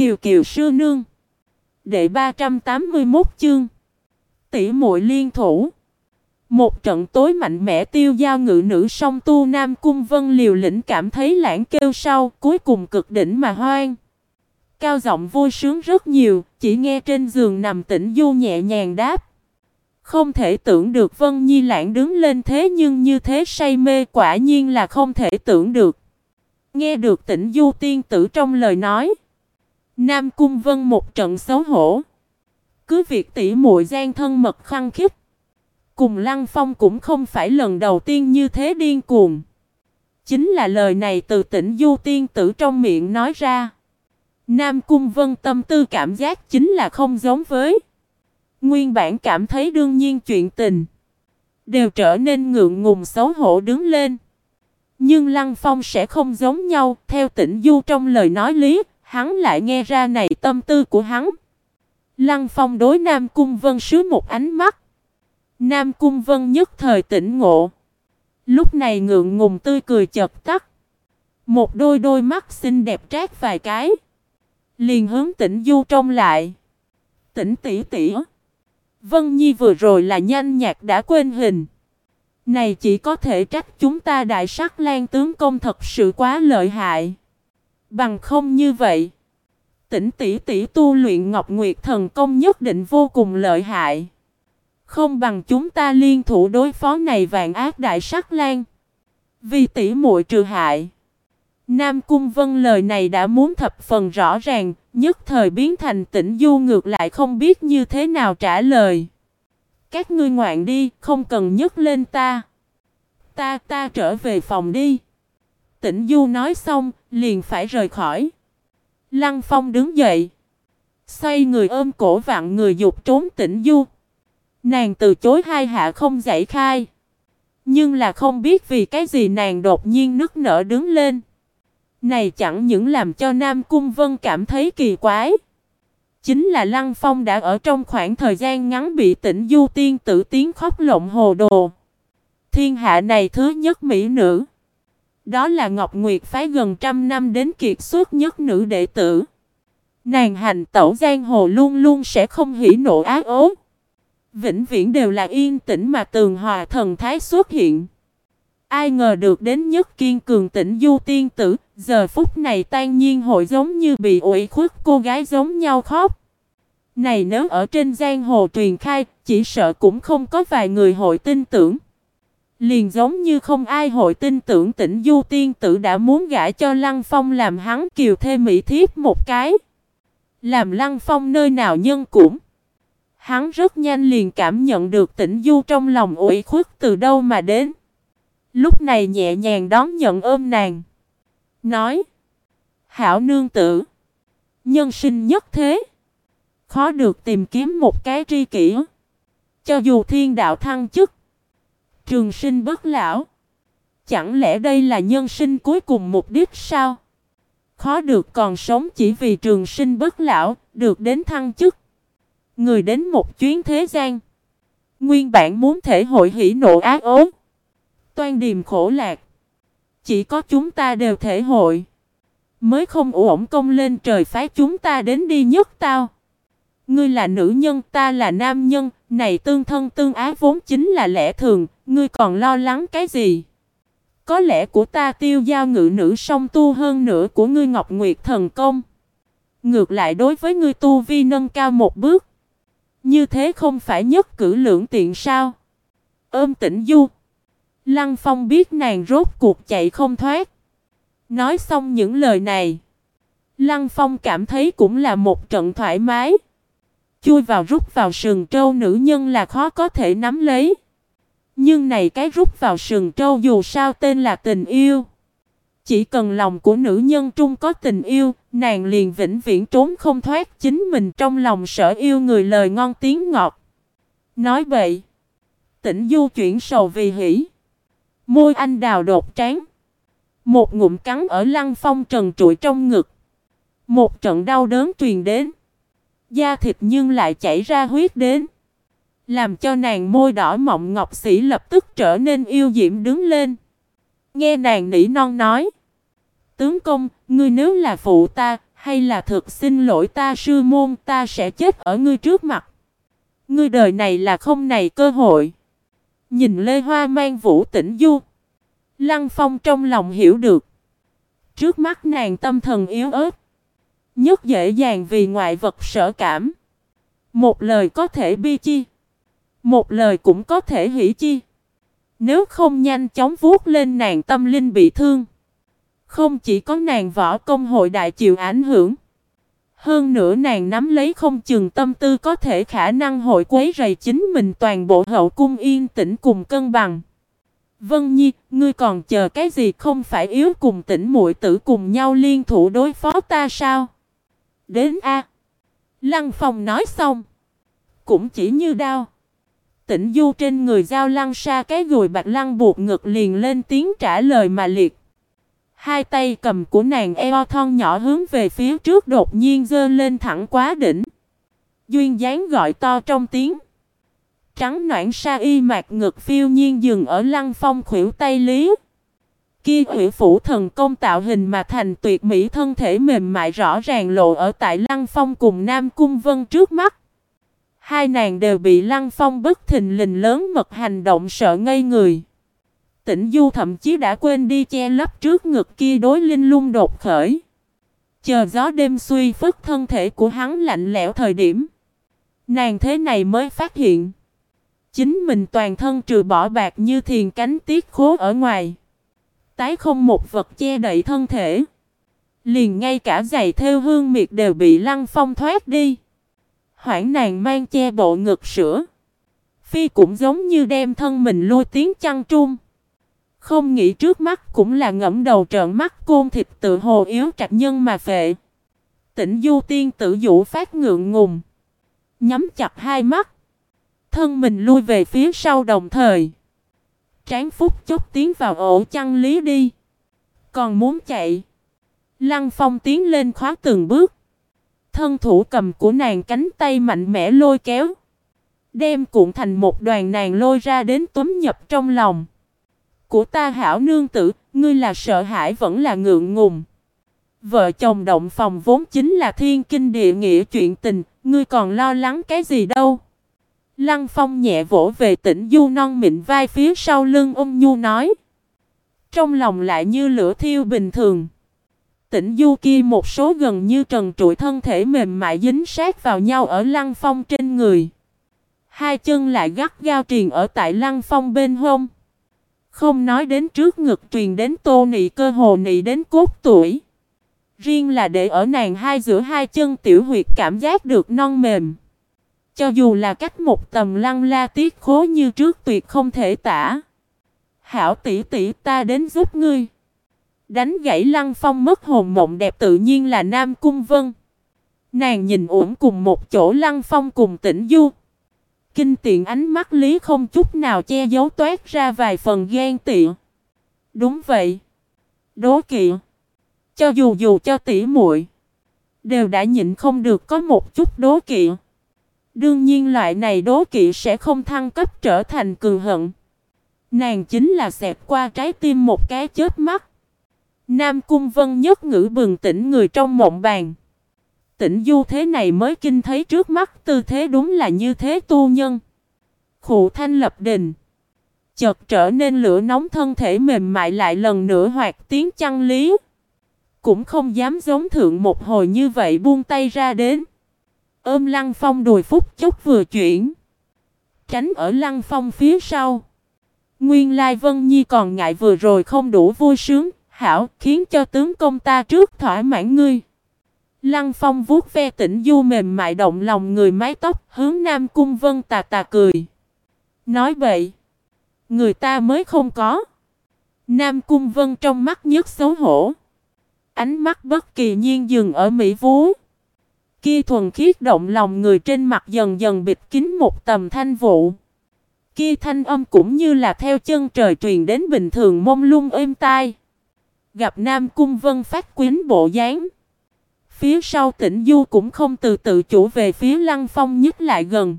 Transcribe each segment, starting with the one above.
Kiều Kiều sư nương. Đệ 381 chương. Tỷ muội liên thủ. Một trận tối mạnh mẽ tiêu giao ngự nữ song tu Nam Cung Vân liều lĩnh cảm thấy lãng kêu sau, cuối cùng cực đỉnh mà hoang. Cao giọng vui sướng rất nhiều, chỉ nghe trên giường nằm Tĩnh Du nhẹ nhàng đáp. Không thể tưởng được Vân Nhi lãng đứng lên thế nhưng như thế say mê quả nhiên là không thể tưởng được. Nghe được Tĩnh Du tiên tử trong lời nói. Nam Cung Vân một trận xấu hổ. Cứ việc tỷ muội gian thân mật khăng khít. Cùng Lăng Phong cũng không phải lần đầu tiên như thế điên cuồng. Chính là lời này từ Tĩnh Du tiên tử trong miệng nói ra. Nam Cung Vân tâm tư cảm giác chính là không giống với. Nguyên bản cảm thấy đương nhiên chuyện tình. Đều trở nên ngượng ngùng xấu hổ đứng lên. Nhưng Lăng Phong sẽ không giống nhau. Theo Tĩnh Du trong lời nói lý, hắn lại nghe ra này tâm tư của hắn. Lăng Phong đối Nam Cung Vân sứ một ánh mắt. Nam Cung Vân nhất thời tỉnh ngộ. Lúc này ngượng ngùng tươi cười chợt tắt. Một đôi mắt xinh đẹp trát vài cái. Liền hướng Tĩnh Du trông lại. Tĩnh tỷ tỷ. Vân Nhi vừa rồi là nhanh nhạc đã quên hình. Này chỉ có thể trách chúng ta Đại Sắc Lang tướng công thật sự quá lợi hại. Bằng không như vậy. Tĩnh tỷ tỷ tu luyện Ngọc Nguyệt thần công nhất định vô cùng lợi hại. Không bằng chúng ta liên thủ đối phó này vạn ác Đại Sắc Lang. Vì tỷ muội trừ hại. Nam Cung Vân lời này đã muốn thập phần rõ ràng, nhất thời biến thành Tĩnh Du ngược lại không biết như thế nào trả lời. Các ngươi ngoạn đi, không cần nhấc lên ta. Ta trở về phòng đi. Tĩnh Du nói xong, liền phải rời khỏi. Lăng Phong đứng dậy. Xoay người ôm cổ vặn người dục trốn Tĩnh Du. Nàng từ chối hai hạ không giải khai. Nhưng là không biết vì cái gì nàng đột nhiên nức nở đứng lên. Này chẳng những làm cho Nam Cung Vân cảm thấy kỳ quái. Chính là Lăng Phong đã ở trong khoảng thời gian ngắn bị Tĩnh Du tiên tử tiếng khóc lộng hồ đồ. Thiên hạ này thứ nhất mỹ nữ. Đó là Ngọc Nguyệt phái gần trăm năm đến kiệt xuất nhất nữ đệ tử. Nàng hành tẩu giang hồ luôn luôn sẽ không hỉ nộ ái ố. Vĩnh viễn đều là yên tĩnh mà tường hòa thần thái xuất hiện. Ai ngờ được đến nhất kiên cường Tĩnh Du tiên tử, giờ phút này tan nhiên hội giống như bị ủy khuất cô gái giống nhau khóc. Này nếu ở trên giang hồ truyền khai, chỉ sợ cũng không có vài người hội tin tưởng. Liền giống như không ai hội tin tưởng Tĩnh Du tiên tử đã muốn gả cho Lăng Phong làm hắn kiều thê mỹ thiếp một cái. Làm Lăng Phong nơi nào nhân cũng. Hắn rất nhanh liền cảm nhận được Tĩnh Du trong lòng ủy khuất từ đâu mà đến. Lúc này nhẹ nhàng đón nhận ôm nàng. Nói. Hảo nương tử. Nhân sinh nhất thế. Khó được tìm kiếm một cái tri kỷ. Cho dù thiên đạo thăng chức. Trường sinh bất lão. Chẳng lẽ đây là nhân sinh cuối cùng mục đích sao? Khó được còn sống chỉ vì trường sinh bất lão. Được đến thăng chức. Người đến một chuyến thế gian. Nguyên bản muốn thể hội hỉ nộ ác ố. Toan điềm khổ lạc. Chỉ có chúng ta đều thể hội. Mới không uổng công lên trời phái chúng ta đến đi nhất tao. Ngươi là nữ nhân, ta là nam nhân. Này tương thân tương ái vốn chính là lẽ thường. Ngươi còn lo lắng cái gì? Có lẽ của ta tiêu giao ngự nữ song tu hơn nữa của ngươi Ngọc Nguyệt thần công. Ngược lại đối với ngươi tu vi nâng cao một bước. Như thế không phải nhất cử lưỡng tiện sao? Ôm Tĩnh Du. Lăng Phong biết nàng rốt cuộc chạy không thoát. Nói xong những lời này. Lăng Phong cảm thấy cũng là một trận thoải mái. Chui vào rút vào sừng trâu nữ nhân là khó có thể nắm lấy. Nhưng này cái rút vào sừng trâu dù sao tên là tình yêu. Chỉ cần lòng của nữ nhân trung có tình yêu, nàng liền vĩnh viễn trốn không thoát chính mình trong lòng sở yêu người lời ngon tiếng ngọt. Nói vậy, Tĩnh Du chuyển sầu vì hỉ. Môi anh đào đột trán. Một ngụm cắn ở Lăng Phong trần trụi trong ngực. Một trận đau đớn truyền đến. Da thịt nhưng lại chảy ra huyết đến. Làm cho nàng môi đỏ mọng ngọc sĩ lập tức trở nên yêu diễm đứng lên. Nghe nàng nỉ non nói. Tướng công, ngươi nếu là phụ ta, Hay là thực xin lỗi ta sư môn, ta sẽ chết ở ngươi trước mặt. Ngươi đời này là không này cơ hội. Nhìn Lê Hoa mang Vũ Tĩnh Du, Lăng Phong trong lòng hiểu được. Trước mắt nàng tâm thần yếu ớt, nhất dễ dàng vì ngoại vật sở cảm. Một lời có thể bi chi, một lời cũng có thể hỉ chi. Nếu không nhanh chóng vuốt lên nàng tâm linh bị thương, không chỉ có nàng võ công hội đại chịu ảnh hưởng, hơn nữa nàng nắm lấy không chừng tâm tư có thể khả năng hội quấy rầy chính mình toàn bộ hậu cung yên tĩnh cùng cân bằng. Vân Nhi, ngươi còn chờ cái gì, không phải yếu cùng Tĩnh muội tử cùng nhau liên thủ đối phó ta sao? Đến a. Lăng Phong nói xong, cũng chỉ như đao. Tĩnh Du trên người Giao Lăng Sa cái gùi bạc lăng buộc ngực liền lên tiếng trả lời mà liệt. Hai tay cầm của nàng eo thon nhỏ hướng về phía trước đột nhiên giơ lên thẳng quá đỉnh. Duyên dáng gọi to trong tiếng. Trắng nõn sa y mạc ngực phiêu nhiên dừng ở Lăng Phong khuỷu tay lý. Kia hủy phủ thần công tạo hình mà thành tuyệt mỹ thân thể mềm mại rõ ràng lộ ở tại Lăng Phong cùng Nam Cung Vân trước mắt. Hai nàng đều bị Lăng Phong bất thình lình lớn mật hành động sợ ngây người. Tĩnh Du thậm chí đã quên đi che lấp trước ngực kia đối linh lung đột khởi. Chờ gió đêm xuy phất thân thể của hắn lạnh lẽo thời điểm, nàng thế này mới phát hiện chính mình toàn thân trừ bỏ bạc như thiền cánh tiết khố ở ngoài, tái không một vật che đậy thân thể. Liền ngay cả giày thêu hương miệt đều bị Lăng Phong thoát đi. Hoảng nàng mang che bộ ngực sữa, phi cũng giống như đem thân mình lôi tiếng chăn trung. Không nghĩ trước mắt cũng là ngẫm đầu trợn mắt côn thịt tự hồ yếu trạch nhân mà phệ. Tĩnh Du tiên tử dụ phát ngượng ngùng, nhắm chặt hai mắt, thân mình lui về phía sau đồng thời trán phúc chốc tiến vào ổ chăn lý đi. Còn muốn chạy, Lăng Phong tiến lên khóa từng bước, thân thủ cầm của nàng cánh tay mạnh mẽ lôi kéo, đem cuộn thành một đoàn nàng lôi ra đến túm nhập trong lòng. Của ta hảo nương tử, ngươi là sợ hãi vẫn là ngượng ngùng. Vợ chồng động phòng vốn chính là thiên kinh địa nghĩa chuyện tình, ngươi còn lo lắng cái gì đâu. Lăng Phong nhẹ vỗ về Tĩnh Du non mịn vai phía sau lưng ôm nhu nói. Trong lòng lại như lửa thiêu bình thường. Tĩnh Du kia một số gần như trần trụi thân thể mềm mại dính sát vào nhau ở Lăng Phong trên người. Hai chân lại gắt gao triền ở tại Lăng Phong bên hông. Không nói đến trước ngực truyền đến tô nị cơ hồ nị đến cốt tuổi. Riêng là để ở nàng hai giữa hai chân tiểu huyệt cảm giác được non mềm. Cho dù là cách một tầm lăng la tiết khố như trước tuyệt không thể tả. Hảo tỷ tỷ, ta đến giúp ngươi. Đánh gãy Lăng Phong mất hồn mộng đẹp tự nhiên là Nam Cung Vân. Nàng nhìn uổng cùng một chỗ Lăng Phong cùng Tĩnh Du. Kinh tiện ánh mắt lý không chút nào che giấu toát ra vài phần ghen tị. Đúng vậy. Đố kỵ. Cho dù cho tỷ muội đều đã nhịn không được có một chút đố kỵ. Đương nhiên loại này đố kỵ sẽ không thăng cấp trở thành cường hận. Nàng chính là xẹt qua trái tim một cái chớp mắt. Nam Cung Vân nhất ngữ bừng tỉnh người trong mộng bàn. Tĩnh Du thế này mới kinh thấy trước mắt tư thế đúng là như thế tu nhân. Khụ thanh lập đình. Chợt trở nên lửa nóng thân thể mềm mại lại lần nữa hoạt tiếng chăn lý. Cũng không dám giống thượng một hồi như vậy buông tay ra đến. Ôm Lăng Phong đùi phút chốc vừa chuyển. Tránh ở Lăng Phong phía sau. Nguyên lai Vân Nhi còn ngại vừa rồi không đủ vui sướng. Hảo khiến cho tướng công ta trước thỏa mãn ngươi. Lăng Phong vuốt ve Tĩnh Du mềm mại động lòng người mái tóc hướng Nam Cung Vân tà tà cười. Nói bậy. Người ta mới không có. Nam Cung Vân trong mắt nhức xấu hổ. Ánh mắt bất kỳ nhiên dừng ở Mỹ Vú. Kia thuần khiết động lòng người trên mặt dần dần bịt kín một tầm thanh vụ. Kia thanh âm cũng như là theo chân trời truyền đến bình thường mông lung êm tai. Gặp Nam Cung Vân phát quyến bộ dáng. Phía sau Tĩnh Du cũng không từ tự chủ về phía Lăng Phong nhích lại gần.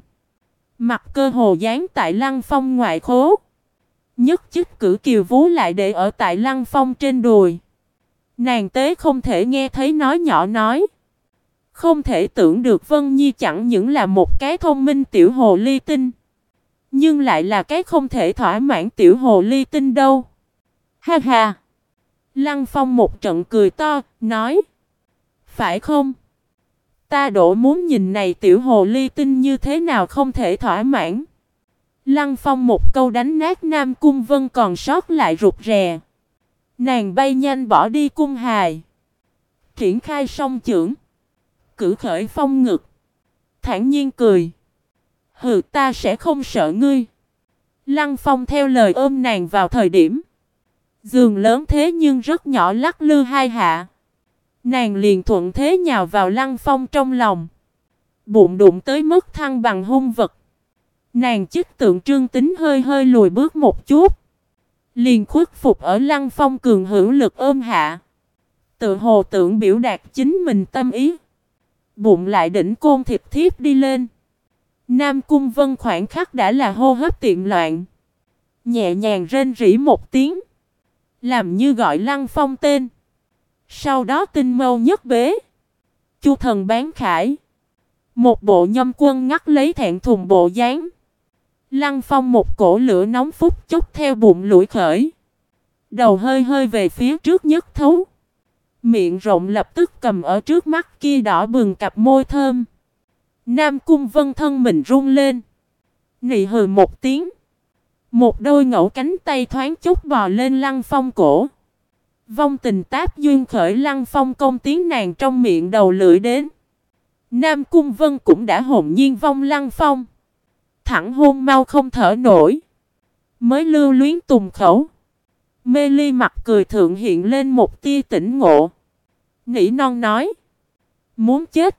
Mặt cơ hồ dán tại Lăng Phong ngoại khố. Nhất chích cử kiều vú lại để ở tại Lăng Phong trên đùi. Nàng tế không thể nghe thấy nói nhỏ nói. Không thể tưởng được Vân Nhi chẳng những là một cái thông minh tiểu hồ ly tinh, nhưng lại là cái không thể thỏa mãn tiểu hồ ly tinh đâu. Ha ha! Lăng Phong một trận cười to, nói: phải không? Ta đổ muốn nhìn này tiểu hồ ly tinh như thế nào không thể thỏa mãn. Lăng Phong một câu đánh nát Nam Cung Vân còn sót lại rụt rè. Nàng bay nhanh bỏ đi cung hài, triển khai song chưởng, cử khởi phong ngực, thản nhiên cười: hừ, ta sẽ không sợ ngươi. Lăng Phong theo lời ôm nàng vào thời điểm giường lớn thế nhưng rất nhỏ lắc lư hai hạ. Nàng liền thuận thế nhào vào Lăng Phong trong lòng, bụng đụng tới mức thăng bằng hung vật. Nàng chích tượng trưng tính hơi hơi lùi bước một chút, liền khuất phục ở Lăng Phong cường hữu lực ôm hạ, tự hồ tưởng biểu đạt chính mình tâm ý. Bụng lại đỉnh côn thịt thiếp đi lên. Nam Cung Vân khoảnh khắc đã là hô hấp tiệm loạn, nhẹ nhàng rên rỉ một tiếng, làm như gọi Lăng Phong tên. Sau đó tinh mâu nhất bế, chu thần bán khải, một bộ nhâm quân ngắt lấy thẹn thùng bộ dáng. Lăng Phong một cổ lửa nóng phút chốc theo bụng lủi khởi, đầu hơi hơi về phía trước nhất thấu, miệng rộng lập tức cầm ở trước mắt kia đỏ bừng cặp môi thơm. Nam Cung Vân thân mình run lên, nị hừ một tiếng, một đôi ngẫu cánh tay thoáng chốc bò lên Lăng Phong cổ. Vong tình táp duyên khởi Lăng Phong công tiếng nàng trong miệng đầu lưỡi đến. Nam Cung Vân cũng đã hồn nhiên vong Lăng Phong, thẳng hôn mau không thở nổi, mới lưu luyến tùng khẩu. Mê ly mặt cười thượng hiện lên một tia tỉnh ngộ, nỉ non nói: muốn chết,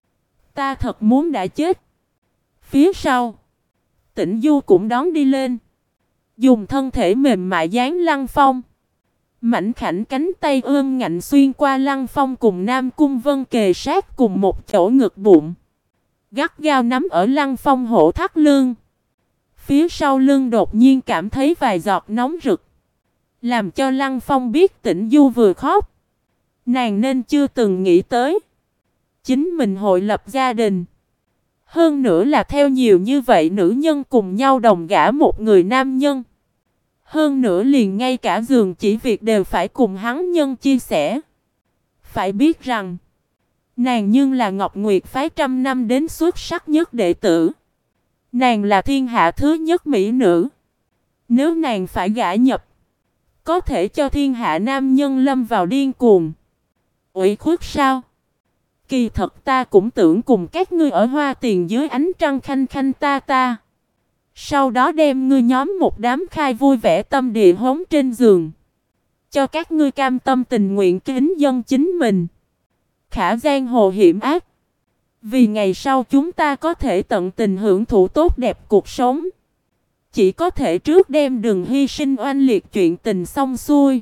ta thật muốn đã chết. Phía sau Tĩnh Du cũng đón đi lên, dùng thân thể mềm mại dán Lăng Phong. Mảnh khảnh cánh tay ương ngạnh xuyên qua Lăng Phong cùng Nam Cung Vân kề sát cùng một chỗ ngực bụng, gắt gao nắm ở Lăng Phong hổ thắt lưng. Phía sau lưng đột nhiên cảm thấy vài giọt nóng rực, làm cho Lăng Phong biết Tĩnh Du vừa khóc. Nàng nên chưa từng nghĩ tới chính mình hội lập gia đình, hơn nữa là theo nhiều như vậy nữ nhân cùng nhau đồng gả một người nam nhân. Hơn nữa liền ngay cả giường chỉ việc đều phải cùng hắn nhân chia sẻ. Phải biết rằng nàng nhưng là Ngọc Nguyệt phái trăm năm đến xuất sắc nhất đệ tử. Nàng là thiên hạ thứ nhất mỹ nữ. Nếu nàng phải gả nhập, có thể cho thiên hạ nam nhân lâm vào điên cuồng, ủy khuất sao? Kỳ thật ta cũng tưởng cùng các ngươi ở hoa tiền dưới ánh trăng khanh khanh ta. Sau đó đem ngươi nhóm một đám khai vui vẻ tâm địa hống trên giường, cho các ngươi cam tâm tình nguyện kính dân chính mình. Khả giang hồ hiểm ác, vì ngày sau chúng ta có thể tận tình hưởng thụ tốt đẹp cuộc sống, chỉ có thể trước đem đừng hy sinh oanh liệt chuyện tình xong xuôi.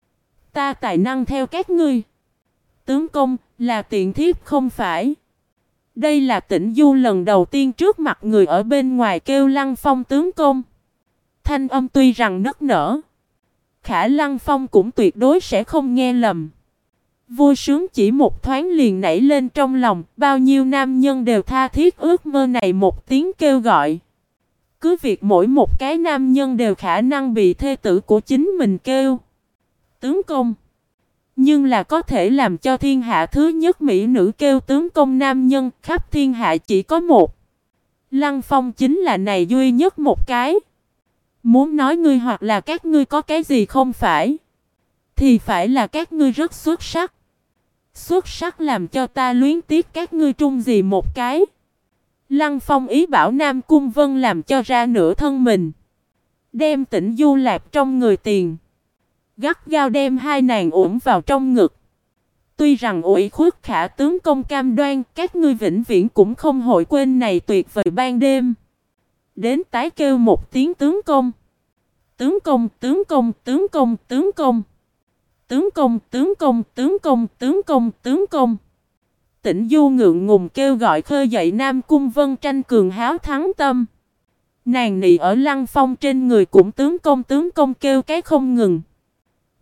Ta tài năng theo các ngươi. Tướng công, là tiện thiếp không phải. Đây là Tĩnh Du lần đầu tiên trước mặt người ở bên ngoài kêu Lăng Phong tướng công. Thanh âm tuy rằng nức nở, khả Lăng Phong cũng tuyệt đối sẽ không nghe lầm. Vui sướng chỉ một thoáng liền nảy lên trong lòng, bao nhiêu nam nhân đều tha thiết ước mơ này một tiếng kêu gọi. Cứ việc mỗi một cái nam nhân đều khả năng bị thê tử của chính mình kêu tướng công, nhưng là có thể làm cho thiên hạ thứ nhất mỹ nữ kêu tướng công nam nhân khắp thiên hạ chỉ có một. Lăng Phong chính là này duy nhất một cái. Muốn nói ngươi hoặc là các ngươi có cái gì không phải, thì phải là các ngươi rất xuất sắc. Xuất sắc làm cho ta luyến tiếc các ngươi trung gì một cái. Lăng Phong ý bảo Nam Cung Vân làm cho ra nửa thân mình, đem Tĩnh Du lạc trong người tiền, gắt gao đem hai nàng ủng vào trong ngực. Tuy rằng ủy khuất khả tướng công cam đoan các ngươi vĩnh viễn cũng không hội quên này tuyệt vời ban đêm. Đến tái kêu một tiếng tướng công. Tướng công, tướng công, tướng công, tướng công. Tướng công, tướng công, tướng công, tướng công, tướng công. Tĩnh Du ngượng ngùng kêu gọi khơi dậy Nam Cung Vân tranh cường háo thắng tâm. Nàng nị ở Lăng Phong trên người cũng tướng công kêu cái không ngừng.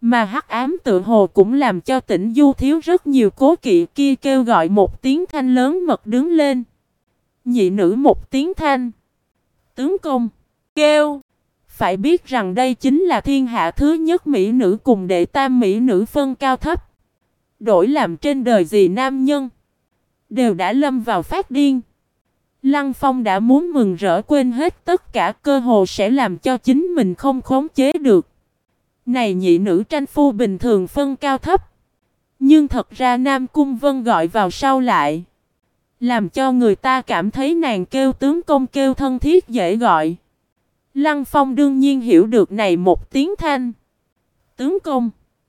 Mà hắc ám tự hồ cũng làm cho Tĩnh Du thiếu rất nhiều cố kỵ, kia kêu gọi một tiếng thanh lớn mật đứng lên. Nhị nữ một tiếng thanh. Tướng công. Kêu. Phải biết rằng đây chính là thiên hạ thứ nhất mỹ nữ cùng đệ tam mỹ nữ phân cao thấp. Đổi làm trên đời gì nam nhân đều đã lâm vào phát điên. Lăng Phong đã muốn mừng rỡ quên hết tất cả, cơ hồ sẽ làm cho chính mình không khống chế được. Này nhị nữ tranh phu bình thường phân cao thấp, nhưng thật ra Nam Cung Vân gọi vào sau lại, làm cho người ta cảm thấy nàng kêu tướng công kêu thân thiết dễ gọi. Lăng Phong đương nhiên hiểu được này một tiếng thanh tướng công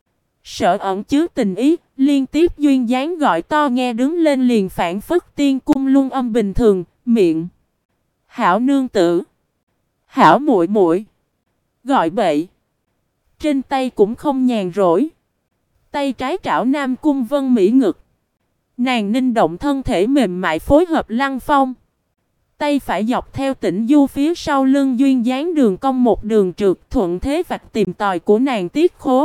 sợ ẩn chứa tình ý, liên tiếp duyên dáng gọi to nghe đứng lên liền phản phất tiên cung luân âm bình thường, miệng hảo nương tử, hảo muội muội, gọi bậy. Trên tay cũng không nhàn rỗi, tay trái trảo Nam Cung Vân mỹ ngực, nàng ninh động thân thể mềm mại phối hợp Lăng Phong. Tay phải dọc theo Tĩnh Du phía sau lưng duyên dáng đường cong một đường trượt thuận thế vạch tìm tòi của nàng tiết khố.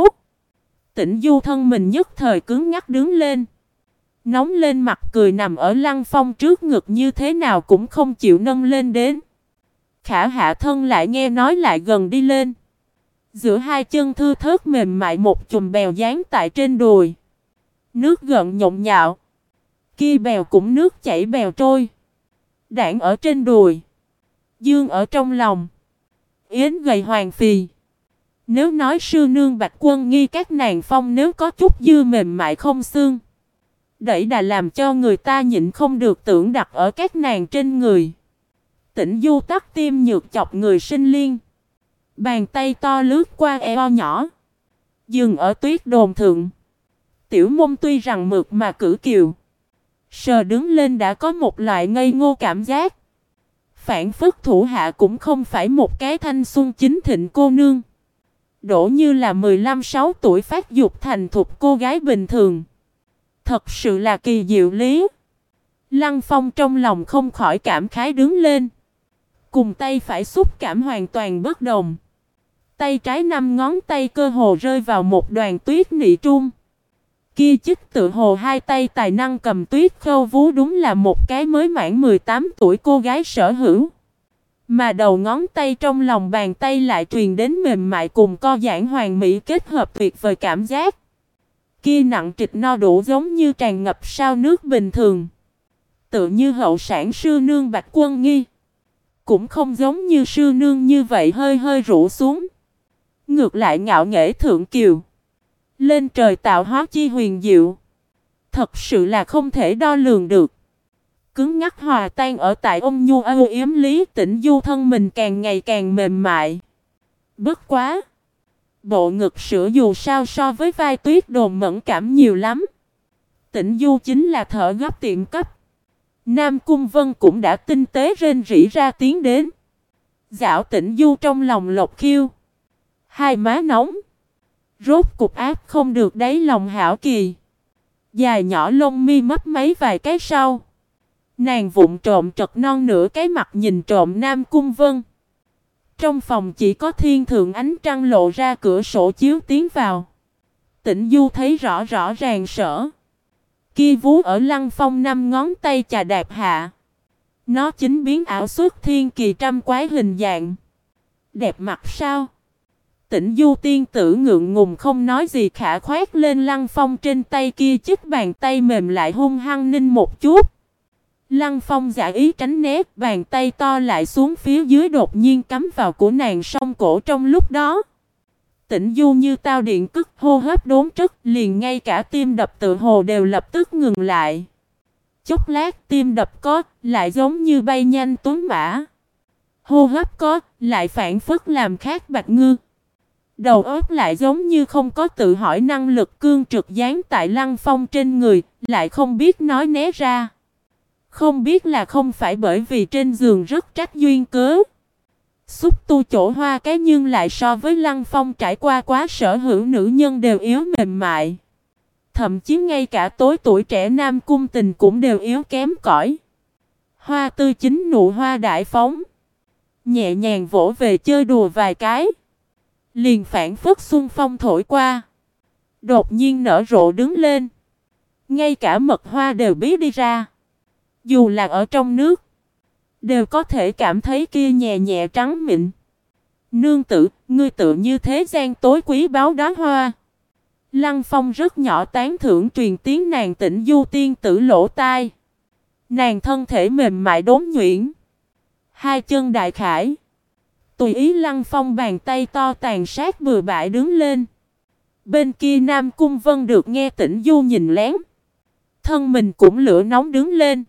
Tĩnh Du thân mình nhất thời cứng ngắc đứng lên, nóng lên mặt cười nằm ở Lăng Phong trước ngực như thế nào cũng không chịu nâng lên đến. Khả hạ thân lại nghe nói lại gần đi lên. Giữa hai chân thư thớt mềm mại một chùm bèo dán tại trên đùi. Nước gợn nhộn nhạo. Kia bèo cũng nước chảy bèo trôi. Đảng ở trên đùi, dương ở trong lòng. Yến gầy hoàng phì. Nếu nói sư nương Bạch Quân Nghi các nàng phong nếu có chút dư mềm mại không xương, đẩy đà làm cho người ta nhịn không được tưởng đặt ở các nàng trên người. Tĩnh Du tắt tim nhược chọc người sinh liên. Bàn tay to lướt qua eo nhỏ, dừng ở tuyết đồn thượng. Tiểu mông tuy rằng mượt mà cử kiều, sờ đứng lên đã có một loại ngây ngô cảm giác. Phản phất thủ hạ cũng không phải một cái thanh xuân chính thịnh cô nương, đổ như là 15-16 tuổi phát dục thành thục cô gái bình thường. Thật sự là kỳ diệu lý. Lăng Phong trong lòng không khỏi cảm khái đứng lên. Cùng tay phải xúc cảm hoàn toàn bất đồng. Tay trái 5 ngón tay cơ hồ rơi vào một đoàn tuyết nị trung. Kia chích tự hồ hai tay tài năng cầm tuyết khâu vú đúng là một cái mới mãn 18 tuổi cô gái sở hữu. Mà đầu ngón tay trong lòng bàn tay lại truyền đến mềm mại cùng co giãn hoàn mỹ kết hợp tuyệt vời cảm giác. Kia nặng trịch no đủ giống như tràn ngập sao nước bình thường. Tự như hậu sản sư nương Bạch Quân Nghi. Cũng không giống như sư nương như vậy hơi hơi rũ xuống. Ngược lại ngạo nghễ thượng kiều. Lên trời tạo hóa chi huyền diệu. Thật sự là không thể đo lường được. Cứng ngắc hòa tan ở tại ôm nhu âu yếm lý. Tĩnh Du thân mình càng ngày càng mềm mại. Bất quá, bộ ngực sữa dù sao so với vai tuyết đồn mẫn cảm nhiều lắm. Tĩnh Du chính là thở gấp tiệm cấp. Nam Cung Vân cũng đã tinh tế rên rỉ ra tiếng đến. Dạo Tĩnh Du trong lòng lộc khiêu. Hai má nóng. Rốt cục áp không được đáy lòng hảo kỳ. Dài nhỏ lông mi mấp máy vài cái sau. Nàng vụng trộm trật non nửa cái mặt nhìn trộm Nam Cung Vân. Trong phòng chỉ có thiên thượng ánh trăng lộ ra cửa sổ chiếu tiến vào. Tĩnh Du thấy rõ rõ ràng sở. Kia vú ở Lăng Phong 5 ngón tay chà đạp hạ. Nó chính biến ảo xuất thiên kỳ trăm quái hình dạng. Đẹp mặt sao? Tĩnh Du tiên tử ngượng ngùng không nói gì khả khoét lên Lăng Phong trên tay kia chiếc bàn tay mềm lại hung hăng ninh một chút. Lăng Phong giả ý tránh né, bàn tay to lại xuống phía dưới đột nhiên cắm vào của nàng song cổ trong lúc đó. Tĩnh Du như tao điện cức hô hấp đốn trức, liền ngay cả tim đập tự hồ đều lập tức ngừng lại. Chốc lát tim đập có, lại giống như bay nhanh tuấn mã. Hô hấp có, lại phản phất làm khác bạch ngư. Đầu óc lại giống như không có tự hỏi năng lực cương trực dán tại Lăng Phong trên người, lại không biết nói né ra. Không biết là không phải bởi vì trên giường rất trách duyên cớ. Xúc tu chỗ hoa cái nhưng lại so với Lăng Phong trải qua quá sở hữu nữ nhân đều yếu mềm mại. Thậm chí ngay cả tối tuổi trẻ Nam Cung Tình cũng đều yếu kém cỏi. Hoa tươi chính nụ hoa đại phóng. Nhẹ nhàng vỗ về chơi đùa vài cái. Liền phản phất xuân phong thổi qua. đột nhiên nở rộ đứng lên. Ngay cả mật hoa đều bí đi ra. Dù là ở trong nước, đều có thể cảm thấy kia nhẹ nhẹ trắng mịn. Nương tử, ngươi tự như thế gian tối quý báu đóa hoa. Lăng Phong rất nhỏ tán thưởng truyền tiếng nàng Tĩnh Du tiên tử lỗ tai. Nàng thân thể mềm mại đốn nhuyễn, hai chân đại khải. Tùy ý Lăng Phong bàn tay to tàn sát bừa bãi đứng lên. Bên kia Nam Cung Vân được nghe Tĩnh Du nhìn lén, thân mình cũng lửa nóng đứng lên.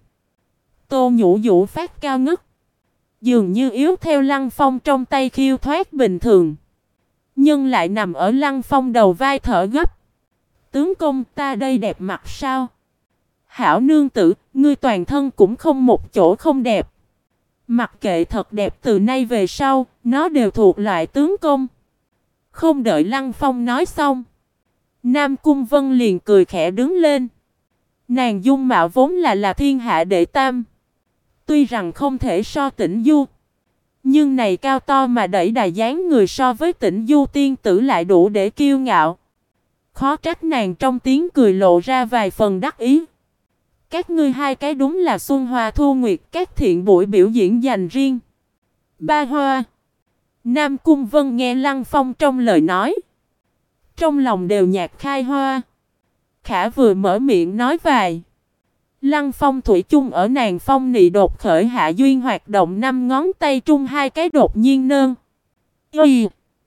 Tô Nhũ Vũ phát cao ngất, dường như yếu theo Lăng Phong trong tay khiêu thoát bình thường, nhưng lại nằm ở Lăng Phong đầu vai thở gấp. Tướng công, ta đây đẹp mặt sao? Hảo nương tử, ngươi toàn thân cũng không một chỗ không đẹp. Mặc kệ thật đẹp, từ nay về sau, nó đều thuộc loại tướng công. Không đợi Lăng Phong nói xong, Nam Cung Vân liền cười khẽ đứng lên. Nàng dung mạo vốn là thiên hạ đệ tam. Tuy rằng không thể so Tĩnh Du, nhưng này cao to mà đẩy đà dáng người so với Tĩnh Du tiên tử lại đủ để kiêu ngạo. Khó trách nàng trong tiếng cười lộ ra vài phần đắc ý. Các ngươi hai cái đúng là xuân hoa thu nguyệt, các thiện buổi biểu diễn dành riêng. Ba hoa. Nam Cung Vân nghe Lăng Phong trong lời nói, trong lòng đều nhạc khai hoa. Khả vừa mở miệng nói vài, Lăng Phong thủy chung ở nàng phong nị đột khởi hạ duyên hoạt động 5 ngón tay trung hai cái đột nhiên nơn. Y.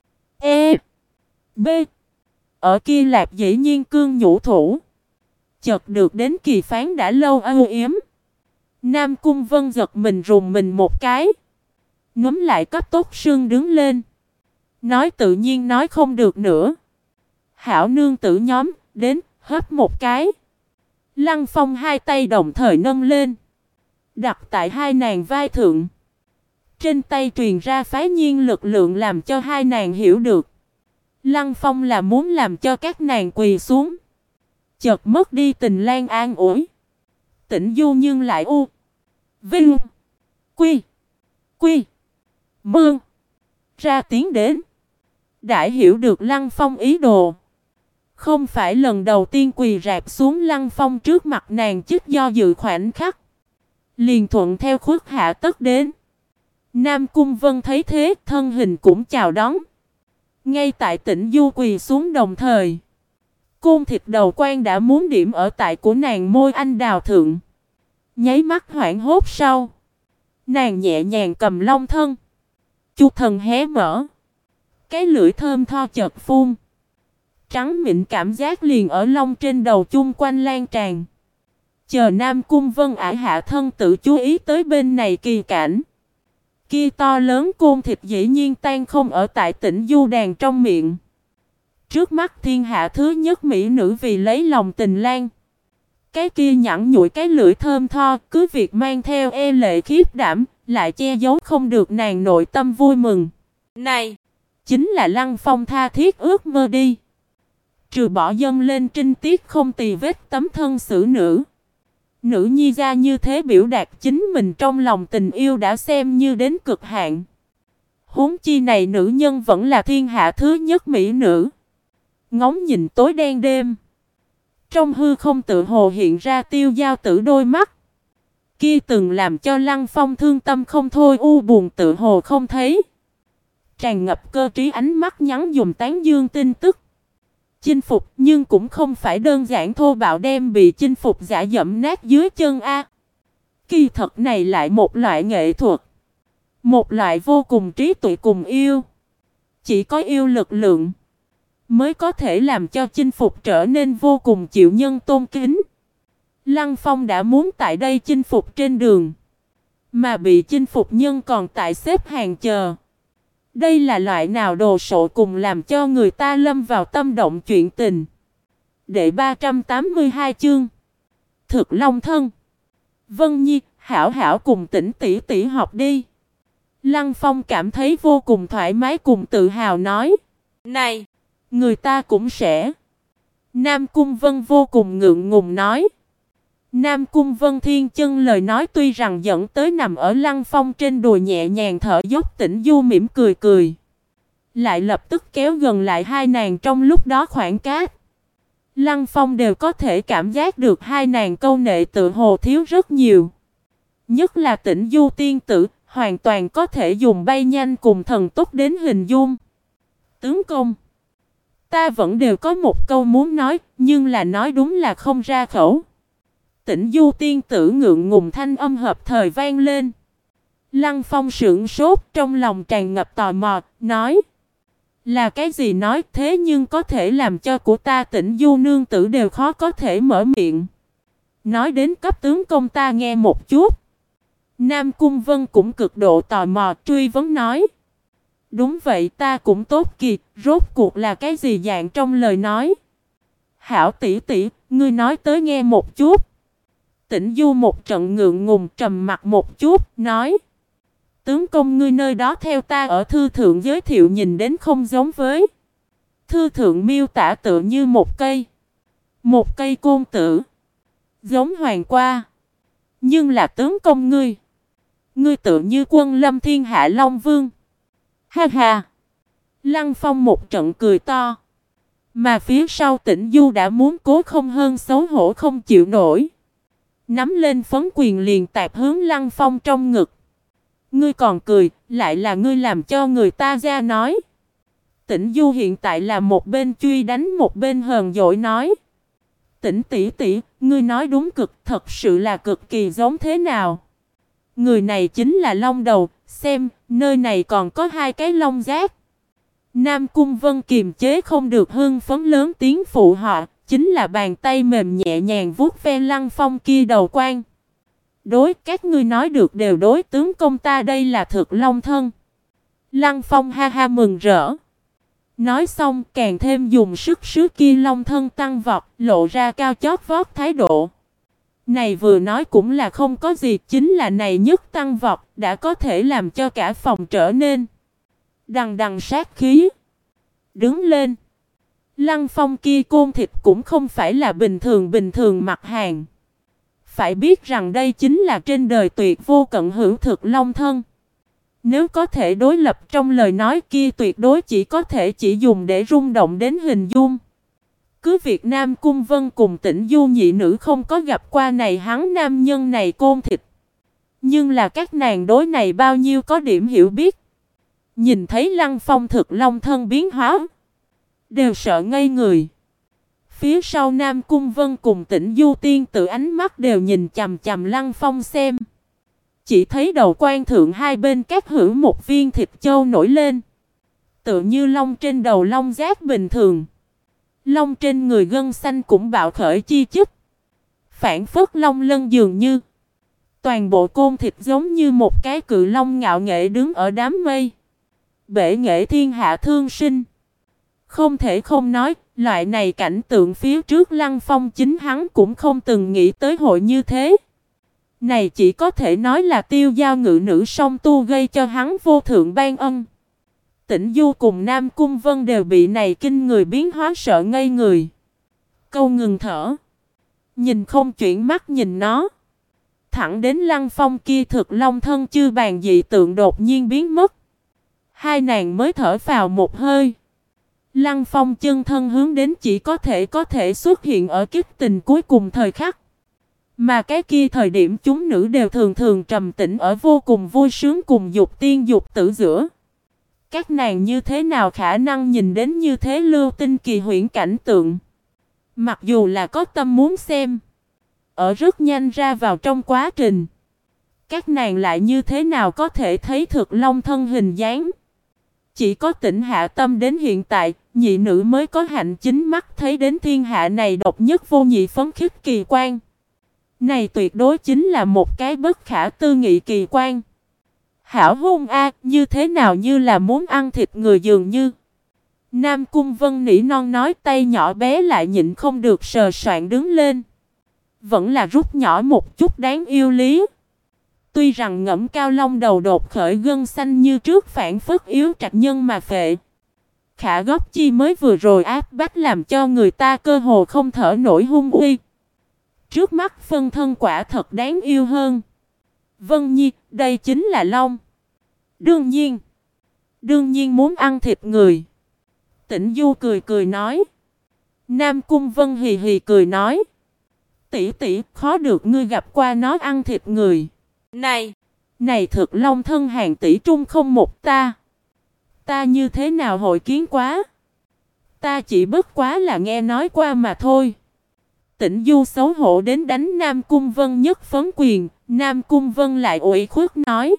E. B. Ở kia Lạp dĩ nhiên cương nhũ thủ. Chợt được đến kỳ phán đã lâu âu yếm. Nam Cung Vân giật mình rùng mình một cái. Ngấm lại cấp tốc sương đứng lên. Nói tự nhiên nói không được nữa. Hảo nương tử nhóm, đến, hấp một cái. Lăng Phong hai tay đồng thời nâng lên, đặt tại hai nàng vai thượng. Trên tay truyền ra phái nhiên lực lượng làm cho hai nàng hiểu được Lăng Phong là muốn làm cho các nàng quỳ xuống. Chợt mất đi tình lan an ủi. Tĩnh Du nhưng lại u vinh quy quy mương ra tiếng đến. Đã hiểu được Lăng Phong ý đồ, không phải lần đầu tiên quỳ rạp xuống Lăng Phong trước mặt nàng chích do dự khoảnh khắc, liền thuận theo khuất hạ tất đến. Nam Cung Vân thấy thế, thân hình cũng chào đón. Ngay tại Tĩnh Du quỳ xuống đồng thời, côn thịt đầu quan đã muốn điểm ở tại của nàng môi anh đào thượng. Nháy mắt hoảng hốt sau, nàng nhẹ nhàng cầm long thân, chu thần hé mở, cái lưỡi thơm tho chợt phun. Trắng mịn cảm giác liền ở lông trên đầu chung quanh lan tràn. Chờ Nam Cung Vân ải hạ thân tự chú ý tới bên này kỳ cảnh. Kia to lớn côn thịt dĩ nhiên tan không ở tại Tĩnh Du đàn trong miệng. Trước mắt thiên hạ thứ nhất mỹ nữ vì lấy lòng tình lan. Cái kia nhẵn nhụi cái lưỡi thơm tho, cứ việc mang theo e lệ khiếp đảm, lại che giấu không được nàng nội tâm vui mừng. Này, chính là Lăng Phong tha thiết ước mơ đi. Trừ bỏ dâng lên trinh tiết không tì vết tấm thân xử nữ. Nữ nhi gia như thế biểu đạt chính mình trong lòng tình yêu đã xem như đến cực hạn. Huống chi này nữ nhân vẫn là thiên hạ thứ nhất mỹ nữ. Ngóng nhìn tối đen đêm, trong hư không tự hồ hiện ra Tiêu Giao Tử đôi mắt. Kia từng làm cho Lăng Phong thương tâm không thôi u buồn tự hồ không thấy. Tràn ngập cơ trí ánh mắt nhắn dùng tán dương tin tức. Chinh phục nhưng cũng không phải đơn giản thô bạo đem bị chinh phục giả dẫm nát dưới chân a. Kỳ thật này lại một loại nghệ thuật, một loại vô cùng trí tuệ cùng yêu. Chỉ có yêu lực lượng mới có thể làm cho chinh phục trở nên vô cùng chịu nhân tôn kính. Lăng Phong đã muốn tại đây chinh phục trên đường, mà bị chinh phục nhân còn tại xếp hàng chờ. Đây là loại nào đồ sộ cùng làm cho người ta lâm vào tâm động chuyện tình. Đệ 382 chương Thực Long Thân. Vân Nhi, hảo hảo cùng Tĩnh tỷ tỷ học đi. Lăng Phong cảm thấy vô cùng thoải mái cùng tự hào nói. Này, người ta cũng sẽ. Nam Cung Vân vô cùng ngượng ngùng nói. Nam Cung Vân thiên chân lời nói tuy rằng dẫn tới nằm ở Lăng Phong trên đùi nhẹ nhàng thở dốc. Tĩnh Du mỉm cười cười, lại lập tức kéo gần lại hai nàng trong lúc đó khoảng cách. Lăng Phong đều có thể cảm giác được hai nàng câu nệ tự hồ thiếu rất nhiều. Nhất là Tĩnh Du tiên tử, hoàn toàn có thể dùng bay nhanh cùng thần tốc đến hình dung. Tướng công, ta vẫn đều có một câu muốn nói, nhưng là nói đúng là không ra khẩu. Tĩnh Du tiên tử ngượng ngùng thanh âm hợp thời vang lên. Lăng Phong sững sốt, trong lòng tràn ngập tò mò, nói: là cái gì nói thế nhưng có thể làm cho của ta Tĩnh Du nương tử đều khó có thể mở miệng. Nói đến cấp tướng công ta nghe một chút. Nam Cung Vân cũng cực độ tò mò truy vấn nói: đúng vậy, ta cũng tốt kỳ, rốt cuộc là cái gì dạng trong lời nói. Hảo tỷ tỷ, ngươi nói tới nghe một chút. Tĩnh Du một trận ngượng ngùng trầm mặt một chút, nói: tướng công ngươi nơi đó theo ta ở thư thượng giới thiệu nhìn đến không giống với. Thư thượng miêu tả tựa như một cây côn tử, giống hoàng qua. Nhưng là tướng công ngươi tựa như quân lâm thiên hạ Long Vương. Ha ha! Lăng Phong một trận cười to. Mà phía sau Tĩnh Du đã muốn cố không hơn xấu hổ không chịu nổi. Nắm lên phấn quyền liền tạt hướng Lăng Phong trong ngực. Ngươi còn cười, lại là ngươi làm cho người ta ra nói. Tĩnh Du hiện tại là một bên truy đánh một bên hờn dỗi nói: Tĩnh tỷ tỷ, ngươi nói đúng cực, thật sự là cực kỳ giống thế nào. Người này chính là Long Đầu, xem, nơi này còn có hai cái long giác. Nam Cung Vân kiềm chế không được hưng phấn lớn tiếng phụ họa, chính là bàn tay mềm nhẹ nhàng vuốt ve Lăng Phong kia đầu quan. Đối, các ngươi nói được đều đối, tướng công ta đây là thực long thân. Lăng Phong ha ha mừng rỡ. Nói xong càng thêm dùng sức kia long thân tăng vọt, lộ ra cao chót vót thái độ. Này vừa nói cũng là không có gì, chính là này nhất tăng vọt đã có thể làm cho cả phòng trở nên đằng đằng sát khí. Đứng lên. Lăng Phong kia côn thịt cũng không phải là bình thường mặt hàng. Phải biết rằng đây chính là trên đời tuyệt vô cận hữu thực long thân. Nếu có thể đối lập trong lời nói kia tuyệt đối chỉ dùng để rung động đến hình dung. Cứ việc Nam Cung Vân cùng Tĩnh Du nhị nữ không có gặp qua này hắn nam nhân này côn thịt. Nhưng là các nàng đối này bao nhiêu có điểm hiểu biết. Nhìn thấy Lăng Phong thực long thân biến hóa, đều sợ ngây người. Phía sau Nam Cung Vân cùng Tĩnh Du tiên tự ánh mắt đều nhìn chằm chằm Lăng Phong xem. Chỉ thấy đầu quan thượng hai bên các hữu một viên thịt châu nổi lên. Tựa như long trên đầu long giác bình thường. Long trên người gân xanh cũng bạo khởi chi chít. Phản phất long lân dường như. Toàn bộ côn thịt giống như một cái cự long ngạo nghễ đứng ở đám mây. Bể nghệ thiên hạ thương sinh. Không thể không nói, loại này cảnh tượng phía trước Lăng Phong chính hắn cũng không từng nghĩ tới hội như thế. Này chỉ có thể nói là Tiêu Giao ngự nữ song tu gây cho hắn vô thượng ban ân. Tĩnh Du cùng Nam Cung Vân đều bị này kinh người biến hóa sợ ngây người. Câu ngừng thở. Nhìn không chuyển mắt nhìn nó. Thẳng đến Lăng Phong kia thực long thân chư bàn dị tượng đột nhiên biến mất. Hai nàng mới thở phào một hơi. Lăng Phong chân thân hướng đến chỉ có thể xuất hiện ở kiếp tình cuối cùng thời khắc. Mà cái kia thời điểm chúng nữ đều thường thường trầm tĩnh ở vô cùng vui sướng cùng dục tiên dục tử giữa. Các nàng như thế nào khả năng nhìn đến như thế lưu tinh kỳ huyễn cảnh tượng. Mặc dù là có tâm muốn xem. Ở rất nhanh ra vào trong quá trình. Các nàng lại như thế nào có thể thấy thực long thân hình dáng. Chỉ có Tĩnh hạ tâm đến hiện tại, nhị nữ mới có hạnh chính mắt thấy đến thiên hạ này độc nhất vô nhị phấn khích kỳ quan. Này tuyệt đối chính là một cái bất khả tư nghị kỳ quan. Hảo hôn a, như thế nào như là muốn ăn thịt người dường như. Nam Cung Vân nỉ non nói, tay nhỏ bé lại nhịn không được sờ soạng đứng lên. Vẫn là rút nhỏ một chút đáng yêu lý. Tuy rằng ngẫm cao long đầu đột khởi gân xanh như trước phản phất yếu trạch nhân mà phệ. Khả góc chi mới vừa rồi áp bách làm cho người ta cơ hồ không thở nổi hung uy. Trước mắt phân thân quả thật đáng yêu hơn. Vân Nhi, đây chính là long. Đương nhiên muốn ăn thịt người. Tĩnh Du cười cười nói. Nam Cung Vân hì hì cười nói. Tỷ tỷ, khó được ngươi gặp qua nó ăn thịt người. Này thực long thân hàng tỷ trung không một ta. Ta như thế nào hội kiến quá. Ta chỉ bất quá là nghe nói qua mà thôi. Tĩnh Du xấu hổ đến đánh Nam Cung Vân nhất phấn quyền. Nam Cung Vân lại ủy khuất nói.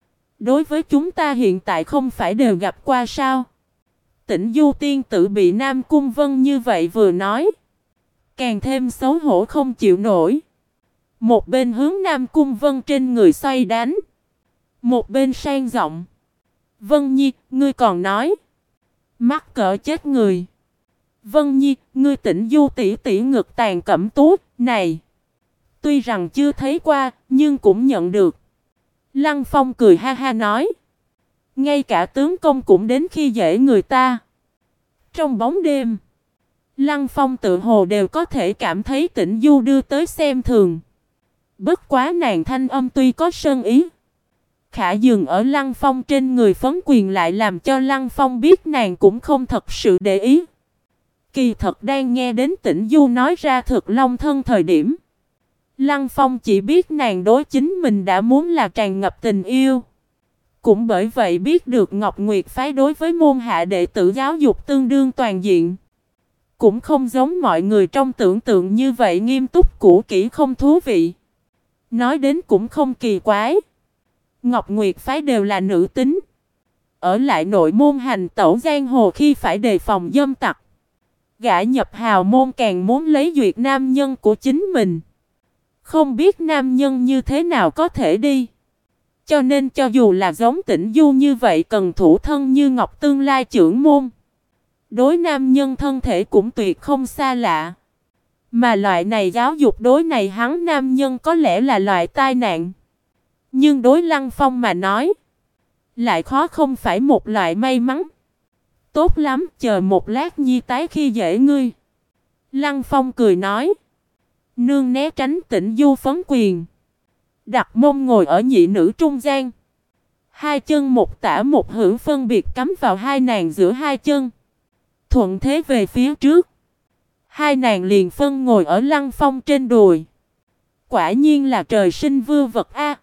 Đối với chúng ta hiện tại không phải đều gặp qua sao. Tĩnh Du tiên tử bị Nam Cung Vân như vậy vừa nói. Càng thêm xấu hổ không chịu nổi. Một bên hướng Nam Cung Vân trên người xoay đánh. Một bên sang giọng. Vân Nhi, ngươi còn nói. Mắc cỡ chết người. Vân Nhi, ngươi Tĩnh Du tỷ tỷ ngực tàn cẩm tú, này. Tuy rằng chưa thấy qua, nhưng cũng nhận được. Lăng Phong cười ha ha nói. Ngay cả tướng công cũng đến khi dễ người ta. Trong bóng đêm, Lăng Phong tự hồ đều có thể cảm thấy Tĩnh Du đưa tới xem thường. Bất quá nàng thanh âm tuy có sân ý. Khả dừng ở Lăng Phong trên người phấn quyền lại làm cho Lăng Phong biết nàng cũng không thật sự để ý. Kỳ thật đang nghe đến Tĩnh Du nói ra thực long thân thời điểm. Lăng Phong chỉ biết nàng đối chính mình đã muốn là tràn ngập tình yêu. Cũng bởi vậy biết được Ngọc Nguyệt phái đối với môn hạ đệ tử giáo dục tương đương toàn diện. Cũng không giống mọi người trong tưởng tượng như vậy nghiêm túc cũ kỹ không thú vị. Nói đến cũng không kỳ quái. Ngọc Nguyệt phái đều là nữ tính. Ở lại nội môn hành tẩu giang hồ khi phải đề phòng dâm tặc. Gã nhập hào môn càng muốn lấy duyệt nam nhân của chính mình. Không biết nam nhân như thế nào có thể đi. Cho nên cho dù là giống Tĩnh Du như vậy cần thủ thân như Ngọc tương lai trưởng môn. Đối nam nhân thân thể cũng tuyệt không xa lạ. Mà loại này giáo dục đối này hắn nam nhân có lẽ là loại tai nạn. Nhưng đối Lăng Phong mà nói. Lại khó không phải một loại may mắn. Tốt lắm, chờ một lát nhi tái khi dễ ngươi. Lăng Phong cười nói. Nương né tránh Tĩnh Du phấn quyền. Đặt mông ngồi ở nhị nữ trung gian. Hai chân một tả một hữu phân biệt cắm vào hai nàng giữa hai chân. Thuận thế về phía trước. Hai nàng liền phân ngồi ở Lăng Phong trên đùi. Quả nhiên là trời sinh vưu vật a.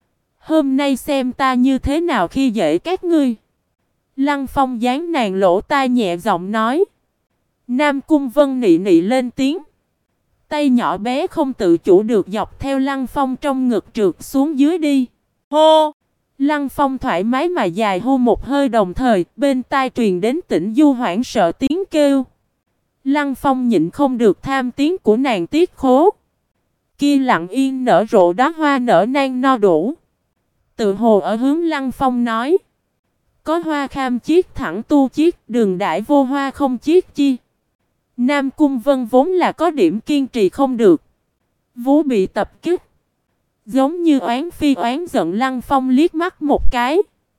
Hôm nay xem ta như thế nào khi dễ các ngươi. Lăng Phong dán nàng lỗ tai nhẹ giọng nói. Nam Cung Vân nị nị lên tiếng. Tay nhỏ bé không tự chủ được dọc theo Lăng Phong trong ngực trượt xuống dưới đi. Hô! Lăng Phong thoải mái mà dài hô một hơi đồng thời, bên tai truyền đến Tĩnh Du hoảng sợ tiếng kêu. Lăng Phong nhịn không được tham tiếng của nàng tiết khố. Kia lặng yên nở rộ đóa hoa nở nang no đủ. Tự hồ ở hướng Lăng Phong nói. Có hoa kham chiết thẳng tu chiết, đường đãi vô hoa không chiết chi. Nam Cung Vân vốn là có điểm kiên trì không được. Vú bị tập kích. Giống như oán phi oán giận Lăng Phong liếc mắt một cái.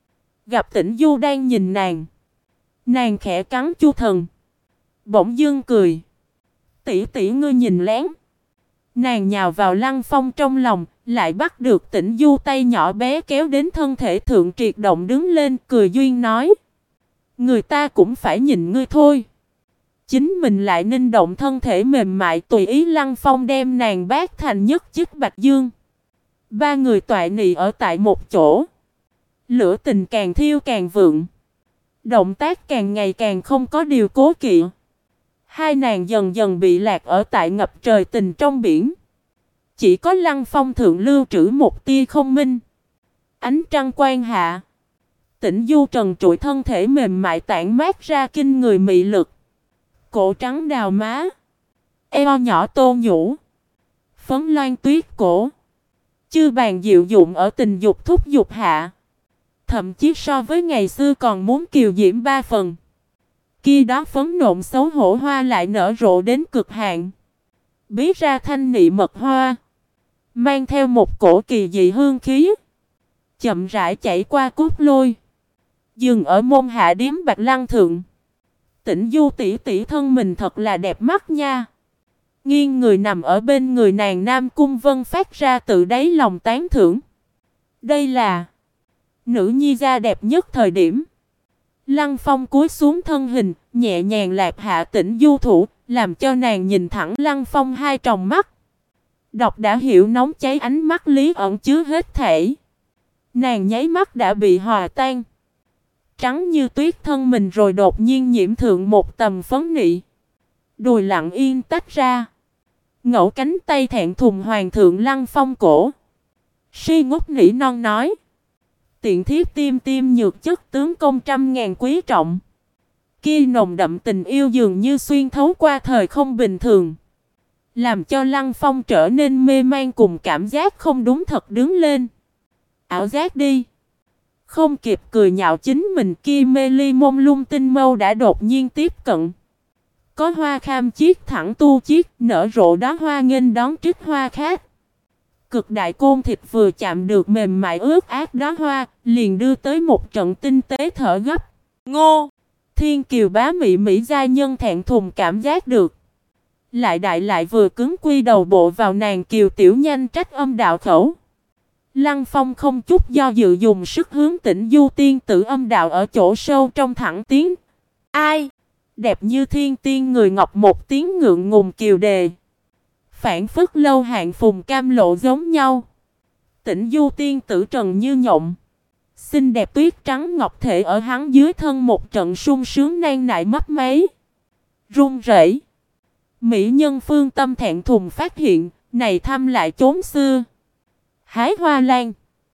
Gặp Tĩnh Du đang nhìn nàng. Nàng khẽ cắn chu thần. Bỗng dưng cười. Tỷ tỷ ngươi nhìn lén. Nàng nhào vào Lăng Phong trong lòng. Lại bắt được Tĩnh Du tay nhỏ bé kéo đến thân thể thượng triệt động đứng lên cười duyên nói. Người ta cũng phải nhìn ngươi thôi. Chính mình lại ninh động thân thể mềm mại tùy ý Lăng Phong đem nàng bát thành nhất chức Bạch Dương. Ba người toại nị ở tại một chỗ. Lửa tình càng thiêu càng vượng. Động tác càng ngày càng không có điều cố kỵ. Hai nàng dần dần bị lạc ở tại ngập trời tình trong biển. Chỉ có Lăng Phong thượng lưu trữ một tia không minh. Ánh trăng quang hạ. Tĩnh Du trần trụi thân thể mềm mại tản mát ra kinh người mị lực. Cổ trắng đào má. Eo nhỏ tô nhũ. Phấn loan tuyết cổ. Chư bàn dịu dụng ở tình dục thúc dục hạ. Thậm chí so với ngày xưa còn muốn kiều diễm ba phần. Kia đó phấn nộn xấu hổ hoa lại nở rộ đến cực hạn. Bí ra thanh nị mật hoa. Mang theo một cổ kỳ dị hương khí. Chậm rãi chảy qua cốt lôi. Dừng ở môn hạ điếm Bạch Lăng thượng. Tĩnh Du tỷ tỷ thân mình thật là đẹp mắt nha. Nghiêng người nằm ở bên người nàng Nam Cung Vân phát ra từ đáy lòng tán thưởng. Đây là nữ nhi gia đẹp nhất thời điểm. Lăng Phong cúi xuống thân hình, nhẹ nhàng lạc hạ Tĩnh Du thủ, làm cho nàng nhìn thẳng Lăng Phong hai tròng mắt. Đọc đã hiểu nóng cháy ánh mắt Lý ẩn chứa hết thảy. Nàng nháy mắt đã bị hòa tan. Trắng như tuyết thân mình rồi đột nhiên nhiễm thượng một tầm phấn nị. Đùi lặng yên tách ra. Ngẫu cánh tay thẹn thùng hoàng thượng Lăng Phong cổ. Si ngốc nỉ non nói. Tiện thiếp tim tim nhược chất tướng công 100.000 quý trọng. Kia nồng đậm tình yêu dường như xuyên thấu qua thời không bình thường. Làm cho Lăng Phong trở nên mê man cùng cảm giác không đúng thật đứng lên. Ảo giác đi. Không kịp cười nhạo chính mình kia mê ly mông lung tinh mâu đã đột nhiên tiếp cận. Có hoa kham chiết thẳng tu chiết nở rộ đó hoa nghênh đón trích hoa khác. Cực đại côn thịt vừa chạm được mềm mại ướt át đó hoa, liền đưa tới một trận tinh tế thở gấp. Ngô! Thiên kiều bá mị mỹ gia nhân thẹn thùng cảm giác được. Lại đại lại vừa cứng quy đầu bộ vào nàng kiều tiểu nhanh trách âm đạo khẩu. Lăng Phong không chút do dự dùng sức hướng Tĩnh Du tiên tử âm đạo ở chỗ sâu trong thẳng tiếng. Ai? Đẹp như thiên tiên người ngọc một tiếng ngượng ngùng kiều đề. Phản phất lâu hạn phùng cam lộ giống nhau. Tĩnh Du tiên tử trần như nhộng. Xinh đẹp tuyết trắng ngọc thể ở hắn dưới thân một trận sung sướng nan nại mất mấy. Run rẩy. Mỹ nhân phương tâm thẹn thùng phát hiện, này thăm lại chốn xưa. Hái hoa lan.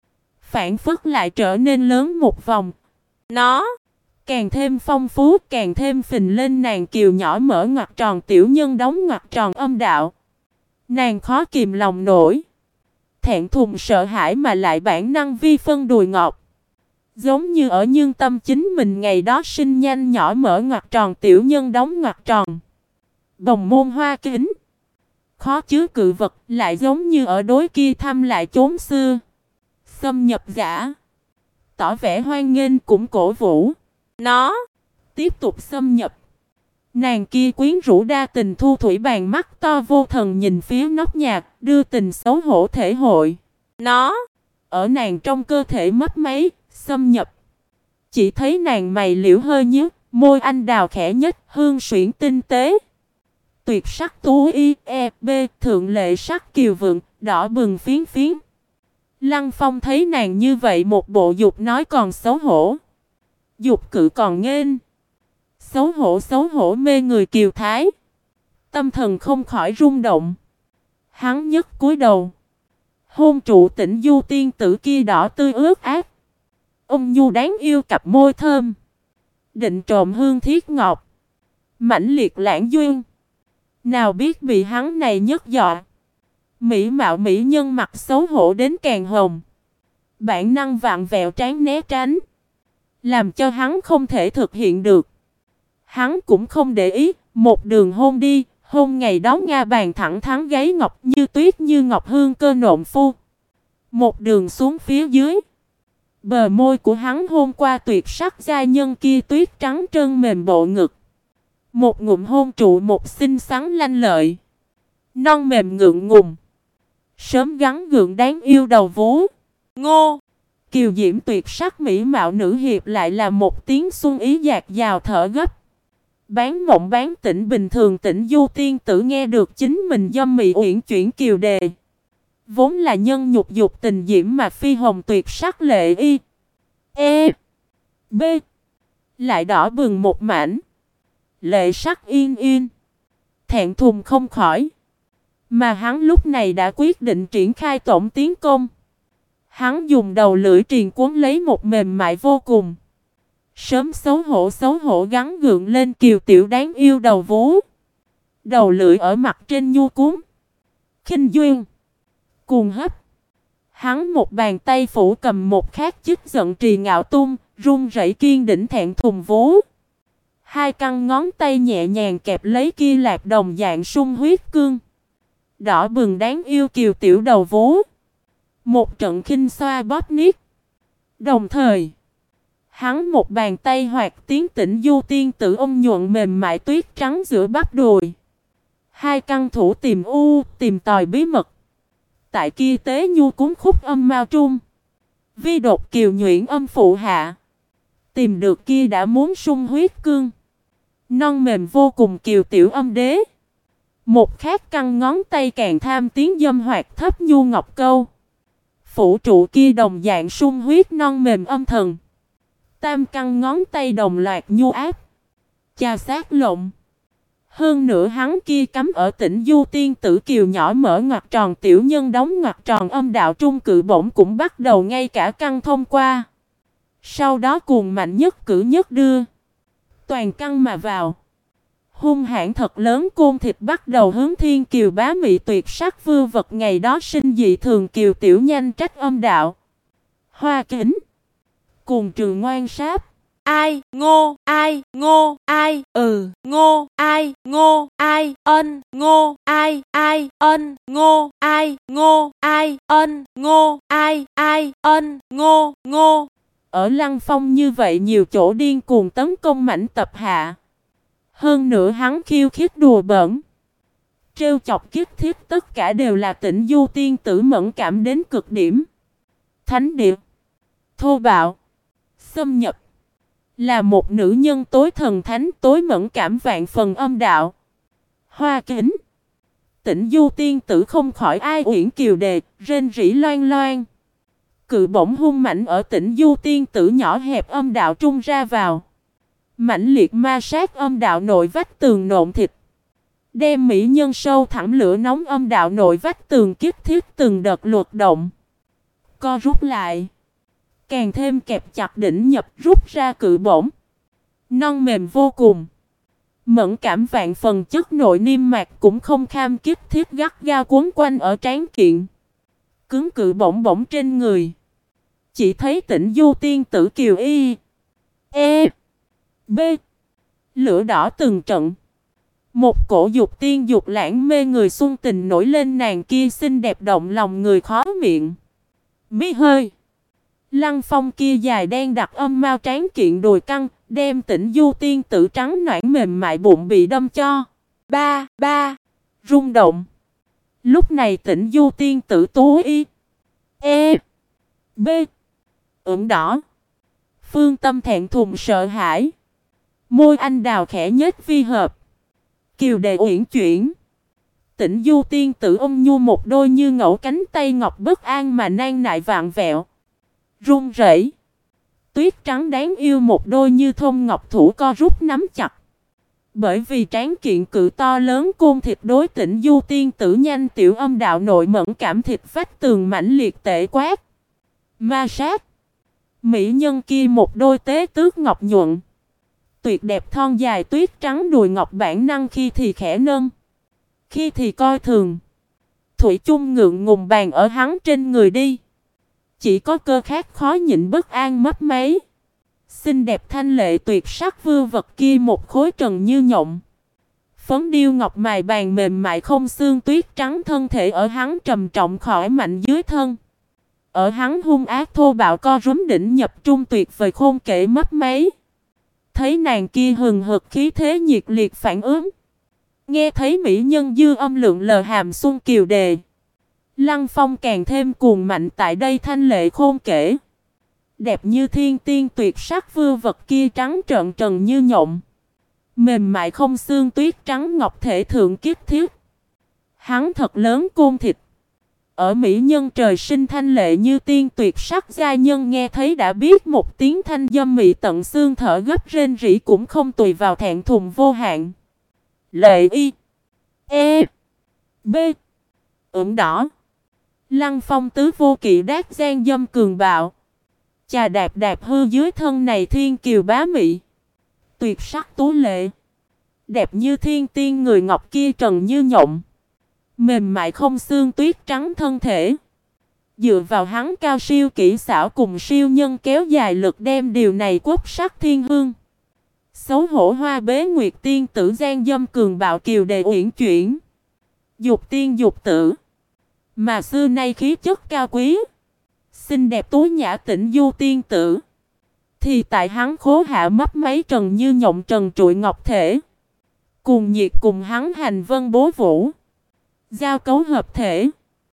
Phản phất lại trở nên lớn một vòng. Nó càng thêm phong phú, càng thêm phình lên nàng kiều nhỏ mở ngoặc tròn tiểu nhân đóng ngoặc tròn âm đạo. Nàng khó kìm lòng nổi. Thẹn thùng sợ hãi mà lại bản năng vi phân đùi ngọt. Giống như ở nhân tâm chính mình ngày đó sinh nhanh nhỏ mở ngoặc tròn tiểu nhân đóng ngoặc tròn. Bồng môn hoa kính. Khó chứa cự vật lại giống như ở đối kia thăm lại chốn xưa. Xâm nhập giả. Tỏ vẻ hoan nghênh cũng cổ vũ. Nó tiếp tục xâm nhập. Nàng kia quyến rũ đa tình thu thủy bàn mắt to vô thần nhìn phía nóc nhà, đưa tình xấu hổ thể hội. Nó ở nàng trong cơ thể mất mấy, xâm nhập. Chỉ thấy nàng mày liễu hơi nhíu, môi anh đào khẽ nhất, hương xuyển tinh tế. Tuyệt sắc tú y, e, b, thượng lệ sắc kiều vượng, đỏ bừng phiến phiến. Lăng Phong thấy nàng như vậy một bộ dục nói còn xấu hổ. Dục cự còn nghênh. Xấu hổ mê người kiều thái. Tâm thần không khỏi rung động. Hắn nhấc cúi đầu. Hôn trụ Tĩnh Du tiên tử kia đỏ tươi ướt át. Ông nhu đáng yêu cặp môi thơm. Định trộm hương thiết ngọt. Mãnh liệt lãng duyên. Nào biết bị hắn này nhấc dọa. Mỹ mạo mỹ nhân mặt xấu hổ đến càng hồng. Bản năng vặn vẹo trán né tránh. Làm cho hắn không thể thực hiện được. Hắn cũng không để ý. Một đường hôn đi. Hôn ngày đó Nga bàn thẳng thắn gáy ngọc như tuyết như ngọc hương cơ nộn phu. Một đường xuống phía dưới. Bờ môi của hắn hôn qua tuyệt sắc giai nhân kia tuyết trắng trơn mềm bộ ngực. Một ngụm hôn trụ một xinh xắn lanh lợi. Non mềm ngượng ngùng. Sớm gắn gượng đáng yêu đầu vú. Ngô! Kiều diễm tuyệt sắc mỹ mạo nữ hiệp lại là một tiếng xuân ý dạt dào thở gấp. Bán mộng bán tỉnh bình thường Tĩnh Du tiên tử nghe được chính mình dâm mị uyển chuyển kiều đề. Vốn là nhân nhục dục tình diễm mà phi hồng tuyệt sắc lệ y. E. B. Lại đỏ bừng một mảnh. Lệ sắc yên yên. Thẹn thùng không khỏi. Mà hắn lúc này đã quyết định triển khai tổng tiến công. Hắn dùng đầu lưỡi triền cuốn lấy một mềm mại vô cùng. Sớm xấu hổ gắn gượng lên kiều tiểu đáng yêu đầu vú. Đầu lưỡi ở mặt trên nhu cuốn. Khinh duyên. Cuồng hấp. Hắn một bàn tay phủ cầm một khác chích giận trì ngạo tung, run rẩy kiên đỉnh thẹn thùng vú. Hai căn ngón tay nhẹ nhàng kẹp lấy kia lạc đồng dạng sung huyết cương. Đỏ bừng đáng yêu kiều tiểu đầu vú. Một trận khinh xoa bóp niết. Đồng thời, hắn một bàn tay hoạt tiến Tĩnh Du tiên tử ôm nhuận mềm mại tuyết trắng giữa bắp đùi. Hai căn thủ tìm tòi bí mật. Tại kia tế nhu cuốn khúc âm mao trung. Vi đột kiều nhuyễn âm phụ hạ. Tìm được kia đã muốn sung huyết cương. Non mềm vô cùng kiều tiểu âm đế. Một khác căng ngón tay càng tham tiếng dâm hoạt thấp nhu ngọc câu. Phủ trụ kia đồng dạng sung huyết non mềm âm thần. Tam căng ngón tay đồng loạt nhu áp. Chà sát lộn. Hơn nữa hắn kia cắm ở tỉnh Du Tiên Tử Kiều nhỏ mở ngoặc tròn tiểu nhân đóng ngoặc tròn âm đạo trung cự bổng cũng bắt đầu ngay cả căng thông qua. Sau đó cuồng mạnh nhất cử nhất đưa. Toàn căng mà vào. Hung hãn thật lớn côn thịt bắt đầu hướng thiên kiều bá mị tuyệt sắc vư vật ngày đó sinh dị thường kiều tiểu nhanh trách âm đạo. Hoa kính. Cùng trường ngoan sáp. Ai, ngô, ai, ngô, ai, ngô, ai, ngô, ai, ngô, ai, ngô, ai, ngô, ai, ngô, ai, ngô. Ở Lăng Phong như vậy nhiều chỗ điên cuồng tấn công mãnh tập hạ. Hơn nữa hắn khiêu khích đùa bỡn. Trêu chọc kiếp thiết tất cả đều là tỉnh Du Tiên Tử mẫn cảm đến cực điểm. Thánh địa. Thô bạo. Xâm nhập. Là một nữ nhân tối thần thánh tối mẫn cảm vạn phần âm đạo. Hoa kính. Tỉnh Du Tiên Tử không khỏi ai uyển kiều đề, rên rỉ loan loan. Cự bổng hung mạnh ở tỉnh Du Tiên Tử nhỏ hẹp âm đạo trung ra vào. Mãnh liệt ma sát âm đạo nội vách tường nộn thịt. Đem mỹ nhân sâu thẳng lửa nóng âm đạo nội vách tường kiếp thiết từng đợt luật động. Co rút lại. Càng thêm kẹp chặt đỉnh nhập rút ra cự bổng. Non mềm vô cùng. Mẫn cảm vạn phần chất nội niêm mạc cũng không kham kiếp thiết gắt gao cuốn quanh ở trán kiện. Cứng cự bổng bổng trên người. Chỉ thấy tỉnh Du Tiên Tử Kiều Y. E. B. Lửa đỏ từng trận. Một cổ dục tiên dục lãng mê người xuân tình nổi lên nàng kia xinh đẹp động lòng người khó miệng. Mi hơi. Lăng Phong kia dài đen đặt âm mao tráng kiện đùi căng, đem tỉnh Du Tiên Tử trắng nõn mềm mại bụng bị đâm cho. Ba. Rung động. Lúc này tỉnh Du Tiên Tử tú y. E. B. Ửng đỏ. Phương tâm thẹn thùng sợ hãi. Môi anh đào khẽ nhếch vi hợp. Kiều đề uyển chuyển. Tỉnh Du Tiên Tử ôm nhu một đôi như ngẫu cánh tay ngọc bất an mà nan nại vạn vẹo. Run rẩy. Tuyết trắng đáng yêu một đôi như thôn ngọc thủ co rút nắm chặt. Bởi vì tráng kiện cự to lớn côn thịt đối tỉnh Du Tiên Tử nhanh tiểu âm đạo nội mẫn cảm thịt vách tường mãnh liệt tệ quát. Ma sát. Mỹ nhân kia một đôi tế tước ngọc nhuận. Tuyệt đẹp thon dài tuyết trắng đùi ngọc bản năng khi thì khẽ nâng. Khi thì coi thường. Thủy chung ngượng ngùng bàn ở hắn trên người đi. Chỉ có cơ khát khó nhịn bất an mấp máy. Xinh đẹp thanh lệ tuyệt sắc vư vật kia một khối trần như nhộng. Phấn điêu ngọc mài bàn mềm mại không xương tuyết trắng thân thể ở hắn trầm trọng khỏi mạnh dưới thân. Ở hắn hung ác thô bạo co rúm đỉnh nhập trung tuyệt vời khôn kể mấp máy. Thấy nàng kia hừng hực khí thế nhiệt liệt phản ứng. Nghe thấy mỹ nhân dư âm lượng lờ hàm xuân kiều đề. Lăng Phong càng thêm cuồng mạnh tại đây thanh lệ khôn kể. Đẹp như thiên tiên tuyệt sắc vư vật kia trắng trợn trần như nhộng. Mềm mại không xương tuyết trắng ngọc thể thượng kiết thiết. Hắn thật lớn côn thịt. Ở mỹ nhân trời sinh thanh lệ như tiên tuyệt sắc gia nhân nghe thấy đã biết một tiếng thanh dâm mị tận xương thở gấp rên rỉ cũng không tùy vào thẹn thùng vô hạn. Lệ y. E. B. Ửng đỏ. Lăng Phong tứ vô kỵ đát gian dâm cường bạo. Chà đạp đạp hư dưới thân này thiên kiều bá mị. Tuyệt sắc tú lệ. Đẹp như thiên tiên người ngọc kia trần như nhộng. Mềm mại không xương tuyết trắng thân thể. Dựa vào hắn cao siêu kỹ xảo cùng siêu nhân kéo dài lực đem điều này quốc sắc thiên hương. Xấu hổ hoa bế nguyệt tiên tử gian dâm cường bạo kiều đề uyển chuyển. Dục tiên dục tử. Mà xưa nay khí chất cao quý. Xinh đẹp tú nhã tỉnh Du Tiên Tử. Thì tại hắn khố hạ mấp máy trần như nhộng trần trụi ngọc thể. Cùng nhiệt cùng hắn hành vân bố vũ. Giao cấu hợp thể.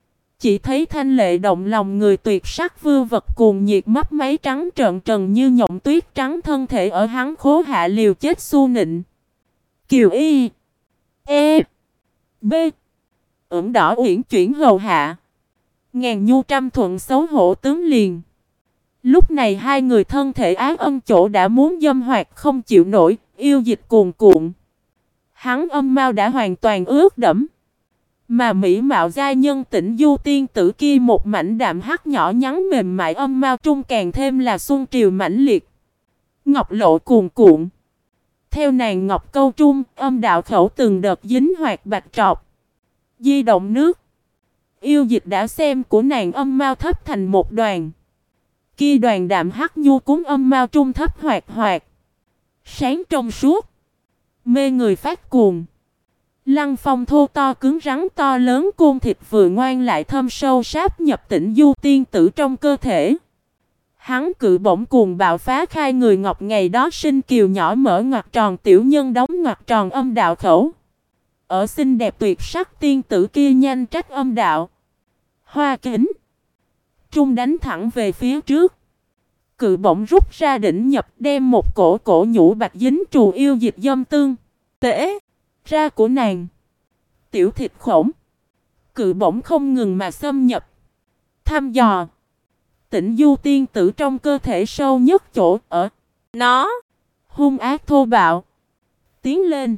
Chỉ thấy thanh lệ động lòng người tuyệt sắc vư vật cuồng nhiệt mấp máy trắng trợn trần như nhộng tuyết trắng thân thể ở hắn khố hạ liều chết su nịnh. Kiều Y. E. B. Ửng đỏ uyển chuyển hầu hạ. Ngàn nhu trăm thuận xấu hổ tướng liền. Lúc này hai người thân thể ác ân chỗ đã muốn dâm hoạt không chịu nổi, yêu dịch cuồn cuộn. Hắn âm mau đã hoàn toàn ướt đẫm. Mà mỹ mạo giai nhân Tĩnh Du tiên tử kia một mảnh đạm hắc nhỏ nhắn mềm mại âm mau trung càng thêm là xuân triều mãnh liệt. Ngọc lộ cuồn cuộn. Theo nàng ngọc câu trung, âm đạo khẩu từng đợt dính hoạt bạch trọc. Di động nước. Yêu dịch đã xem của nàng âm mau thấp thành một đoàn. Kia đoàn đạm hắc nhu cúng âm mau trung thấp hoạt hoạt. Sáng trong suốt. Mê người phát cuồng. Lăng Phong thô to cứng rắn to lớn côn thịt vừa ngoan lại thâm sâu sáp nhập Tĩnh Du tiên tử trong cơ thể. Hắn cự bổng cuồng bạo phá khai người ngọc ngày đó sinh kiều nhỏ mở ngoặc tròn tiểu nhân đóng ngoặc tròn âm đạo khẩu. Ở xinh đẹp tuyệt sắc tiên tử kia nhanh trách âm đạo. Hoa kính. Trung đánh thẳng về phía trước. Cự bổng rút ra đỉnh nhập đem một cổ nhũ bạch dính trù yêu dịch dâm tương. Tễ. Ra của nàng. Tiểu thịt khổng. Cự bổng không ngừng mà xâm nhập. Thăm dò. Tĩnh Du tiên tử trong cơ thể sâu nhất chỗ ở. Nó. Hung ác thô bạo. Tiến lên.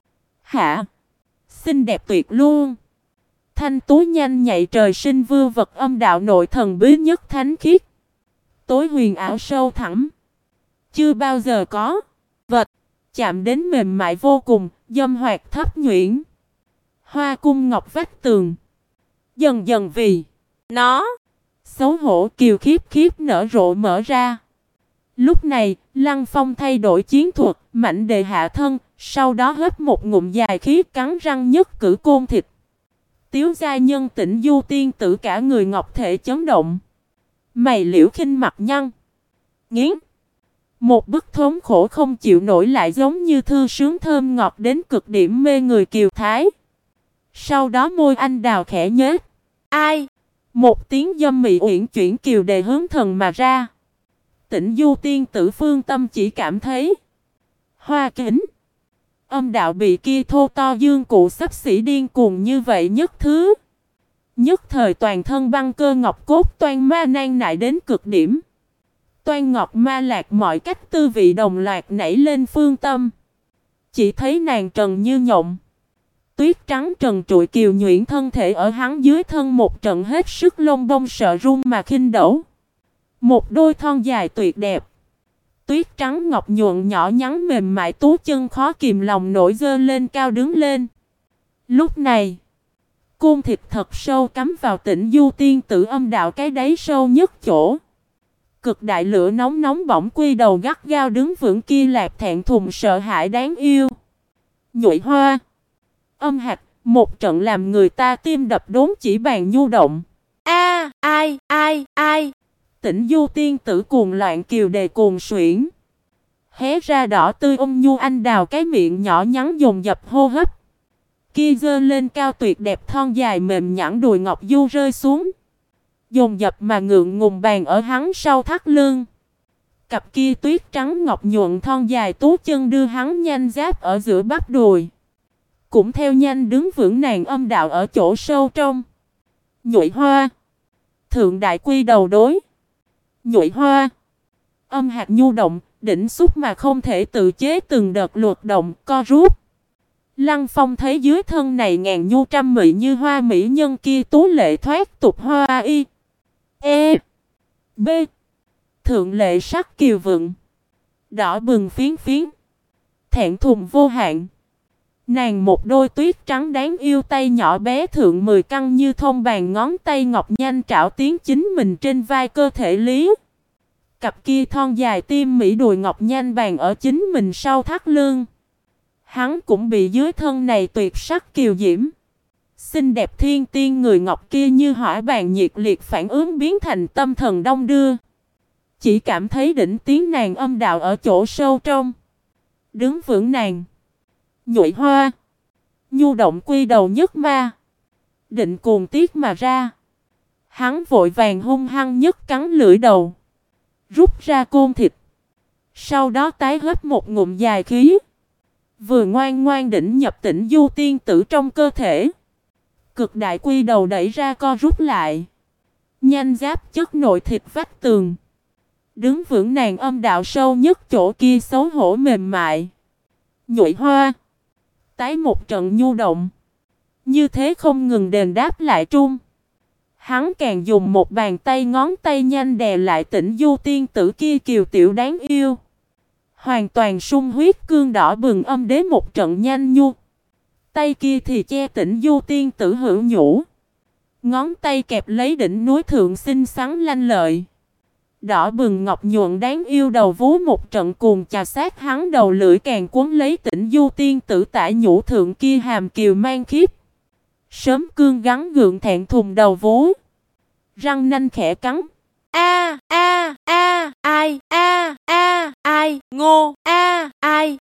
Hạ. Xinh đẹp tuyệt luôn. Thanh tú nhanh nhạy trời sinh vưu vật âm đạo nội thần bí nhất thánh khiết. Tối huyền ảo sâu thẳm. Chưa bao giờ có. Vật. Chạm đến mềm mại vô cùng. Dâm hoạt thấp nhuyễn. Hoa cung ngọc vách tường. Dần dần vì. Nó. Xấu hổ kiều khiếp khiếp nở rộ mở ra. Lúc này, Lăng Phong thay đổi chiến thuật, mạnh đề hạ thân, sau đó hớp một ngụm dài khí cắn răng nhất cử côn thịt. Tiếu gia nhân Tĩnh Du tiên tử cả người ngọc thể chấn động. Mày liễu khinh mặt nhăn. Nghiến. Một bức thống khổ không chịu nổi lại giống như thư sướng thơm ngọt đến cực điểm mê người kiều thái. Sau đó môi anh đào khẽ nhếch. Ai? Một tiếng dâm mị uyển chuyển kiều đề hướng thần mà ra. Tĩnh Du tiên tử phương tâm chỉ cảm thấy hoa kính. Âm đạo bị kia thô to dương cụ xấp xỉ điên cuồng như vậy nhất thứ. Nhất thời toàn thân băng cơ ngọc cốt toan ma nan nại đến cực điểm. Toan ngọc ma lạc mọi cách tư vị đồng loạt nảy lên phương tâm. Chỉ thấy nàng trần như nhộng. Tuyết trắng trần trụi kiều nhuyễn thân thể ở hắn dưới thân một trận hết sức lông bông sợ run mà khinh đẩu. Một đôi thon dài tuyệt đẹp. Tuyết trắng ngọc nhuận nhỏ nhắn mềm mại tú chân khó kìm lòng nổi dơ lên cao đứng lên. Lúc này, côn thịt thật sâu cắm vào Tĩnh Du tiên tử âm đạo cái đáy sâu nhất chỗ. Cực đại lửa nóng nóng bỏng quy đầu gắt gao đứng vững kia lạc thẹn thùng sợ hãi đáng yêu. Nhụy hoa. Âm hạt, một trận làm người ta tim đập đốn chỉ bàn nhu động. Ai. Tĩnh Du tiên tử cuồng loạn kiều đề cuồng suyễn. Hé ra đỏ tươi nhu anh đào cái miệng nhỏ nhắn dồn dập hô hấp. Kia dơ lên cao tuyệt đẹp thon dài mềm nhẵn đùi ngọc du rơi xuống. Dồn dập mà ngượng ngùng bàn ở hắn sau thắt lưng. Cặp kia tuyết trắng ngọc nhuận thon dài tú chân đưa hắn nhanh giáp ở giữa bắp đùi. Cũng theo nhanh đứng vững nàng âm đạo ở chỗ sâu trong. Nhụy hoa. Thượng đại quy đầu đối. Nhụy hoa. Âm hạt nhu động, đỉnh xúc mà không thể tự chế từng đợt luật động, co rút. Lăng Phong thấy dưới thân này ngàn nhu trăm mị như hoa mỹ nhân kia tú lệ thoát tục hoa y. E. B. Thượng lệ sắc kiều vựng. Đỏ bừng phiến phiến. Thẹn thùng vô hạn. Nàng một đôi tuyết trắng đáng yêu tay nhỏ bé thượng 10 căn như thông bàn ngón tay ngọc nhanh trảo tiến chính mình trên vai cơ thể lý. Cặp kia thon dài tim mỹ đùi ngọc nhanh bàn ở chính mình sau thắt lưng. Hắn cũng bị dưới thân này tuyệt sắc kiều diễm. Xinh đẹp thiên tiên người ngọc kia như hỏa bàn nhiệt liệt phản ứng biến thành tâm thần đông đưa. Chỉ cảm thấy đỉnh tiếng nàng âm đạo ở chỗ sâu trong. Đứng vững nàng. Nhụy hoa. Nhu động quy đầu nhất ma. Định cuồng tiết mà ra. Hắn vội vàng hung hăng nhất cắn lưỡi đầu. Rút ra côn thịt. Sau đó tái hấp một ngụm dài khí. Vừa ngoan ngoan đỉnh nhập Tĩnh Du tiên tử trong cơ thể. Cực đại quy đầu đẩy ra co rút lại. Nhanh giáp chất nội thịt vách tường. Đứng vững nàng âm đạo sâu nhất chỗ kia xấu hổ mềm mại. Nhụy hoa. Tái một trận nhu động. Như thế không ngừng đền đáp lại trung. Hắn càng dùng một bàn tay ngón tay nhanh đè lại Tĩnh Du tiên tử kia kiều tiểu đáng yêu. Hoàn toàn sung huyết cương đỏ bừng âm đế một trận nhanh nhu. Tay kia thì che Tĩnh Du tiên tử hữu nhũ. Ngón tay kẹp lấy đỉnh núi thượng xinh xắn lanh lợi. Đỏ bừng ngọc nhuận đáng yêu đầu vú một trận cuồng chà sát hắn đầu lưỡi càng cuốn lấy Tĩnh Du tiên tử tả nhũ thượng kia hàm kiều mang khiếp. Sớm cương gắn gượng thẹn thùng đầu vú. Răng nanh khẽ cắn. A a a ai a a ai ngô a ai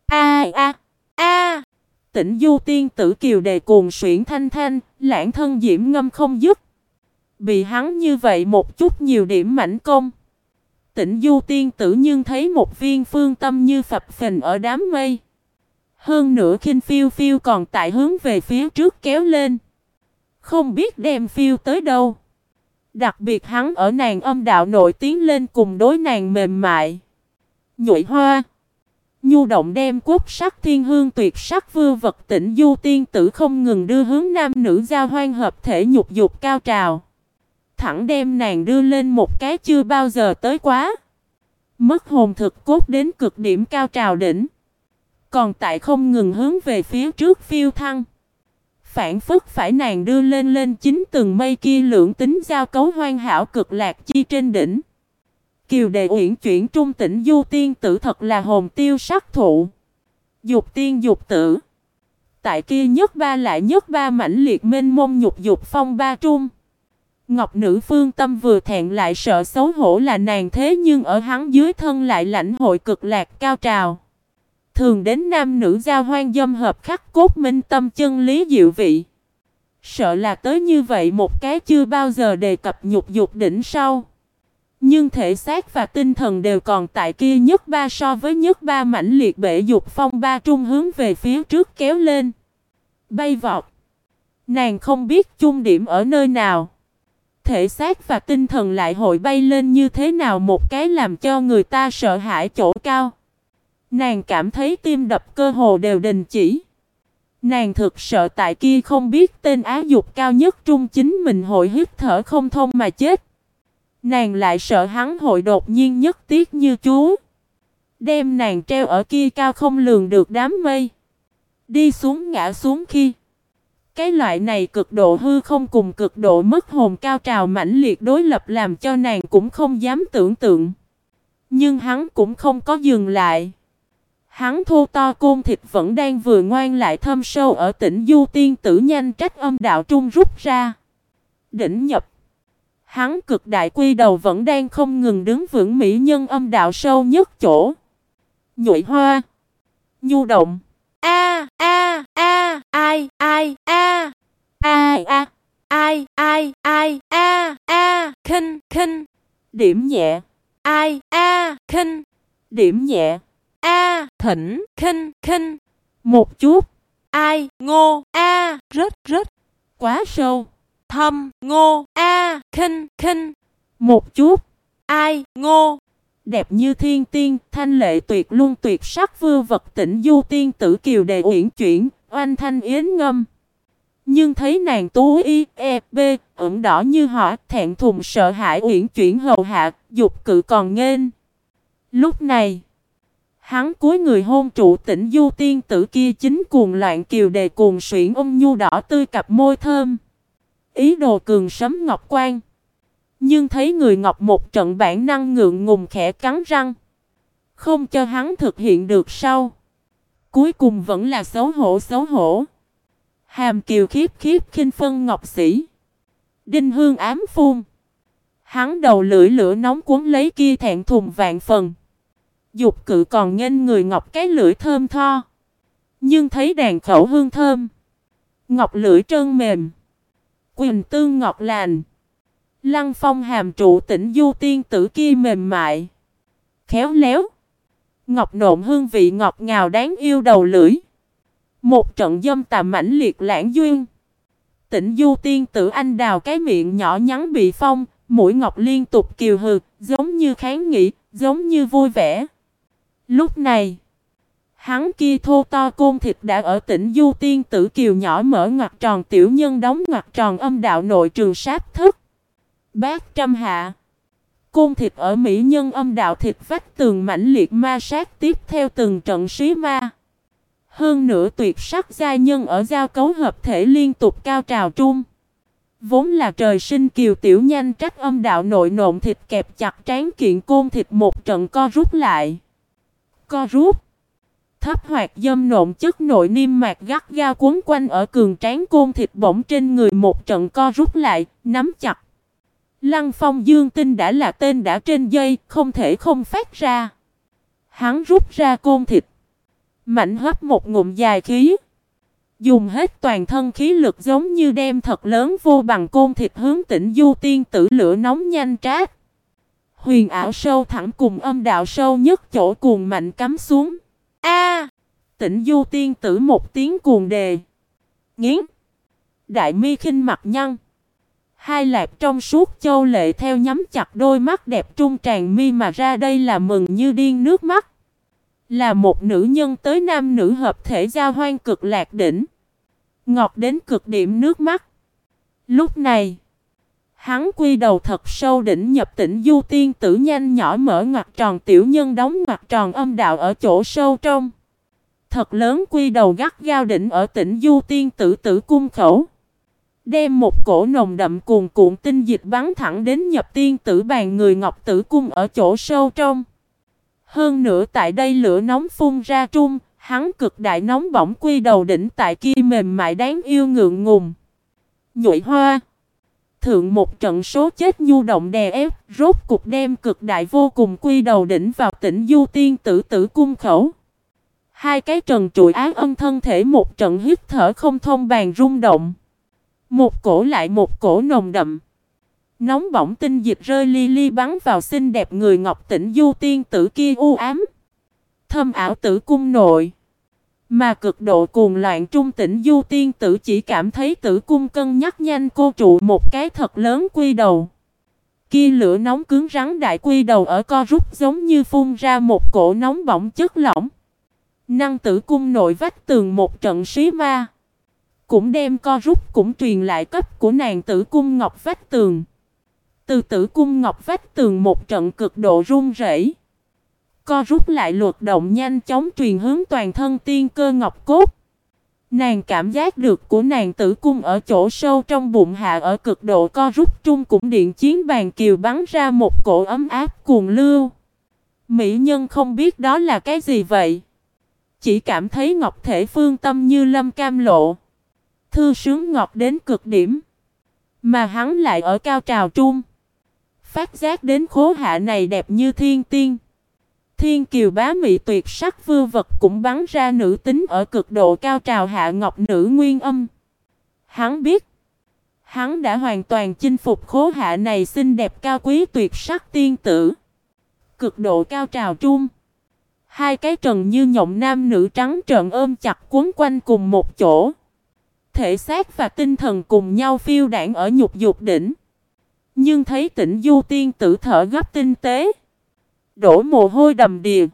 a a a. Tĩnh Du tiên tử kiều đề cuồng xuyển thanh thanh, lãng thân diễm ngâm không dứt. Bị hắn như vậy một chút nhiều điểm mãnh công. Tĩnh Du tiên tử nhưng thấy một viên phương tâm như phập phình ở đám mây. Hơn nữa khinh phiêu phiêu còn tại hướng về phía trước kéo lên. Không biết đem phiêu tới đâu. Đặc biệt hắn ở nàng âm đạo nội tiến lên cùng đối nàng mềm mại. Nhụy hoa. Nhu động đem quốc sắc thiên hương tuyệt sắc vưu vật Tĩnh Du tiên tử không ngừng đưa hướng nam nữ giao hoan hợp thể nhục dục cao trào. Thẳng đem nàng đưa lên một cái chưa bao giờ tới quá. Mất hồn thực cốt đến cực điểm cao trào đỉnh. Còn tại không ngừng hướng về phía trước phiêu thăng. Phản phất phải nàng đưa lên lên chính từng mây kia lưỡng tính giao cấu hoàn hảo cực lạc chi trên đỉnh. Kiều đề uyển chuyển trung Tĩnh Du tiên tử thật là hồn tiêu sắc thụ. Dục tiên dục tử. Tại kia nhất ba lại nhất ba mãnh liệt mênh mông nhục dục phong ba trung. Ngọc nữ phương tâm vừa thẹn lại sợ xấu hổ là nàng thế nhưng ở hắn dưới thân lại lãnh hội cực lạc cao trào. Thường đến nam nữ giao hoan dâm hợp khắc cốt minh tâm chân lý diệu vị. Sợ là tới như vậy một cái chưa bao giờ đề cập nhục dục đỉnh sau. Nhưng thể xác và tinh thần đều còn tại kia nhất ba so với nhất ba mãnh liệt bể dục phong ba trung hướng về phía trước kéo lên. Bay vọt. Nàng không biết chung điểm ở nơi nào. Thể xác và tinh thần lại hội bay lên như thế nào một cái làm cho người ta sợ hãi chỗ cao. Nàng cảm thấy tim đập cơ hồ đều đình chỉ. Nàng thực sợ tại kia không biết tên á dục cao nhất trung chính mình hội hít thở không thông mà chết. Nàng lại sợ hắn hội đột nhiên nhất tiết như chú. Đem nàng treo ở kia cao không lường được đám mây. Đi xuống ngã xuống khi. Cái loại này cực độ hư không cùng cực độ mất hồn cao trào mãnh liệt đối lập làm cho nàng cũng không dám tưởng tượng. Nhưng hắn cũng không có dừng lại. Hắn thô to côn thịt vẫn đang vừa ngoan lại thâm sâu ở Tĩnh Du tiên tử nhanh trách âm đạo trung rút ra. Đỉnh nhập. Hắn cực đại quy đầu vẫn đang không ngừng đứng vững mỹ nhân âm đạo sâu nhất chỗ. Nhụy hoa. Nhu động. A a a ai ai a ai a ai ai ai a a khinh khinh. Điểm nhẹ. Ai a khinh. Điểm nhẹ. A thỉnh khinh khinh. Một chút. Ai ngô a rết rết. Quá sâu. Thâm ngô a khinh khinh. Một chút. Ai ngô. Đẹp như thiên tiên, thanh lệ tuyệt luân tuyệt sắc vưu vật Tĩnh Du tiên tử kiều đề uyển chuyển, oanh thanh yến ngâm. Nhưng thấy nàng tú y, e, b, ửng đỏ như hỏa, thẹn thùng sợ hãi uyển chuyển hầu hạ, dục cự còn nghênh. Lúc này, hắn cúi người hôn trụ Tĩnh Du tiên tử kia chính cuồng loạn kiều đề cuồng xuyển nhu đỏ tươi cặp môi thơm. Ý đồ cường sấm ngọc quan. Nhưng thấy người ngọc một trận bản năng ngượng ngùng khẽ cắn răng. Không cho hắn thực hiện được sau. Cuối cùng vẫn là xấu hổ xấu hổ. Hàm kiều khiếp khiếp khinh phân ngọc sĩ. Đinh hương ám phun. Hắn đầu lưỡi lửa nóng cuốn lấy kia thẹn thùng vạn phần. Dục cự còn nghênh người ngọc cái lưỡi thơm tho. Nhưng thấy đàn khẩu hương thơm. Ngọc lưỡi trơn mềm. Quỳnh tương ngọt lành. Lăng phong hàm trụ Tĩnh Du tiên tử kia mềm mại. Khéo léo. ngọc nộn hương vị ngọt ngào đáng yêu đầu lưỡi. Một trận dâm tà mãnh liệt lãng duyên. Tĩnh Du tiên tử anh đào cái miệng nhỏ nhắn bị phong, mũi ngọc liên tục kiều hừ, giống như kháng nghị, giống như vui vẻ. Lúc này, hắn kia thô to côn thịt đã ở Tĩnh Du tiên tử kiều nhỏ mở ngoặc tròn tiểu nhân đóng ngoặc tròn âm đạo nội trường sát thức. Bát trăm hạ. Côn thịt ở mỹ nhân âm đạo thịt vách tường mãnh liệt ma sát tiếp theo từng trận xí ma. Hơn nữa tuyệt sắc giai nhân ở giao cấu hợp thể liên tục cao trào trung. Vốn là trời sinh kiều tiểu nhanh trách âm đạo nội nộn thịt kẹp chặt trán kiện côn thịt một trận co rút lại. Co rút. Thấp hoạt dâm nộn chất nội niêm mạc gắt gao quấn quanh ở cường trán côn thịt bỗng trên người một trận co rút lại, nắm chặt. Lăng Phong Dương Tinh đã là tên đã trên dây, không thể không phát ra. Hắn rút ra côn thịt. Mạnh hấp một ngụm dài khí. Dùng hết toàn thân khí lực giống như đem thật lớn vô bằng côn thịt hướng Tĩnh Du tiên tử lửa nóng nhanh trát. Huyền ảo sâu thẳng cùng âm đạo sâu nhất chỗ cuồng mạnh cắm xuống. A! Tĩnh Du tiên tử một tiếng cuồng đề. Nghiến. Đại mi khinh mặt nhăn. Hai lạp trong suốt châu lệ theo nhắm chặt đôi mắt đẹp trung tràn mi mà ra, đây là mừng như điên nước mắt. Là một nữ nhân tới nam nữ hợp thể giao hoan cực lạc đỉnh. Ngọt đến cực điểm nước mắt. Lúc này, hắn quy đầu thật sâu đỉnh nhập Tĩnh Du tiên tử nhanh nhỏ mở ngoặc tròn tiểu nhân đóng ngoặc tròn âm đạo ở chỗ sâu trong. Thật lớn quy đầu gắt gao đỉnh ở Tĩnh Du tiên tử tử cung khẩu. Đem một cổ nồng đậm cuồn cuộn tinh dịch bắn thẳng đến nhập tiên tử bàn người ngọc tử cung ở chỗ sâu trong. Hơn nữa tại đây lửa nóng phun ra trung, hắn cực đại nóng bỏng quy đầu đỉnh tại kia mềm mại đáng yêu ngượng ngùng. Nhụy hoa. Thượng một trận số chết nhu động đè ép, rốt cục đem cực đại vô cùng quy đầu đỉnh vào Tĩnh Du tiên tử tử cung khẩu. Hai cái trần trụi ái ân thân thể một trận hít thở không thông bàn rung động. Một cổ lại một cổ nồng đậm. Nóng bỏng tinh dịch rơi li li bắn vào xinh đẹp người ngọc Tĩnh Du tiên tử kia u ám. Thâm ảo tử cung nội. Mà cực độ cuồng loạn trung Tĩnh Du tiên tử chỉ cảm thấy tử cung cân nhắc nhanh cô trụ một cái thật lớn quy đầu. Kia lửa nóng cứng rắn đại quy đầu ở co rút giống như phun ra một cổ nóng bỏng chất lỏng. Năng tử cung nội vách tường một trận xí ma. Cũng đem co rút cũng truyền lại cấp của nàng tử cung ngọc vách tường. Từ tử cung ngọc vách tường một trận cực độ run rẩy. Co rút lại luật động nhanh chóng truyền hướng toàn thân tiên cơ ngọc cốt. Nàng cảm giác được của nàng tử cung ở chỗ sâu trong bụng hạ ở cực độ co rút trung cũng điện chiến bàn kiều bắn ra một cổ ấm áp cuồng lưu. Mỹ nhân không biết đó là cái gì vậy. Chỉ cảm thấy ngọc thể phương tâm như lâm cam lộ. Thư sướng ngọt đến cực điểm. Mà hắn lại ở cao trào trung. Phát giác đến khố hạ này đẹp như thiên tiên. Thiên kiều bá mị tuyệt sắc vư vật cũng bắn ra nữ tính ở cực độ cao trào hạ ngọc nữ nguyên âm. Hắn biết. Hắn đã hoàn toàn chinh phục khố hạ này xinh đẹp cao quý tuyệt sắc tiên tử. Cực độ cao trào trung. Hai cái trần như nhộng nam nữ trắng trợn ôm chặt quấn quanh cùng một chỗ. Thể xác và tinh thần cùng nhau phiêu đãng ở nhục dục đỉnh. Nhưng thấy Tĩnh Du tiên tử thở gấp tinh tế. Đổ mồ hôi đầm đìa.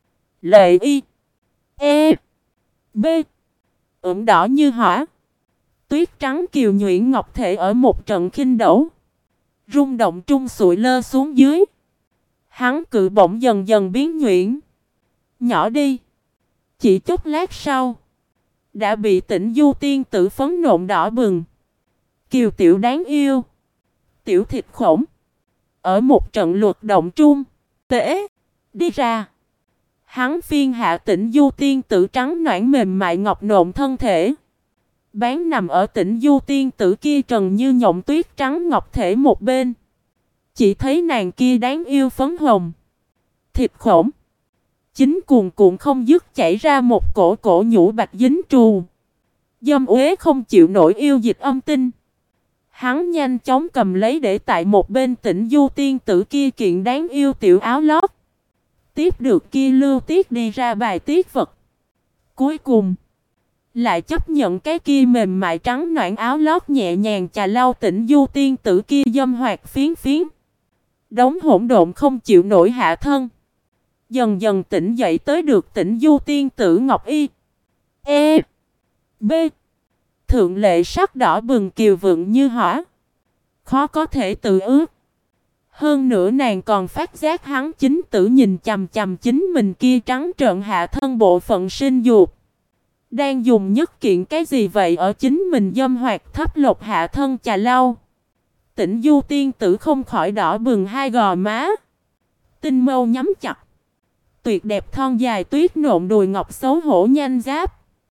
Lệ y. E. B. Ửng đỏ như hỏa. Tuyết trắng kiều nhuyễn ngọc thể ở một trận khinh đẩu. Rung động trung sụi lơ xuống dưới. Hắn cự bỗng dần dần biến nhuyễn. Nhỏ đi. Chỉ chút lát sau. Đã bị Tĩnh Du tiên tử phấn nộn đỏ bừng. Kiều tiểu đáng yêu. Tiểu thịt khổng. Ở một trận luật động trung. Tế. Đi ra. Hắn phiên hạ Tĩnh Du tiên tử trắng noãn mềm mại ngọc nộn thân thể. Bán nằm ở Tĩnh Du tiên tử kia trần như nhộng tuyết trắng ngọc thể một bên. Chỉ thấy nàng kia đáng yêu phấn hồng. Thịt khổng. Chính cuồn cuộn không dứt chảy ra một cổ cổ nhũ bạch dính trù. Dâm uế không chịu nổi yêu dịch âm tinh. Hắn nhanh chóng cầm lấy để tại một bên Tĩnh Du tiên tử kia kiện đáng yêu tiểu áo lót. tiếp được kia lưu tiết đi ra bài tiết vật. Cuối cùng, lại chấp nhận cái kia mềm mại trắng nõn áo lót nhẹ nhàng chà lau Tĩnh Du tiên tử kia dâm hoạt phiến phiến. Đống hỗn độn không chịu nổi hạ thân. Dần dần tỉnh dậy tới được Tĩnh Du tiên tử Ngọc Y. E. B. Thượng lệ sắc đỏ bừng kiều vượng như hỏa. Khó có thể tự ước. Hơn nữa nàng còn phát giác hắn chính tử nhìn chằm chằm chính mình kia trắng trợn hạ thân bộ phận sinh dục. Đang dùng nhất kiện cái gì vậy ở chính mình dâm hoạt thấp lột hạ thân chà lau. Tĩnh Du tiên tử không khỏi đỏ bừng hai gò má. Tinh mâu nhắm chặt. Tuyệt đẹp thon dài tuyết nộn đùi ngọc xấu hổ nhanh giáp.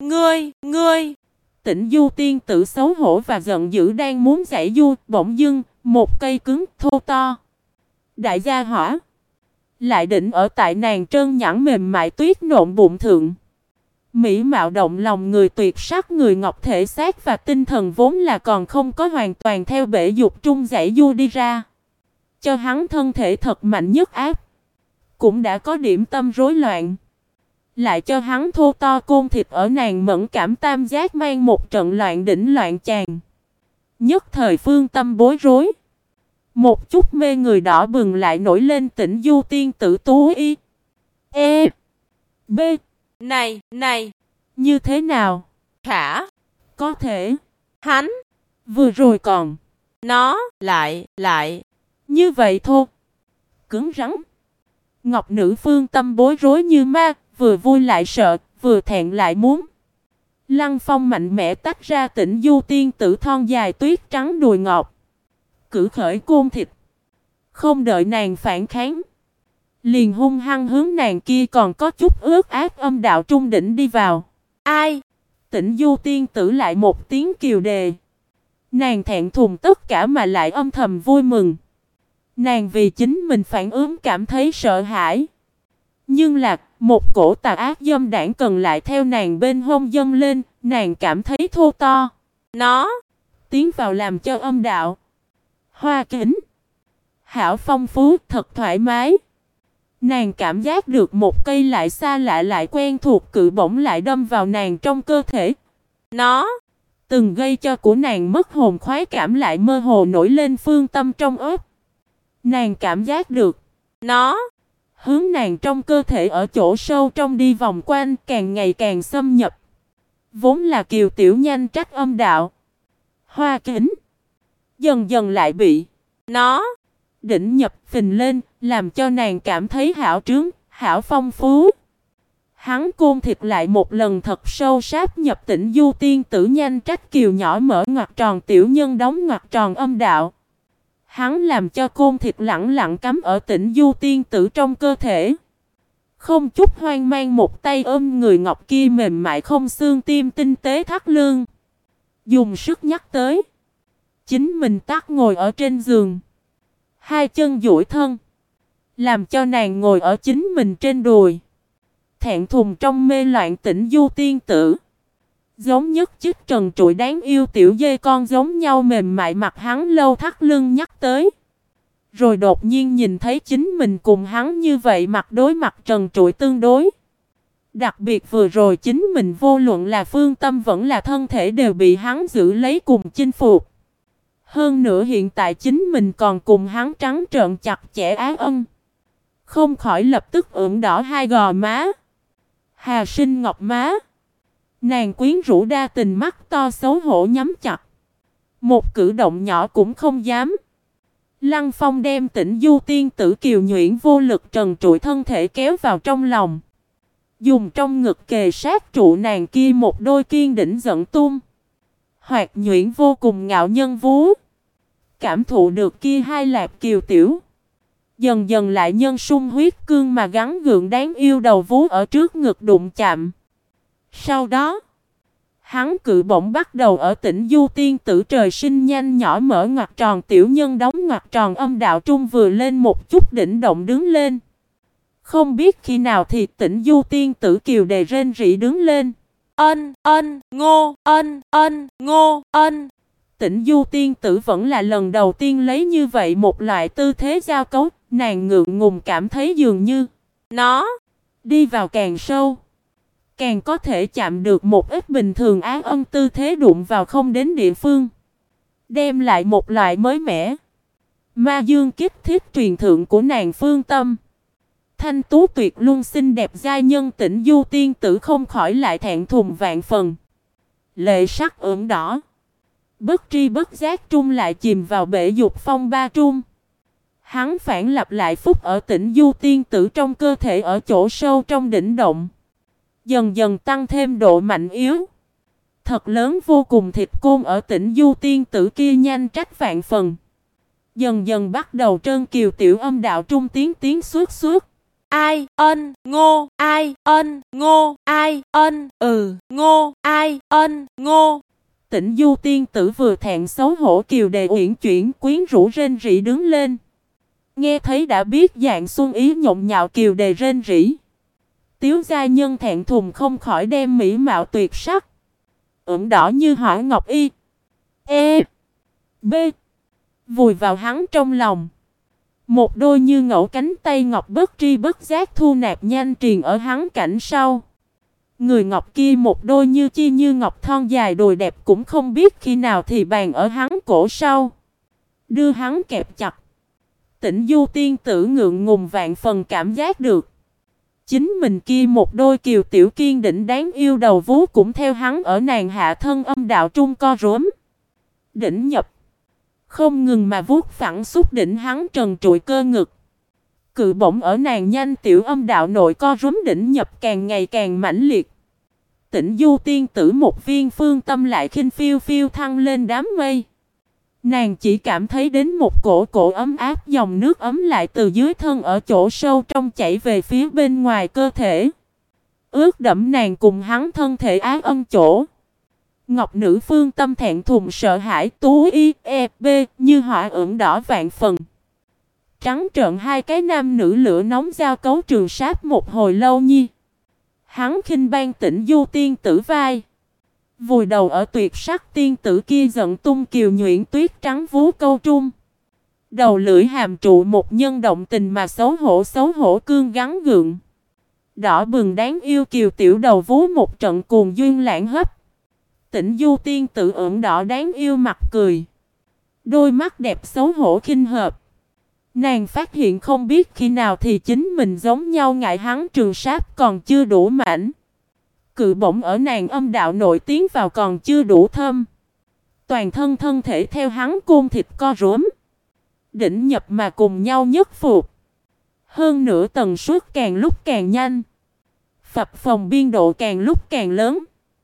Ngươi! Tĩnh Du tiên tử xấu hổ và giận dữ đang muốn giãy du, bỗng dưng, một cây cứng thô to. Đại gia hỏa. Lại đỉnh ở tại nàng trơn nhẵn mềm mại tuyết nộn bụng thượng. Mỹ mạo động lòng người tuyệt sắc người ngọc thể xác và tinh thần vốn là còn không có hoàn toàn theo bể dục trung giãy du đi ra. Cho hắn thân thể thật mạnh nhất áp. Cũng đã có điểm tâm rối loạn. Lại cho hắn thô to côn thịt ở nàng mẫn cảm tam giác mang một trận loạn đỉnh loạn tràn. Nhất thời phương tâm bối rối. Một chút mê người đỏ bừng lại nổi lên Tĩnh Du tiên tử Tú Y. E. B. Này. Như thế nào? Khả. Có thể. Hắn. Vừa rồi còn. Nó. Lại. Như vậy thôi. Cứng rắn. Ngọc nữ phương tâm bối rối như ma. Vừa vui lại sợ. Vừa thẹn lại muốn. Lăng Phong mạnh mẽ tách ra Tĩnh Du tiên tử thon dài tuyết trắng đùi ngọc. Cử khởi côn thịt. Không đợi nàng phản kháng. Liền hung hăng hướng nàng kia còn có chút ướt át âm đạo trung đỉnh đi vào. Ai? Tĩnh Du tiên tử lại một tiếng kiều đề. Nàng thẹn thùng tất cả mà lại âm thầm vui mừng. Nàng vì chính mình phản ứng cảm thấy sợ hãi. Nhưng là một cổ tà ác dâm đảng cần lại theo nàng bên hông dâng lên. Nàng cảm thấy thô to. Nó tiến vào làm cho âm đạo. Hoa kính. Hảo phong phú thật thoải mái. Nàng cảm giác được một cây lại xa lạ lại quen thuộc cự bổng lại đâm vào nàng trong cơ thể. Nó từng gây cho của nàng mất hồn khoái cảm lại mơ hồ nổi lên phương tâm trong ớt. Nàng cảm giác được. Nó hướng nàng trong cơ thể ở chỗ sâu trong đi vòng quanh càng ngày càng xâm nhập. Vốn là kiều tiểu nhanh trách âm đạo. Hoa kính. Dần dần lại bị. Nó đỉnh nhập phình lên, làm cho nàng cảm thấy hảo trướng, hảo phong phú. Hắn côn thịt lại một lần thật sâu sáp nhập Tĩnh Du tiên tử nhanh trách kiều nhỏ mở ngoặc tròn tiểu nhân đóng ngoặc tròn âm đạo. Hắn làm cho côn thịt lẳng lặng cắm ở Tĩnh Du tiên tử trong cơ thể. Không chút hoang mang một tay ôm người ngọc kia mềm mại không xương tim tinh tế thắt lưng. Dùng sức nhắc tới. Chính mình tắt ngồi ở trên giường. Hai chân duỗi thân. Làm cho nàng ngồi ở chính mình trên đùi. Thẹn thùng trong mê loạn Tĩnh Du tiên tử. Giống nhất chiếc trần trụi đáng yêu tiểu dê con giống nhau mềm mại mặt hắn lâu thắt lưng nhắc tới. Rồi đột nhiên nhìn thấy chính mình cùng hắn như vậy mặt đối mặt trần trụi tương đối. Đặc biệt vừa rồi chính mình vô luận là phương tâm vẫn là thân thể đều bị hắn giữ lấy cùng chinh phục. Hơn nữa hiện tại chính mình còn cùng hắn trắng trợn chặt chẽ ái ân. Không khỏi lập tức ửng đỏ hai gò má. Hà sinh ngọc má. Nàng quyến rũ đa tình mắt to xấu hổ nhắm chặt. Một cử động nhỏ cũng không dám. Lăng Phong đem Tĩnh Du tiên tử kiều nhuyễn vô lực trần trụi thân thể kéo vào trong lòng. Dùng trong ngực kề sát trụ nàng kia một đôi kiên đỉnh giận tung. Hoạt nhuyễn vô cùng ngạo nhân vú. Cảm thụ được kia hai lạc kiều tiểu. Dần dần lại nhân sung huyết cương mà gắn gượng đáng yêu đầu vú ở trước ngực đụng chạm. Sau đó, hắn cự bổng bắt đầu ở Tĩnh Du tiên tử trời sinh nhanh nhỏ mở ngoặc tròn tiểu nhân đóng ngoặc tròn âm đạo trung vừa lên một chút đỉnh động đứng lên. Không biết khi nào thì Tĩnh Du tiên tử kiều đề rên rỉ đứng lên. Ngô. Tĩnh Du tiên tử vẫn là lần đầu tiên lấy như vậy một loại tư thế giao cấu, nàng ngượng ngùng cảm thấy dường như nó. Đi vào càng sâu, càng có thể chạm được một ít bình thường á ân tư thế đụng vào không đến địa phương. Đem lại một loại mới mẻ. Ma dương kiếp thiết truyền thượng của nàng Phương Tâm. Thanh tú tuyệt luân xinh đẹp giai nhân Tĩnh Du tiên tử không khỏi lại thẹn thùng vạn phần. Lệ sắc ửng đỏ. Bất tri bất giác trung lại chìm vào bể dục phong ba trung. Hắn phản lặp lại phúc ở Tĩnh Du tiên tử trong cơ thể ở chỗ sâu trong đỉnh động. Dần dần tăng thêm độ mạnh yếu. Thật lớn vô cùng thịt côn ở Tĩnh Du tiên tử kia nhanh trách vạn phần. Dần dần bắt đầu trơn kiều tiểu âm đạo trung tiếng suốt suốt. Ai ân ngô, ai ân ngô, ai ân ngô, ai ân ngô. Tĩnh Du tiên tử vừa thẹn xấu hổ kiều đề uyển chuyển quyến rũ rên rỉ đứng lên. Nghe thấy đã biết dạng xuân ý nhộn nhạo kiều đề rên rỉ. Tiếu gia nhân thẹn thùng không khỏi đem mỹ mạo tuyệt sắc. Ửng đỏ như hỏa ngọc y. B. Vùi vào hắn trong lòng. Một đôi như ngẫu cánh tay ngọc bất tri bất giác thu nạp nhanh truyền ở hắn cảnh sau. Người ngọc kia một đôi như chi như ngọc thon dài đùi đẹp cũng không biết khi nào thì bàn ở hắn cổ sau. Đưa hắn kẹp chặt. Tĩnh Du tiên tử ngượng ngùng vạn phần cảm giác được. Chính mình kia một đôi kiều tiểu kiên định đáng yêu đầu vú cũng theo hắn ở nàng hạ thân âm đạo trung co rúm. Đỉnh nhập. Không ngừng mà vuốt phẳng xúc đỉnh hắn trần trụi cơ ngực. Cự bổng ở nàng nhanh tiểu âm đạo nội co rúm đỉnh nhập càng ngày càng mãnh liệt. Tĩnh Du tiên tử một viên phương tâm lại khinh phiêu phiêu thăng lên đám mây. Nàng chỉ cảm thấy đến một cổ ấm áp dòng nước ấm lại từ dưới thân ở chỗ sâu trong chảy về phía bên ngoài cơ thể. Ướt đẫm nàng cùng hắn thân thể á ân chỗ. Ngọc nữ phương tâm thẹn thùng sợ hãi tú y b như hỏa ửng đỏ vạn phần. Trắng trợn hai cái nam nữ lửa nóng giao cấu trường sát một hồi lâu nhi. Hắn khinh ban Tĩnh Du tiên tử vai. Vùi đầu ở tuyệt sắc tiên tử kia giận tung kiều nhuyễn tuyết trắng vú câu trung. Đầu lưỡi hàm trụ một nhân động tình mà xấu hổ cương gắn gượng. Đỏ bừng đáng yêu kiều tiểu đầu vú một trận cuồng duyên lãng hấp. Tĩnh Du tiên tử ửng đỏ đáng yêu mặt cười. Đôi mắt đẹp xấu hổ khinh hợp. Nàng phát hiện không biết khi nào thì chính mình giống nhau ngại hắn trường sát còn chưa đủ mảnh. Cự bổng ở nàng âm đạo nội tiến vào còn chưa đủ thâm. Toàn thân thể theo hắn côn thịt co rúm. Đỉnh nhập mà cùng nhau nhất phục. Hơn nữa tần suất càng lúc càng nhanh. Phập phồng biên độ càng lúc càng lớn.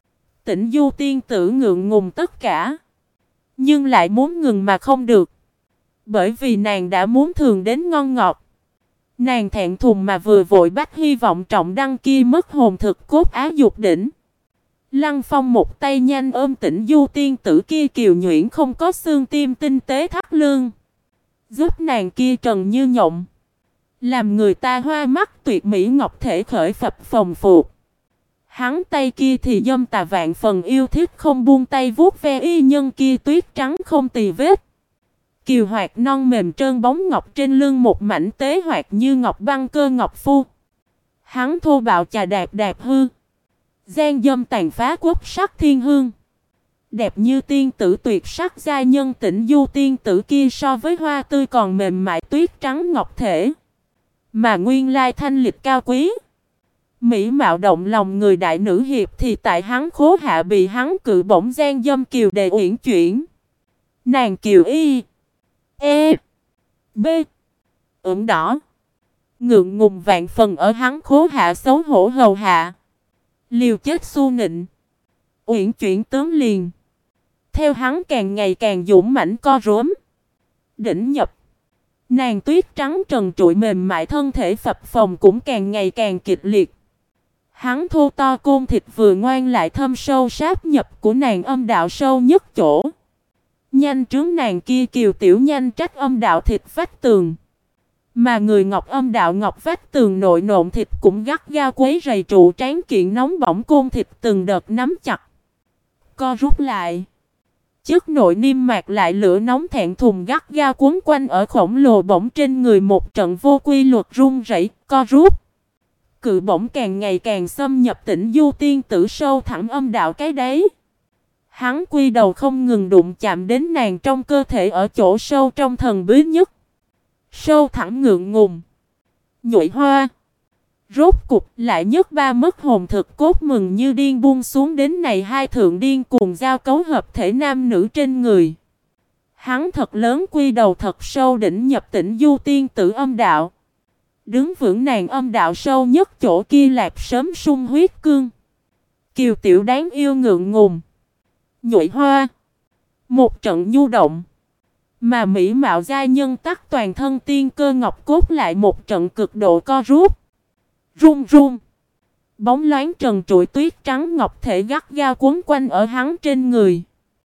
Tĩnh Du tiên tử ngượng ngùng tất cả. Nhưng lại muốn ngừng mà không được. Bởi vì nàng đã muốn thường đến ngon ngọt. Nàng thẹn thùng mà vừa vội bắt hy vọng trọng đăng kia mất hồn thực cốt á dục đỉnh. Lăng Phong một tay nhanh ôm Tĩnh Du tiên tử kia kiều nhuyễn không có xương tim tinh tế thắt lưng. Giúp nàng kia trần như nhộng. Làm người ta hoa mắt tuyệt mỹ ngọc thể khởi phập phồng phục. Hắn tay kia thì dâm tà vạn phần yêu thích không buông tay vuốt ve y nhân kia tuyết trắng không tì vết. Kiều hoạt non mềm trơn bóng ngọc trên lưng một mảnh tế hoạt như ngọc băng cơ ngọc phu. Hắn thô bạo chà đạp hư. Gian dâm tàn phá quốc sắc thiên hương. Đẹp như tiên tử tuyệt sắc giai nhân Tĩnh Du tiên tử kia so với hoa tươi còn mềm mại tuyết trắng ngọc thể. Mà nguyên lai thanh lịch cao quý. Mỹ mạo động lòng người đại nữ hiệp thì tại hắn khố hạ bị hắn cự bổng gian dâm kiều đề uyển chuyển. Nàng kiều y. B. Ửng đỏ. Ngượng ngùng vạn phần ở hắn khố hạ xấu hổ hầu hạ. Liều chết su nịnh. Uyển chuyển tướng liền. Theo hắn càng ngày càng dũng mãnh co rúm. Đỉnh nhập. Nàng tuyết trắng trần trụi mềm mại thân thể phập phồng cũng càng ngày càng kịch liệt. Hắn thô to côn thịt vừa ngoan lại thâm sâu sáp nhập của nàng âm đạo sâu nhất chỗ. Nhanh trướng nàng kia kiều tiểu nhanh trách âm đạo thịt vách tường. Mà người ngọc âm đạo ngọc vách tường nội nộn thịt cũng gắt gao quấy rầy trụ tráng kiện nóng bỏng côn thịt từng đợt nắm chặt. Co rút lại. Chất nội niêm mạc lại lửa nóng thẹn thùng gắt gao cuốn quanh ở khổng lồ bỗng trên người một trận vô quy luật run rẩy, co rút. cự bổng càng ngày càng xâm nhập Tĩnh Du tiên tử sâu thẳm âm đạo cái đấy. Hắn quy đầu không ngừng đụng chạm đến nàng trong cơ thể ở chỗ sâu trong thần bí nhất. Sâu thẳm ngượng ngùng. Nhụy hoa. Rốt cục lại nhất ba mất hồn thực cốt mừng như điên buông xuống đến này hai thượng điên cùng giao cấu hợp thể nam nữ trên người. Hắn thật lớn quy đầu thật sâu đỉnh nhập Tĩnh Du tiên tử âm đạo. Đứng vững nàng âm đạo sâu nhất chỗ kia lạp sớm sung huyết cương. Kiều tiểu đáng yêu ngượng ngùng. Nhụy hoa. Một trận nhu động. Mà mỹ mạo giai nhân tắc toàn thân tiên cơ ngọc cốt lại một trận cực độ co rút. Run run. Bóng loáng trần trụi tuyết trắng ngọc thể gắt gao quấn quanh ở hắn trên người.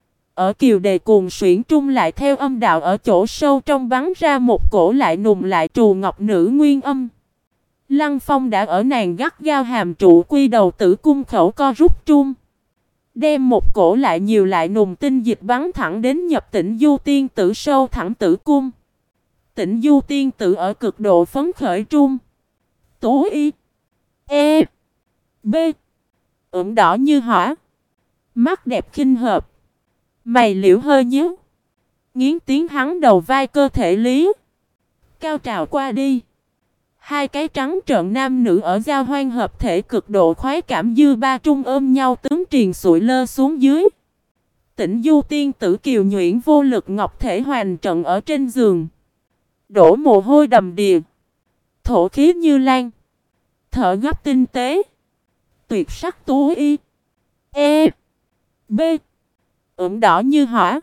Ở kiều đề cuồng xuyển trung lại theo âm đạo ở chỗ sâu trong bắn ra một cổ lại nùng lại trù ngọc nữ nguyên âm. Lăng Phong đã ở nàng gắt gao hàm trụ quy đầu tử cung khẩu co rút trung. Đem một cổ lại nhiều lại nùng tinh dịch bắn thẳng đến nhập Tĩnh Du tiên tử sâu thẳng tử cung. Tĩnh Du tiên tử ở cực độ phấn khởi trung. Tố y. E. B. Ửng đỏ như hỏa. Mắt đẹp khinh hợp. Mày liễu hơi nhíu. Nghiến tiếng hắn đầu vai cơ thể lý. Cao trào qua đi. Hai cái trắng trợn nam nữ ở giao hoan hợp thể cực độ khoái cảm dư ba trung ôm nhau tướng triền sụi lơ xuống dưới. Tĩnh Du tiên tử kiều nhuyễn vô lực ngọc thể hoàn trận ở trên giường. Đổ mồ hôi đầm đìa. Thổ khí như lan. Thở gấp tinh tế. Tuyệt sắc tú y. E. B. Ửng đỏ như hỏa.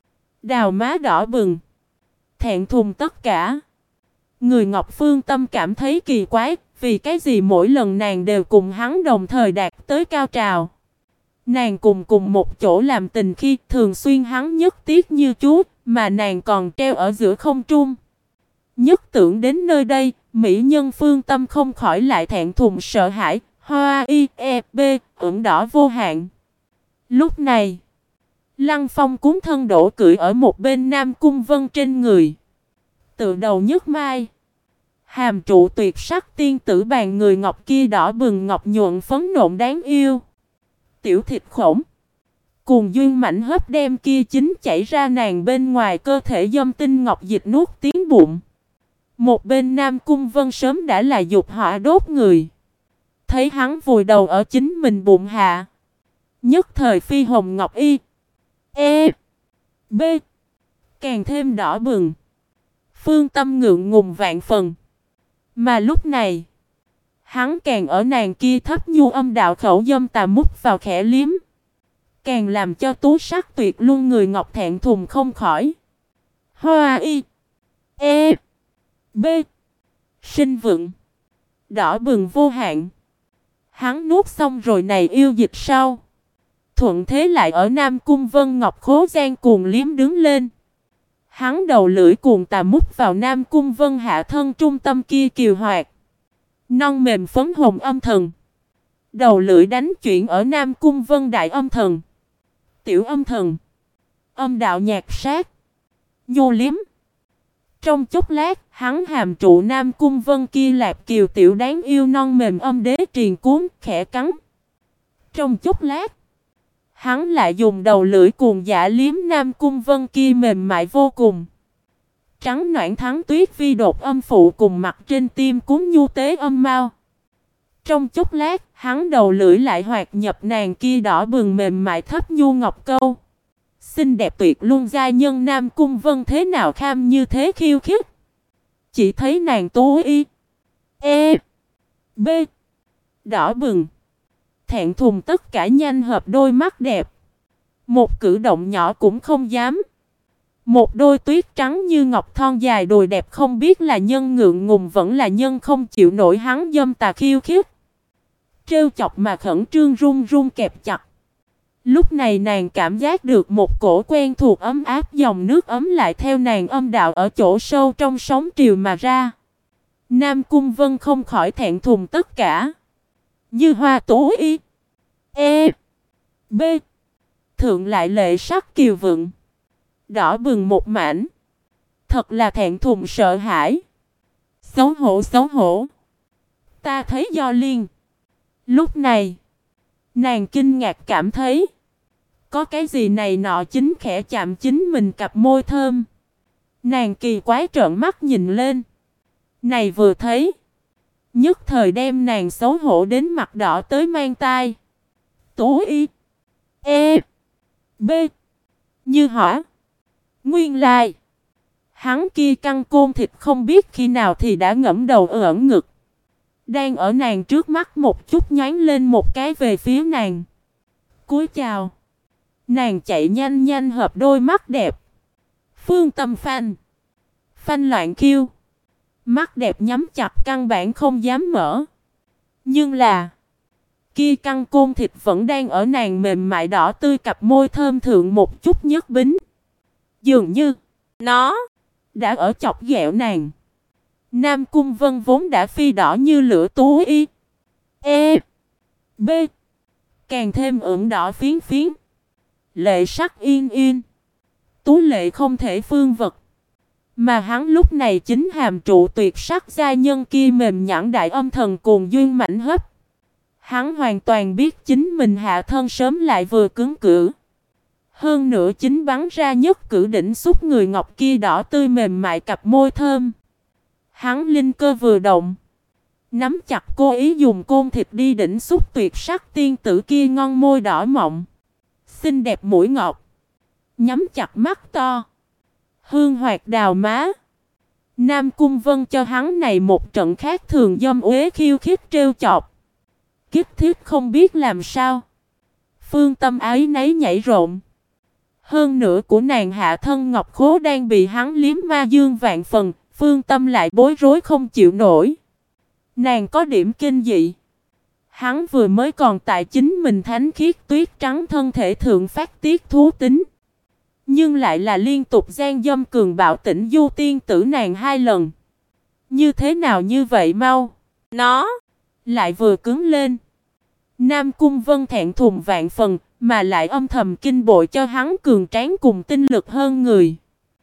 Đào má đỏ bừng. Thẹn thùng tất cả. Người Ngọc Phương Tâm cảm thấy kỳ quái. Vì cái gì mỗi lần nàng đều cùng hắn đồng thời đạt tới cao trào. Nàng cùng một chỗ làm tình khi thường xuyên hắn nhất tiếc như chú. Mà nàng còn treo ở giữa không trung. Nhất tưởng đến nơi đây. Mỹ nhân Phương Tâm không khỏi lại thẹn thùng sợ hãi. Hoa y e b ửng đỏ vô hạn. Lúc này Lăng Phong cúm thân đổ cưỡi ở một bên Nam Cung Vân trên người. Từ đầu nhức mai. Hàm trụ tuyệt sắc tiên tử bàn người ngọc kia đỏ bừng ngọc nhuận phấn nộn đáng yêu. Tiểu thịt khổng. Cùng duyên mảnh hấp đem kia chính chảy ra nàng bên ngoài cơ thể dâm tinh ngọc dịch nuốt tiếng bụng. Một bên Nam Cung Vân sớm đã là dục hỏa đốt người. Thấy hắn vùi đầu ở chính mình bụng hạ. Nhất thời phi hồng ngọc y. E. B. Càng thêm đỏ bừng. Phương Tâm ngượng ngùng vạn phần. Mà lúc này hắn càng ở nàng kia thấp nhu âm đạo khẩu dâm tà mút vào khẽ liếm. Càng làm cho tú sắc tuyệt luôn người ngọc thẹn thùng không khỏi. Hoa y. E. B. Sinh vượng. Đỏ bừng vô hạn. Hắn nuốt xong rồi này yêu dịch sau. Thuận thế lại ở Nam Cung Vân Ngọc khố gian cuồng liếm đứng lên. Hắn đầu lưỡi cuồng tà mút vào Nam Cung Vân hạ thân trung tâm kia kiều hoạt. Non mềm phấn hồng âm thần. Đầu lưỡi đánh chuyển ở Nam Cung Vân đại âm thần. Tiểu âm thần. Âm đạo nhạc sát. Nhô liếm. Trong chốc lát, hắn hàm trụ Nam Cung Vân kia lạp kiều tiểu đáng yêu non mềm âm đế triền cuốn, khẽ cắn. Trong chốc lát, hắn lại dùng đầu lưỡi cuồng dã liếm Nam Cung Vân kia mềm mại vô cùng. Trắng noãn thắng tuyết vi đột âm phụ cùng mặt trên tim cuốn nhu tế âm mau. Trong chốc lát, hắn đầu lưỡi lại hoạt nhập nàng kia đỏ bừng mềm mại thấp nhu ngọc câu. Xinh đẹp tuyệt luôn giai nhân Nam Cung Vân thế nào kham như thế khiêu khích. Chỉ thấy nàng tú y. E. B. Đỏ bừng. Thẹn thùng tất cả nhanh hợp đôi mắt đẹp. Một cử động nhỏ cũng không dám. Một đôi tuyết trắng như ngọc thon dài đùi đẹp không biết là nhân ngượng ngùng vẫn là nhân không chịu nổi hắn dâm tà khiêu khích. Trêu chọc mà khẩn trương run run kẹp chặt. Lúc này nàng cảm giác được một cổ quen thuộc ấm áp dòng nước ấm lại theo nàng âm đạo ở chỗ sâu trong sóng triều mà ra. Nam Cung Vân không khỏi thẹn thùng tất cả. Như hoa tú y. E. B. Thượng lại lệ sắc kiều vượng. Đỏ bừng một mảnh. Thật là thẹn thùng sợ hãi. Xấu hổ xấu hổ. Ta thấy do liên. Lúc này, nàng kinh ngạc cảm thấy có cái gì này nọ chính khẽ chạm chính mình cặp môi thơm. Nàng kỳ quái trợn mắt nhìn lên. Này vừa thấy, nhất thời đem nàng xấu hổ đến mặt đỏ tới mang tai. Tố y. E. B. Như hỏa. Nguyên lai. Hắn kia căng côn thịt không biết khi nào thì đã ngẫm đầu ẩn ngực. Đang ở nàng trước mắt một chút nhoáng lên một cái về phía nàng. Cúi chào. Nàng chạy nhanh nhanh hợp đôi mắt đẹp. Phương Tâm phanh. Phanh loạn kêu. Mắt đẹp nhắm chặt căn bản không dám mở. Nhưng là kia căng côn thịt vẫn đang ở nàng mềm mại đỏ tươi cặp môi thơm thượng một chút nhớt bính. Dường như nó đã ở chọc ghẹo nàng. Nam Cung Vân vốn đã phi đỏ như lửa Tú y. E. B. Càng thêm ửng đỏ phiến phiến. Lệ sắc yên yên. Tú lệ không thể phương vật. Mà hắn lúc này chính hàm trụ tuyệt sắc gia nhân kia mềm nhẵn đại âm thần cuồng duyên mảnh hấp. Hắn hoàn toàn biết chính mình hạ thân sớm lại vừa cứng cử. Hơn nữa chính bắn ra nhất cử đỉnh xúc người ngọc kia đỏ tươi mềm mại cặp môi thơm. Hắn linh cơ vừa động. Nắm chặt cố ý dùng côn thịt đi đỉnh xúc tuyệt sắc tiên tử kia ngon môi đỏ mọng. Xinh đẹp mũi ngọc. Nhắm chặt mắt to. Hương hoạt đào má. Nam Cung Vân cho hắn này một trận khác thường dâm uế khiêu khích trêu chọc. Kích thiết không biết làm sao. Phương Tâm ái nấy nhảy rộn. Hơn nữa của nàng hạ thân ngọc khố đang bị hắn liếm ma dương vạn phần. Phương Tâm lại bối rối không chịu nổi. Nàng có điểm kinh dị. Hắn vừa mới còn tại chính mình thánh khiết tuyết trắng thân thể thượng phát tiết thú tính. Nhưng lại là liên tục gian dâm cường bạo tỉnh du tiên tử nàng 2 lần. Như thế nào như vậy mau? Nó lại vừa cứng lên. Nam Cung Vân thẹn thùng vạn phần, mà lại âm thầm kinh bội cho hắn cường tráng cùng tinh lực hơn người.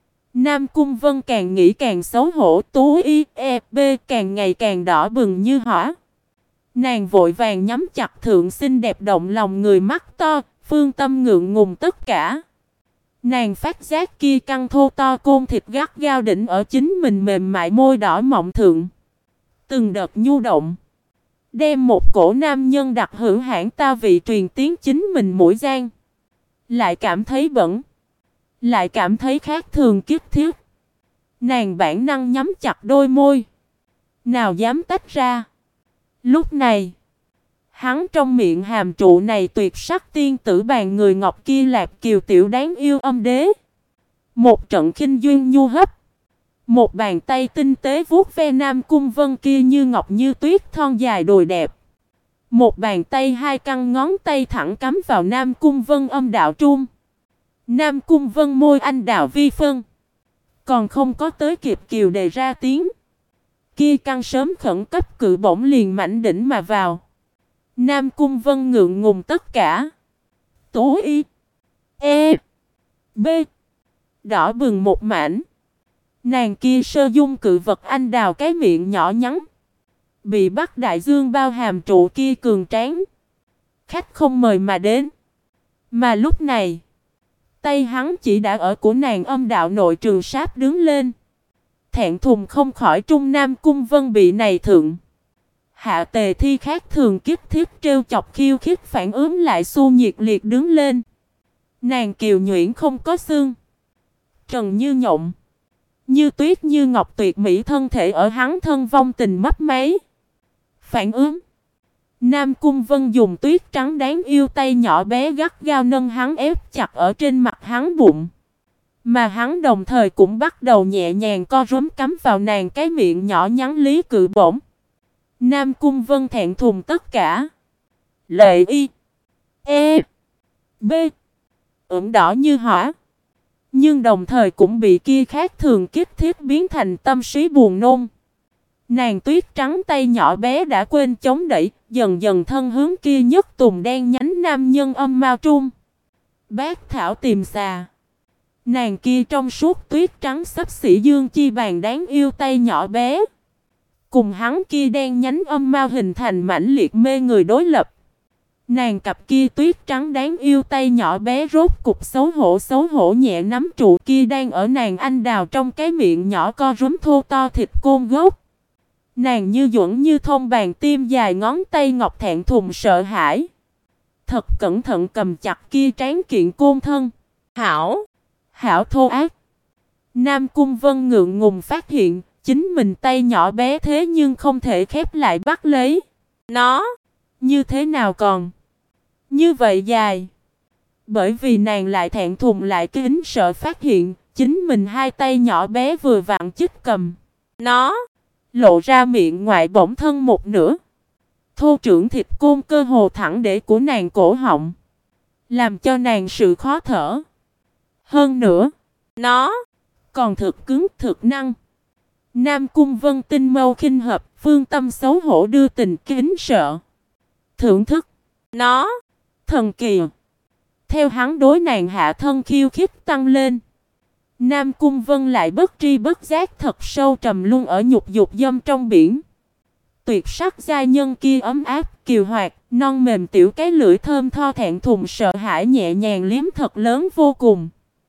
Nam Cung Vân càng nghĩ càng xấu hổ, Tú y, e, b càng ngày càng đỏ bừng như hỏa. Nàng vội vàng nhắm chặt thượng xinh đẹp động lòng người mắt to, Phương Tâm ngượng ngùng tất cả. Nàng phát giác kia căng thô to côn thịt gắt gao đỉnh ở chính mình mềm mại môi đỏ mọng thượng. Từng đợt nhu động. Đem một cổ nam nhân đặc hữu hãng ta vị truyền tiếng chính mình mũi gian. Lại cảm thấy bẩn. Lại cảm thấy khác thường kiếp thiết. Nàng bản năng nhắm chặt đôi môi. Nào dám tách ra. Lúc này, hắn trong miệng hàm trụ này tuyệt sắc tiên tử bàn người ngọc kia lạc kiều tiểu đáng yêu âm đế. Một trận khinh duyên nhu hấp. Một bàn tay tinh tế vuốt ve Nam Cung Vân kia như ngọc như tuyết thon dài đồi đẹp. Một bàn tay 2 căn ngón tay thẳng cắm vào Nam Cung Vân âm đạo trung. Nam Cung Vân môi anh đào vi phân. Còn không có tới kịp kiều đề ra tiếng. Kia căn sớm khẩn cấp cự bổng liền mảnh đỉnh mà vào. Nam Cung Vân ngượng ngùng tất cả. Tố y. E. B. Đỏ bừng một mảnh. Nàng kia sơ dung cự vật anh đào cái miệng nhỏ nhắn. Bị Bắc Đại Dương bao hàm trụ kia cường tráng. Khách không mời mà đến. Mà lúc này, tay hắn chỉ đã ở của nàng âm đạo nội trường sáp đứng lên. Thẹn thùng không khỏi trung Nam Cung Vân bị này thượng. Hạ tề thi khác thường kiếp thiết trêu chọc khiêu khích phản ứng lại xu nhiệt liệt đứng lên. Nàng kiều nhuyễn không có xương. Trần như nhộng. Như tuyết như ngọc tuyệt mỹ thân thể ở hắn thân vong tình mấp máy. Phản ứng. Nam Cung Vân dùng tuyết trắng đáng yêu tay nhỏ bé gắt gao nâng hắn ép chặt ở trên mặt hắn bụng. Mà hắn đồng thời cũng bắt đầu nhẹ nhàng co rúm cắm vào nàng cái miệng nhỏ nhắn lý cự bổng. Nam Cung Vân thẹn thùng tất cả. Lệ y. E. B. Ửng đỏ như hỏa. Nhưng đồng thời cũng bị kia khác thường kích thiết biến thành tâm trí buồn nôn. Nàng tuyết trắng tay nhỏ bé đã quên chống đẩy, dần dần thân hướng kia nhất tùng đen nhánh nam nhân âm mao trung. Bác thảo tìm xà. Nàng kia trong suốt tuyết trắng xấp xỉ dương chi bàn đáng yêu tay nhỏ bé. Cùng hắn kia đen nhánh âm mao hình thành mãnh liệt mê người đối lập. Nàng cặp kia tuyết trắng đáng yêu tay nhỏ bé rốt cục xấu hổ nhẹ nắm trụ kia đang ở nàng anh đào trong cái miệng nhỏ co rúm thô to thịt côn gốc. Nàng như duẩn như thông bàn tim dài ngón tay ngọc thẹn thùng sợ hãi. Thật cẩn thận cầm chặt kia tráng kiện côn thân. Hảo! Hảo thô ác! Nam Cung Vân ngượng ngùng phát hiện, chính mình tay nhỏ bé thế nhưng không thể khép lại bắt lấy. Nó! Như thế nào còn? Như vậy dài. Bởi vì nàng lại thẹn thùng lại kính sợ phát hiện, chính mình hai tay nhỏ bé vừa vặn chích cầm. Nó! Lộ ra miệng ngoại bỗng thân một nửa. Thô trưởng thịt côn cơ hồ thẳng để của nàng cổ họng. Làm cho nàng sự khó thở. Hơn nữa, nó còn thực cứng thực năng. Nam Cung Vân tinh mâu khinh hợp, phương tâm xấu hổ đưa tình kính sợ. Thưởng thức. Nó thần kỳ. Theo hắn đối nàng hạ thân khiêu khích tăng lên. Nam Cung Vân lại bất tri bất giác thật sâu trầm luôn ở nhục dục dâm trong biển. Tuyệt sắc giai nhân kia ấm áp, kiều hoạt, non mềm tiểu cái lưỡi thơm tho thẹn thùng sợ hãi nhẹ nhàng liếm thật lớn vô cùng.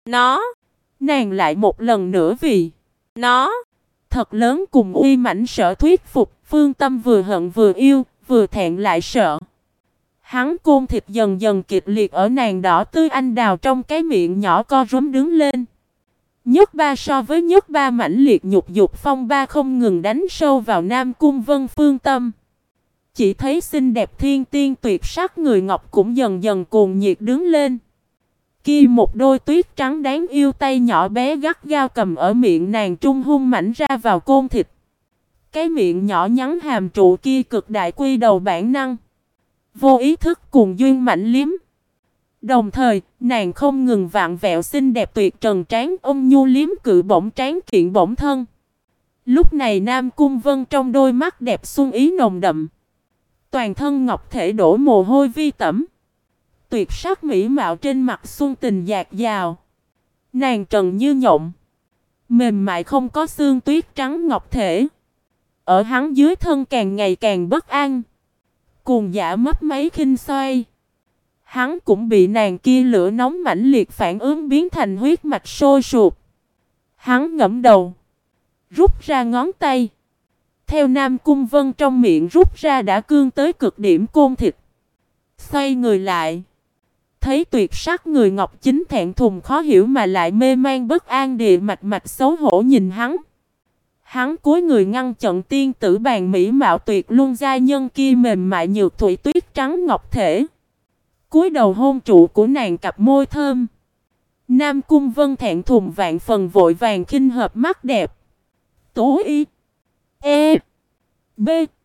Nàng lại một lần nữa vì nó thật lớn cùng uy mãnh sợ thuyết phục, phương tâm vừa hận vừa yêu, vừa thẹn lại sợ. Hắn côn thịt dần dần kịch liệt ở nàng đỏ tươi anh đào trong cái miệng nhỏ co rúm đứng lên. Nhất ba so với nhất ba mãnh liệt nhục dục phong ba không ngừng đánh sâu vào Nam Cung Vân phương tâm. Chỉ thấy xinh đẹp thiên tiên tuyệt sắc người ngọc cũng dần dần cuồng nhiệt đứng lên. Kia một đôi tuyết trắng đáng yêu tay nhỏ bé gắt gao cầm ở miệng nàng trung hung mảnh ra vào côn thịt. Cái miệng nhỏ nhắn hàm trụ kia cực đại quy đầu bản năng. Vô ý thức cùng duyên mảnh liếm. Đồng thời, nàng không ngừng vạn vẹo xinh đẹp tuyệt trần trán ôm nhu liếm cự bổng trán kiện bổng thân. Lúc này Nam Cung Vân trong đôi mắt đẹp xuân ý nồng đậm. Toàn thân ngọc thể đổ mồ hôi vi tẩm. Tuyệt sắc mỹ mạo trên mặt xuân tình dạt dào. Nàng trần như nhộng. Mềm mại không có xương tuyết trắng ngọc thể. Ở hắn dưới thân càng ngày càng bất an. Cuồng dã mất mấy khinh xoay. Hắn cũng bị nàng kia lửa nóng mãnh liệt phản ứng biến thành huyết mạch sôi sụp. Hắn ngẫm đầu. Rút ra ngón tay. Theo Nam Cung Vân trong miệng rút ra đã cương tới cực điểm côn thịt. Xoay người lại. Thấy tuyệt sắc người ngọc chính thẹn thùng khó hiểu mà lại mê man bất an địa mạch xấu hổ nhìn hắn. Hắn cúi người ngăn chặn tiên tử bàn mỹ mạo tuyệt luân giai nhân kia mềm mại nhược thủy tuyết trắng ngọc thể. Cúi đầu hôn trụ của nàng cặp môi thơm. Nam Cung Vân thẹn thùng vạn phần vội vàng khinh hợp mắt đẹp. Tố y. E. B.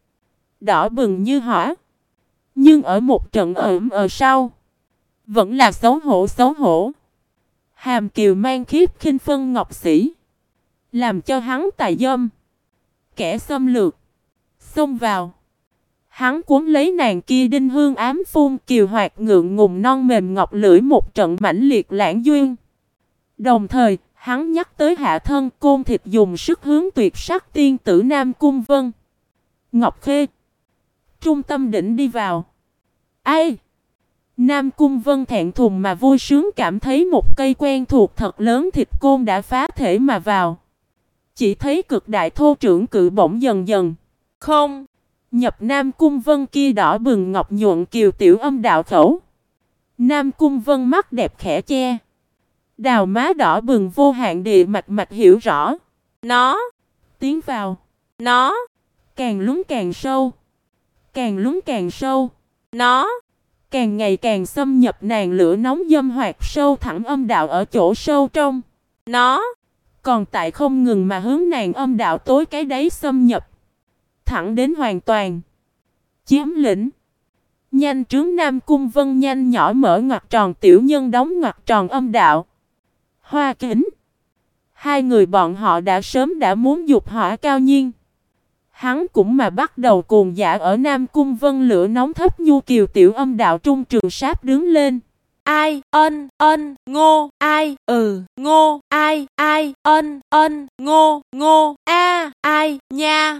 Đỏ bừng như hỏa. Nhưng ở một trận ở sau. Vẫn là xấu hổ. Hàm kiều mang khiếp khinh phân ngọc sĩ. Làm cho hắn tài dâm. Kẻ xâm lược. Xông vào. Hắn cuốn lấy nàng kia đinh hương ám phun kiều hoạt ngượng ngùng non mềm ngọc lưỡi một trận mãnh liệt lãng duyên. Đồng thời, hắn nhắc tới hạ thân côn thịt dùng sức hướng tuyệt sắc tiên tử Nam Cung Vân. Ngọc Khê. Trung tâm đỉnh đi vào. Ai? Nam Cung Vân thẹn thùng mà vui sướng cảm thấy một cây quen thuộc thật lớn thịt côn đã phá thể mà vào. Chỉ thấy cực đại thô trưởng cự bổng dần dần. Không. Nhập Nam Cung Vân kia đỏ bừng ngọc nhuận kiều tiểu âm đạo khẩu. Nam Cung Vân mắt đẹp khẽ che. Đào má đỏ bừng vô hạn địa mạch hiểu rõ. Nó. Tiến vào. Nó. Càng lún càng sâu. Càng lún càng sâu. Nó. Càng ngày càng xâm nhập nàng lửa nóng dâm hoạt sâu thẳng âm đạo ở chỗ sâu trong. Nó. Còn tại không ngừng mà hướng nàng âm đạo tối cái đáy xâm nhập. Thẳng đến hoàn toàn. Chiếm lĩnh. Nhanh trướng Nam Cung Vân nhanh nhỏ mở ngoặc tròn tiểu nhân đóng ngoặc tròn âm đạo. Hoa kính. Hai người bọn họ đã sớm đã muốn dục hỏa cao nhiên. Hắn cũng mà bắt đầu cuồng dã ở Nam Cung Vân lửa nóng thấp nhu kiều tiểu âm đạo trung trường sáp đứng lên. ai ngô ai ngô ai ngô ai nha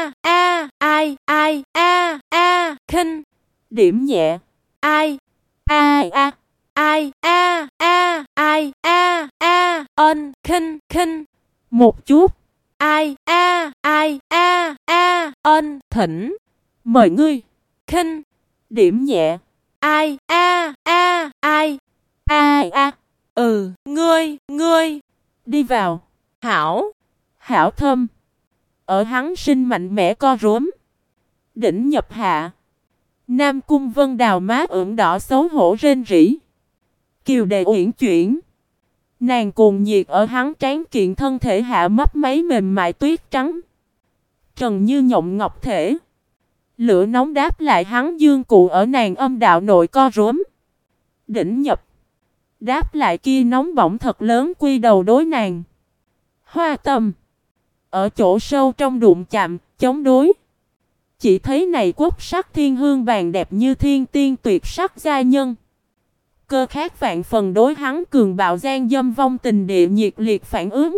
ai khinh Điểm nhẹ. ai khinh Một chút. ai thỉnh Mời ngươi. khinh Điểm nhẹ. ai ngươi Đi vào. hảo Hảo thâm. Ở hắn sinh mạnh mẽ co rúm. Đỉnh nhập hạ. Nam Cung Vân đào má ửng đỏ xấu hổ rên rỉ. Kiều đề uyển chuyển. Nàng cuồng nhiệt ở hắn trán kiện thân thể hạ mấp máy mềm mại tuyết trắng. Trần như nhộng ngọc thể. Lửa nóng đáp lại hắn dương cụ ở nàng âm đạo nội co rúm. Đỉnh nhập. Đáp lại kia nóng bỏng thật lớn quy đầu đối nàng. Hoa tâm. Ở chỗ sâu trong đụng chạm, chống đối. Chỉ thấy này quốc sắc thiên hương vàng đẹp như thiên tiên tuyệt sắc gia nhân. Cơ khác vạn phần đối hắn cường bạo gian dâm vong tình địa nhiệt liệt phản ứng.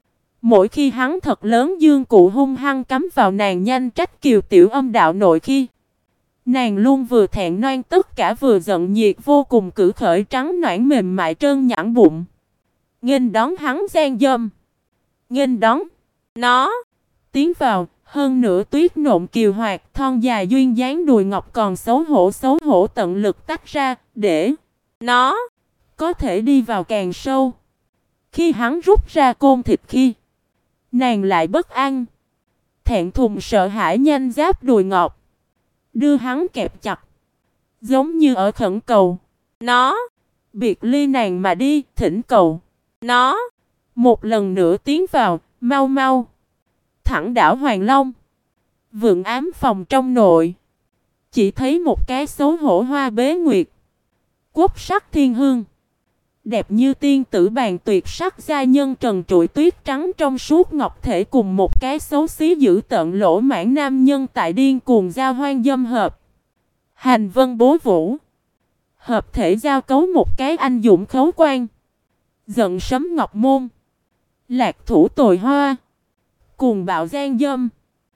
Mỗi khi hắn thật lớn dương cụ hung hăng cắm vào nàng nhanh trách kiều tiểu âm đạo nội khi. Nàng luôn vừa thẹn noan tất cả vừa giận nhiệt vô cùng cử khởi trắng noãn mềm mại trơn nhẵn bụng. Nghênh đón hắn gian dâm. Nghênh đón. Nó. Tiến vào, hơn nữa tuyết nộn kiều hoạt thon dài duyên dáng đùi ngọc còn xấu hổ tận lực tách ra, để nó có thể đi vào càng sâu. Khi hắn rút ra côn thịt khi, nàng lại bất an. Thẹn thùng sợ hãi nhanh giáp đùi ngọc. Đưa hắn kẹp chặt. Giống như ở khẩn cầu. Nó. Biệt ly nàng mà đi, thỉnh cầu. Nó. Một lần nữa tiến vào, mau mau. Thẳng đảo Hoàng Long. Vượng ám phòng trong nội. Chỉ thấy một cái xấu hổ hoa bế nguyệt. Quốc sắc thiên hương. Đẹp như tiên tử bàn tuyệt sắc gia nhân trần trụi tuyết trắng trong suốt ngọc thể cùng một cái xấu xí dữ tợn lỗ mãn nam nhân tại điên cuồng giao hoang dâm hợp. Hành vân bố vũ. Hợp thể giao cấu một cái anh dũng khấu quan. Giận sấm ngọc môn. Lạc thủ tồi hoa. Cuồng bạo gian dâm.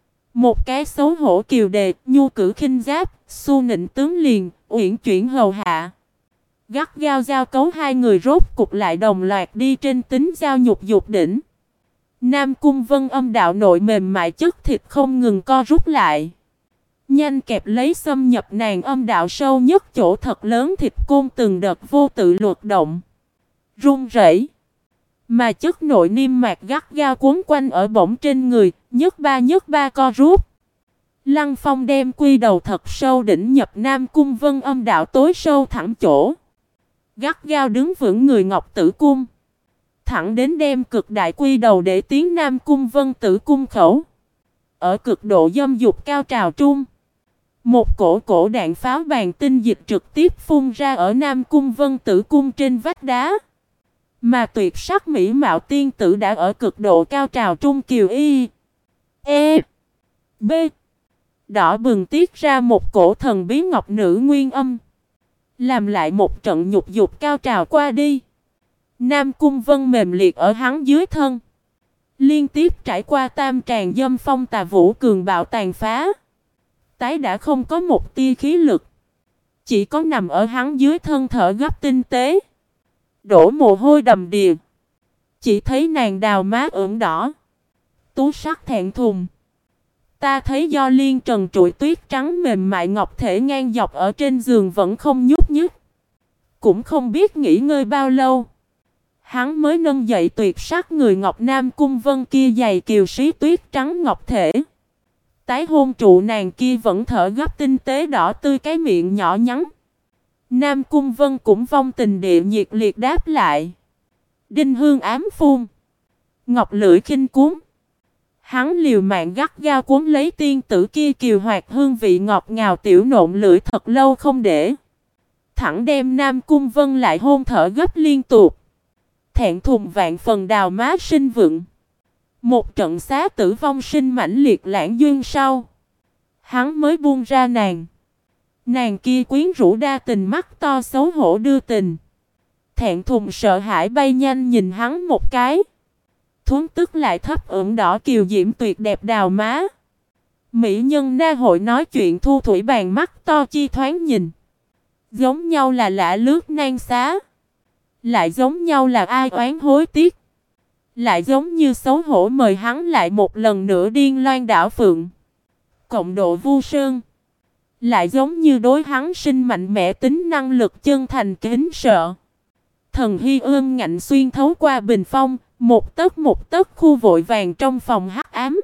Một cái xấu hổ kiều đề, nhu cử khinh giáp, xu nịnh tướng liền, uyển chuyển hầu hạ. Gắt gao giao cấu hai người rốt cục lại đồng loạt đi trên tính giao nhục dục đỉnh. Nam Cung Vân âm đạo nội mềm mại chất thịt không ngừng co rút lại. Nhanh kẹp lấy xâm nhập nàng âm đạo sâu nhất chỗ thật lớn thịt côn từng đợt vô tự luật động. Run rẩy. Mà chất nội niêm mạc gắt gao cuốn quanh ở bổng trên người, nhất ba co rút. Lăng Phong đem quy đầu thật sâu đỉnh nhập Nam Cung Vân âm đạo tối sâu thẳng chỗ. Gắt gao đứng vững người ngọc tử cung. Thẳng đến đem cực đại quy đầu để tiến Nam Cung Vân tử cung khẩu. Ở cực độ dâm dục cao trào trung. Một cổ đạn pháo bàn tinh dịch trực tiếp phun ra ở Nam Cung Vân tử cung trên vách đá. Mà tuyệt sắc mỹ mạo tiên tử đã ở cực độ cao trào trung kiều y. E. B. Đỏ bừng tiết ra một cổ thần bí ngọc nữ nguyên âm. Làm lại một trận nhục dục cao trào qua đi. Nam Cung Vân mềm liệt ở hắn dưới thân. Liên tiếp trải qua tam tràng dâm phong tà vũ cường bạo tàn phá. Tái đã không có một tia khí lực. Chỉ có nằm ở hắn dưới thân thở gấp tinh tế. Đổ mồ hôi đầm đìa. Chỉ thấy nàng đào má ửng đỏ. Tú sắc thẹn thùng. Ta thấy do liên trần trụi tuyết trắng mềm mại ngọc thể ngang dọc ở trên giường vẫn không nhúc nhích. Cũng không biết nghỉ ngơi bao lâu. Hắn mới nâng dậy tuyệt sắc người ngọc Nam Cung Vân kia dày kiều sĩ tuyết trắng ngọc thể. Tái hôn trụ nàng kia vẫn thở gấp tinh tế đỏ tươi cái miệng nhỏ nhắn. Nam Cung Vân cũng vong tình địa nhiệt liệt đáp lại. Đinh hương ám phun. Ngọc lưỡi khinh cuốn. Hắn liều mạng gắt gao cuốn lấy tiên tử kia kiều hoạt hương vị ngọt ngào tiểu nộn lưỡi thật lâu không để. Thẳng đem Nam Cung Vân lại hôn thở gấp liên tục. Thẹn thùng vạn phần đào má sinh vượng. Một trận xá tử vong sinh mãnh liệt lãng duyên sau. Hắn mới buông ra nàng. Nàng kia quyến rũ đa tình, mắt to xấu hổ đưa tình. Thẹn thùng sợ hãi bay nhanh nhìn hắn một cái. Thuấn tức lại thấp ửng đỏ kiều diễm tuyệt đẹp đào má. Mỹ nhân na hội nói chuyện thu thủy bàn mắt to chi thoáng nhìn. Giống nhau là lạ lướt nan xá. Lại giống nhau là ai oán hối tiếc. Lại giống như xấu hổ mời hắn lại một lần nữa điên loan đảo phượng. Cộng độ vu sơn. Lại giống như đối hắn sinh mạnh mẽ tính năng lực chân thành kính sợ. Thần hy ương ngạnh xuyên thấu qua bình phong, một tấc khu vội vàng trong phòng hắc ám.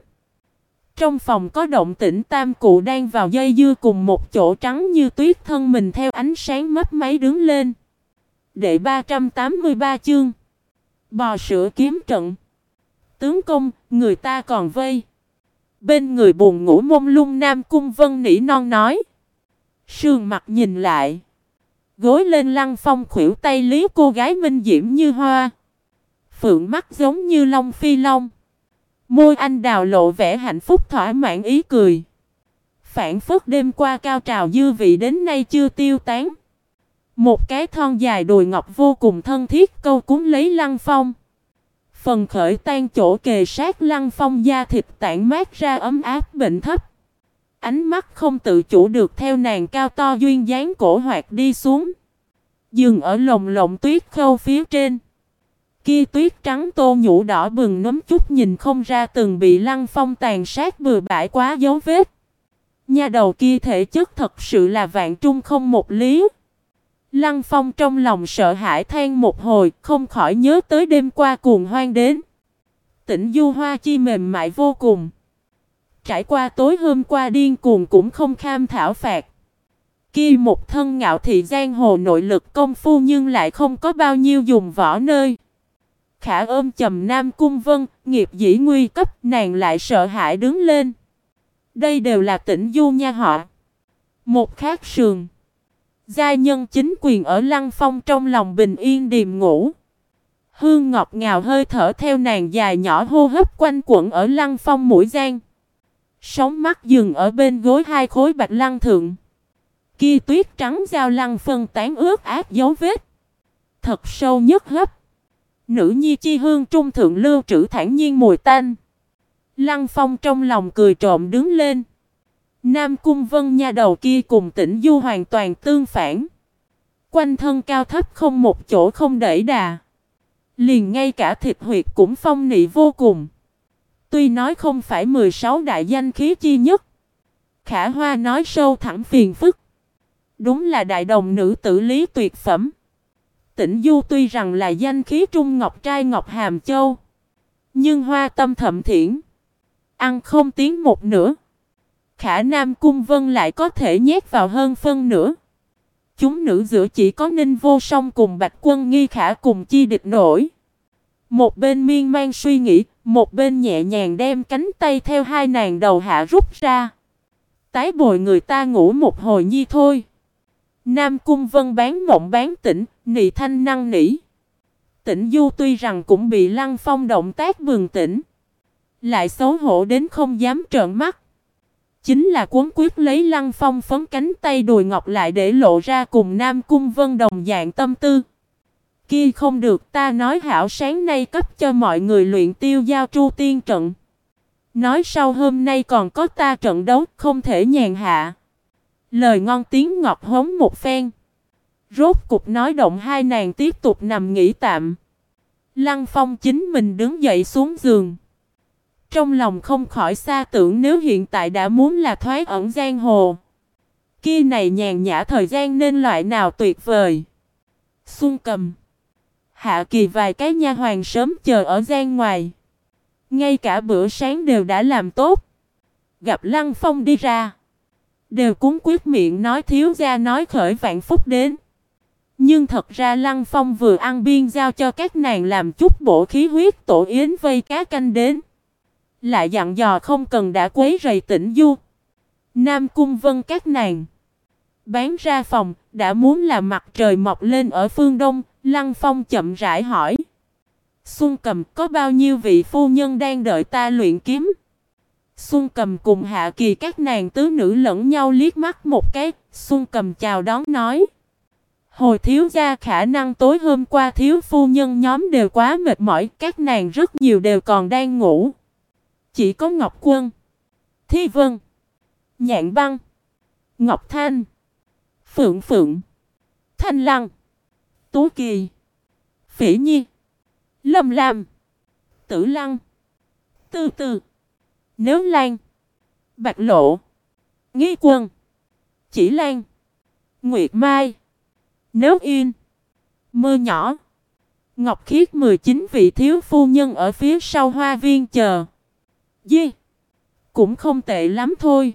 Trong phòng có động tĩnh, tam cụ đang vào dây dưa cùng một chỗ trắng như tuyết, thân mình theo ánh sáng mấp máy đứng lên. Đệ 383 chương. Bò sữa kiếm trận. Tướng công, người ta còn vây. Bên người buồn ngủ mông lung Nam Cung Vân nỉ non nói. Sườn mặt nhìn lại. Gối lên Lăng Phong khuỷu tay lý cô gái minh diễm như hoa. Phượng mắt giống như long phi long. Môi anh đào lộ vẻ hạnh phúc thỏa mãn ý cười. Phản phất đêm qua cao trào dư vị đến nay chưa tiêu tán. Một cái thon dài đùi ngọc vô cùng thân thiết câu cúng lấy Lăng Phong. Phần khởi tan chỗ kề sát Lăng Phong, da thịt tản mát ra ấm áp bệnh thấp. Ánh mắt không tự chủ được theo nàng cao to duyên dáng cổ hoạt đi xuống. Dừng ở lồng lộng tuyết khâu phía trên. Kia tuyết trắng tô nhũ đỏ bừng nấm chút nhìn không ra từng bị Lăng Phong tàn sát bừa bãi quá dấu vết. Nha đầu kia thể chất thật sự là vạn trung không một lý. Lăng Phong trong lòng sợ hãi than một hồi, không khỏi nhớ tới đêm qua cuồng hoang đến. Tĩnh Du Hoa chi mềm mại vô cùng. Trải qua tối hôm qua điên cuồng cũng không kham thảo phạt. Kia một thân ngạo thị giang hồ nội lực công phu nhưng lại không có bao nhiêu dùng võ nơi. Khả ôm chầm Nam Cung Vân, nghiệp dĩ nguy cấp, nàng lại sợ hãi đứng lên. Đây đều là Tĩnh Du nha họ. Một khác sườn. Gia nhân chính quyền ở Lăng Phong trong lòng bình yên điềm ngủ. Hương ngọt ngào hơi thở theo nàng dài nhỏ hô hấp quanh quẩn ở Lăng Phong mũi gian. Sóng mắt dừng ở bên gối hai khối bạch lăng thượng. Kia tuyết trắng giao lăng phân tán ướt át dấu vết. Thật sâu nhất hấp. Nữ nhi chi hương trung thượng lưu trữ thản nhiên mùi tanh. Lăng Phong trong lòng cười trộm đứng lên. Nam Cung Vân nha đầu kia cùng Tĩnh Du hoàn toàn tương phản. Quanh thân cao thấp không một chỗ không đẩy đà. Liền ngay cả thịt huyệt cũng phong nị vô cùng. Tuy nói không phải 16 đại danh khí chi nhất. Khả Hoa nói sâu thẳm phiền phức. Đúng là đại đồng nữ tử lý tuyệt phẩm. Tĩnh Du tuy rằng là danh khí trung ngọc trai ngọc hàm châu. Nhưng hoa tâm thậm thiển. Ăn không tiếng một nửa. Khả Nam Cung Vân lại có thể nhét vào hơn phân nửa. Chúng nữ giữa chỉ có Ninh Vô Song cùng Bạch Quân Nghi Khả cùng chi địch nổi. Một bên miên man suy nghĩ, một bên nhẹ nhàng đem cánh tay theo hai nàng đầu hạ rút ra. Tái bồi người ta ngủ một hồi nhi thôi. Nam Cung Vân bán mộng bán tỉnh, nị thanh năng nỉ. Tĩnh Du tuy rằng cũng bị Lăng Phong động tác bừng tỉnh. Lại xấu hổ đến không dám trợn mắt. Chính là cuốn quyết lấy Lăng Phong phấn cánh tay đùi ngọc lại để lộ ra cùng Nam Cung Vân đồng dạng tâm tư. Kia không được, ta nói hảo sáng nay cấp cho mọi người luyện tiêu giao tru tiên trận. Nói sau hôm nay còn có ta trận đấu, không thể nhàn hạ. Lời ngon tiếng ngọt hống một phen. Rốt cục nói động hai nàng tiếp tục nằm nghỉ tạm. Lăng Phong chính mình đứng dậy xuống giường. Trong lòng không khỏi xa tưởng nếu hiện tại đã muốn là thoái ẩn giang hồ. Kia này nhàn nhã thời gian nên loại nào tuyệt vời. Xuân Cầm, Hạ Kỳ vài cái nha hoàn sớm chờ ở gian ngoài. Ngay cả bữa sáng đều đã làm tốt. Gặp Lăng Phong đi ra. Đều cuống quyết miệng nói thiếu gia nói khởi vạn phúc đến. Nhưng thật ra Lăng Phong vừa ăn biên giao cho các nàng làm chút bổ khí huyết tổ yến vây cá canh đến. Lại dặn dò không cần đã quấy rầy Tĩnh Du, Nam Cung Vân các nàng. Bán ra phòng, đã muốn là mặt trời mọc lên ở phương đông. Lăng Phong chậm rãi hỏi. Xuân Cầm, có bao nhiêu vị phu nhân đang đợi ta luyện kiếm? Xuân Cầm cùng Hạ Kỳ các nàng tứ nữ lẫn nhau liếc mắt một cái, Xuân Cầm chào đón nói: Hồi thiếu gia, khả năng tối hôm qua thiếu phu nhân nhóm đều quá mệt mỏi, các nàng rất nhiều đều còn đang ngủ. Chỉ có Ngọc Quân, Thi Vân, Nhạn Băng, Ngọc Thanh, Phượng Phượng, Thanh Lăng, Tú Kỳ, Phỉ Nhi, Lâm Lam, Tử Lăng, Tư Tư, Nếu Lan, Bạch Lộ, Nghi Quân, Chỉ Lan, Nguyệt Mai, Nếu Yên, Mưa Nhỏ, Ngọc Khiết 19 vị thiếu phu nhân ở phía sau hoa viên chờ. Cũng không tệ lắm thôi.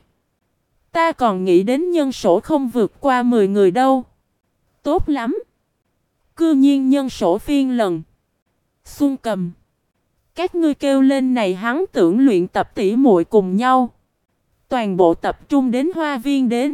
Ta còn nghĩ đến nhân số không vượt qua 10 người đâu. Tốt lắm. Cư nhiên nhân số phiên lần. Xuân Cầm, các ngươi kêu lên này, hắn tưởng luyện tập tỉ muội cùng nhau. Toàn bộ tập trung đến hoa viên đến.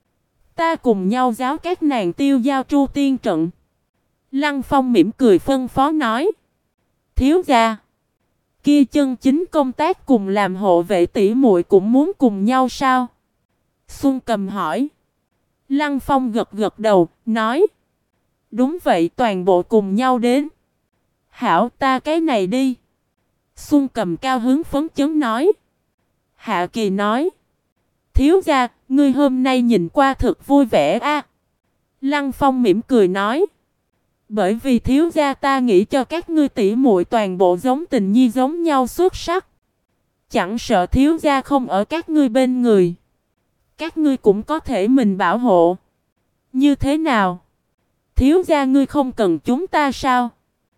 Ta cùng nhau giáo các nàng tiêu giao tru tiên trận. Lăng Phong mỉm cười phân phó nói: Thiếu gia, kia chân chính công tác cùng làm hộ vệ tỉ muội cũng muốn cùng nhau sao? Xuân Cầm hỏi. Lăng Phong gật gật đầu, nói: Đúng vậy, toàn bộ cùng nhau đến. Hảo, ta cái này đi. Xuân Cầm cao hứng phấn chấn nói. Hạ Kỳ nói: Thiếu gia, ngươi hôm nay nhìn qua thật vui vẻ a. Lăng Phong mỉm cười nói: Bởi vì thiếu gia ta nghĩ cho các ngươi tỉ muội toàn bộ giống tình nhi giống nhau xuất sắc. Chẳng sợ thiếu gia không ở các ngươi bên người, các ngươi cũng có thể mình bảo hộ. Như thế nào? Thiếu gia ngươi không cần chúng ta sao?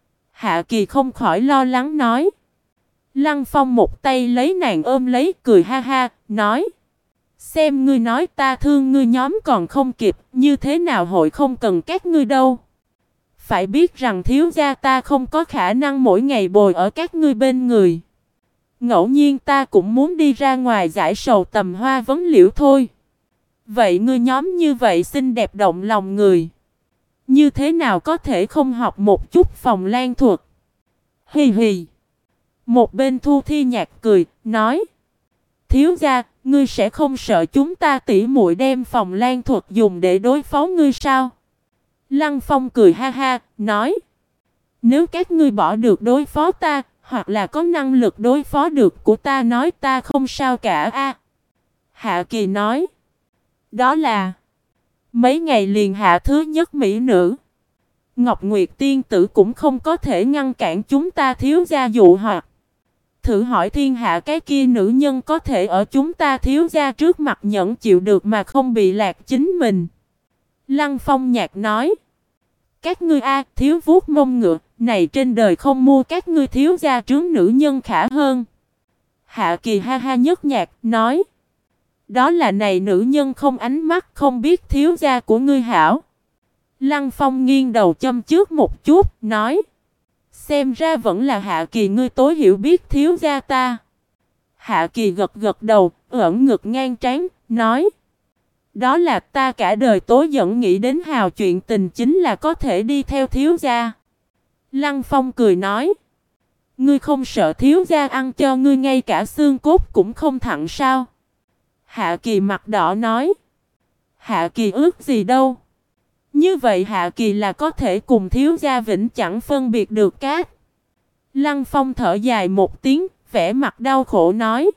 Hạ Kỳ không khỏi lo lắng nói. Lăng Phong một tay lấy nàng ôm lấy, cười ha ha, nói: Xem ngươi nói ta thương ngươi nhóm còn không kịp, như thế nào hội không cần các ngươi đâu. Phải biết rằng thiếu gia ta không có khả năng mỗi ngày bồi ở các ngươi bên người. Ngẫu nhiên ta cũng muốn đi ra ngoài giải sầu tầm hoa vấn liễu thôi. Vậy ngươi nhóm như vậy xinh đẹp động lòng người, như thế nào có thể không học một chút phòng lan thuật? Hì hì. Một bên Thu Thi Nhạc cười, nói: Thiếu gia, ngươi sẽ không sợ chúng ta tỉ muội đem phòng lan thuật dùng để đối phó ngươi sao? Lăng Phong cười ha ha, nói: Nếu các ngươi bỏ được đối phó ta, hoặc là có năng lực đối phó được của ta, nói ta không sao cả a. Hạ Kỳ nói: Đó là mấy ngày liền hạ thứ nhất mỹ nữ Ngọc Nguyệt tiên tử cũng không có thể ngăn cản chúng ta thiếu gia dụ hoặc. Thử hỏi thiên hạ cái kia nữ nhân có thể ở chúng ta thiếu gia trước mặt nhẫn chịu được mà không bị lạc chính mình. Lăng Phong nhạt nói: Các ngươi a, thiếu vuốt mông ngựa, này trên đời không mua các ngươi thiếu gia trướng nữ nhân khả hơn. Hạ Kỳ ha ha nhếch nhạc, nói: Đó là này nữ nhân không ánh mắt, không biết thiếu gia của ngươi hảo. Lăng Phong nghiêng đầu châm trước một chút, nói: Xem ra vẫn là Hạ Kỳ ngươi tối hiểu biết thiếu gia ta. Hạ Kỳ gật gật đầu, ưỡn ngực ngang trán, nói: Đó là ta cả đời tối dẫn nghĩ đến hào chuyện tình chính là có thể đi theo thiếu gia. Lăng Phong cười nói: Ngươi không sợ thiếu gia ăn cho ngươi ngay cả xương cốt cũng không thặn sao? Hạ Kỳ mặt đỏ nói: Hạ Kỳ ước gì đâu. Như vậy Hạ Kỳ là có thể cùng thiếu gia vĩnh chẳng phân biệt được cát. Lăng Phong thở dài một tiếng, vẻ mặt đau khổ nói: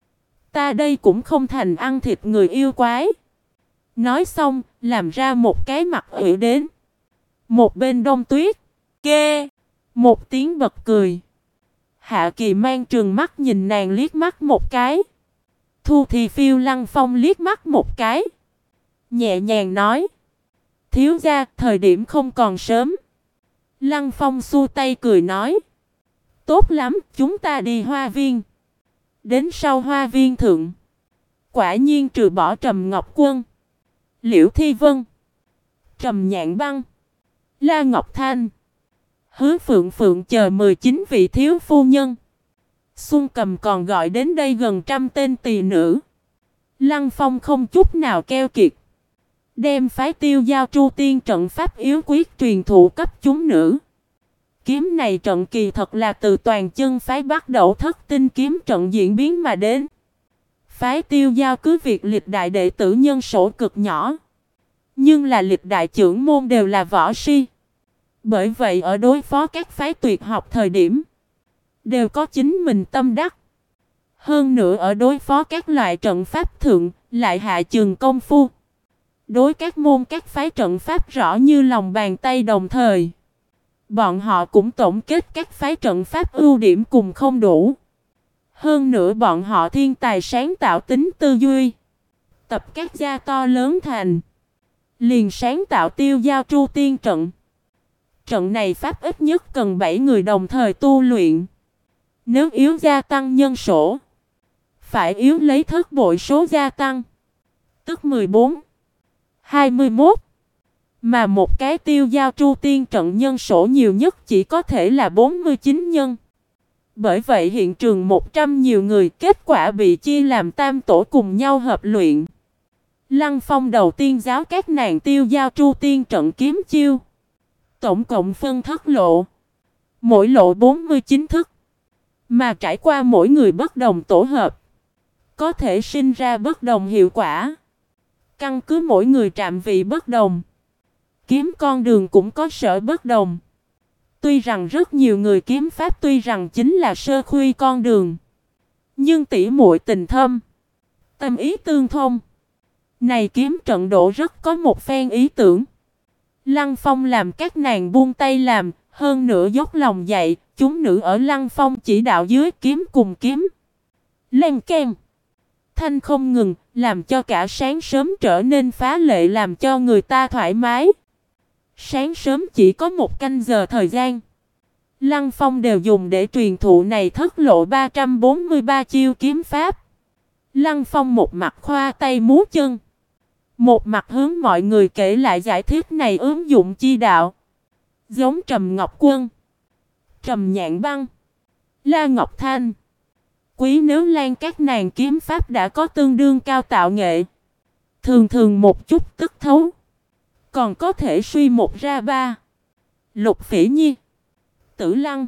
Ta đây cũng không thành ăn thịt người yêu quái. Nói xong, làm ra một cái mặt ủy đến. Một bên Đông Tuyết, kê, một tiếng bật cười. Hạ Kỳ mang trừng mắt nhìn nàng liếc mắt một cái. Thu thì phiêu Lăng Phong liếc mắt một cái, nhẹ nhàng nói: Thiếu gia, thời điểm không còn sớm. Lăng Phong xua tay cười nói: Tốt lắm, chúng ta đi hoa viên. Đến sau hoa viên thượng, quả nhiên trừ bỏ Trầm Ngọc Quân, Liễu Thi Vân, Trầm Nhạn Băng, La Ngọc Thanh, Hứa Phượng Phượng chờ 19 vị thiếu phu nhân, Xuân Cầm còn gọi đến đây gần trăm tên tỳ nữ. Lăng Phong không chút nào keo kiệt, đem phái tiêu giao tru tiên trận pháp yếu quyết truyền thụ cấp chúng nữ. Kiếm này trận kỳ thật là từ toàn chân phái bắt đầu thất tinh kiếm trận diễn biến mà đến. Phái Tiêu Giao cứ việc lịch đại đệ tử nhân số cực nhỏ, nhưng là lịch đại trưởng môn đều là võ si. Bởi vậy ở đối phó các phái tuyệt học thời điểm, đều có chính mình tâm đắc. Hơn nữa ở đối phó các loại trận pháp thượng, lại hạ chừng công phu. Đối các môn các phái trận pháp rõ như lòng bàn tay đồng thời. Bọn họ cũng tổng kết các phái trận pháp ưu điểm cùng không đủ. Hơn nữa bọn họ thiên tài sáng tạo tính tư duy. Tập các gia to lớn thành, liền sáng tạo Tiêu Giao Tru Tiên trận. Trận này pháp ít nhất cần 7 người đồng thời tu luyện. Nếu yếu gia tăng nhân số, phải yếu lấy thất bội số gia tăng, tức 14, 21. Mà một cái Tiêu Giao Tru Tiên trận nhân số nhiều nhất chỉ có thể là 49 nhân. Bởi vậy hiện trường 100 nhiều người, kết quả bị chia làm tam tổ cùng nhau hợp luyện. Lăng Phong đầu tiên giáo các nàng Tiêu Giao Tru Tiên trận kiếm chiêu. Tổng cộng phân thất lộ, mỗi lộ 49 thức. Mà trải qua mỗi người bất đồng tổ hợp, có thể sinh ra bất đồng hiệu quả. Căn cứ mỗi người trạm vị bất đồng, kiếm con đường cũng có sở bất đồng. Tuy rằng rất nhiều người kiếm pháp tuy rằng chính là sơ khuy con đường, nhưng tỉ muội tình thâm, tâm ý tương thông. Này kiếm trận độ rất có một phen ý tưởng. Lăng Phong làm các nàng buông tay làm, hơn nữa dốc lòng dạy, chúng nữ ở Lăng Phong chỉ đạo dưới kiếm cùng kiếm. Len keng. Thanh không ngừng, làm cho cả sáng sớm trở nên phá lệ, làm cho người ta thoải mái. Sáng sớm chỉ có 1 canh giờ thời gian, Lăng Phong đều dùng để truyền thụ này thất lộ 343 chiêu kiếm pháp. Lăng Phong một mặt khoa tay múa chân, một mặt hướng mọi người kể lại giải thích này ứng dụng chi đạo. Giống Trầm Ngọc Quân, Trầm Nhạn Băng, La Ngọc Thanh, Quý Nếu Lan các nàng kiếm pháp đã có tương đương cao tạo nghệ. Thường thường một chút tức thấu, còn có thể suy một ra ba. Lục Phỉ Nhi, Tử Lăng,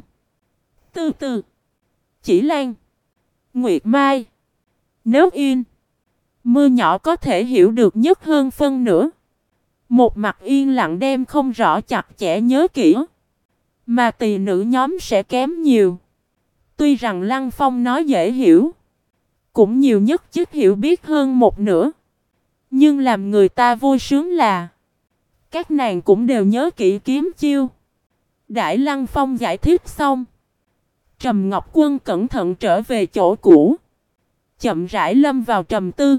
Tư Tư, Chỉ Lan, Nguyệt Mai, Nếu Yên, Mưa Nhỏ có thể hiểu được nhất hơn phân nữa. Một mặt yên lặng đem không rõ chặt chẽ nhớ kỹ, mà tỳ nữ nhóm sẽ kém nhiều. Tuy rằng Lăng Phong nói dễ hiểu, cũng nhiều nhất chút hiểu biết hơn một nửa, nhưng làm người ta vui sướng là các nàng cũng đều nhớ kỹ kiếm chiêu. Đại Lăng Phong giải thích xong, Trầm Ngọc Quân cẩn thận trở về chỗ cũ, chậm rãi lâm vào trầm tư.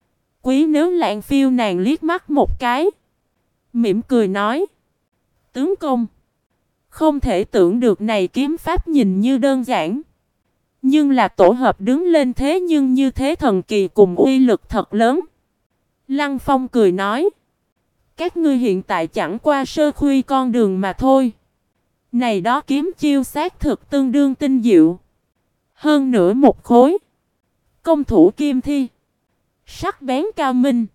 Quý Nếu Lan phiêu nàng liếc mắt một cái, mỉm cười nói: tướng công, không thể tưởng được này kiếm pháp nhìn như đơn giản, nhưng là tổ hợp đứng lên thế nhưng như thế thần kỳ cùng uy lực thật lớn. Lăng Phong cười nói: các ngươi hiện tại chẳng qua sơ khuy con đường mà thôi. Này đó kiếm chiêu xác thực tương đương tinh diệu. Hơn nữa một khối công thủ kim thi, sắc bén cao minh,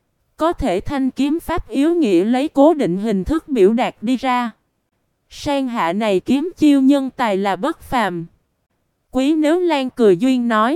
có thể thanh kiếm pháp yếu nghĩa lấy cố định hình thức biểu đạt đi ra. Sang hạ này kiếm chiêu nhân tài là bất phàm. Quý Nếu Lan cười duyên nói: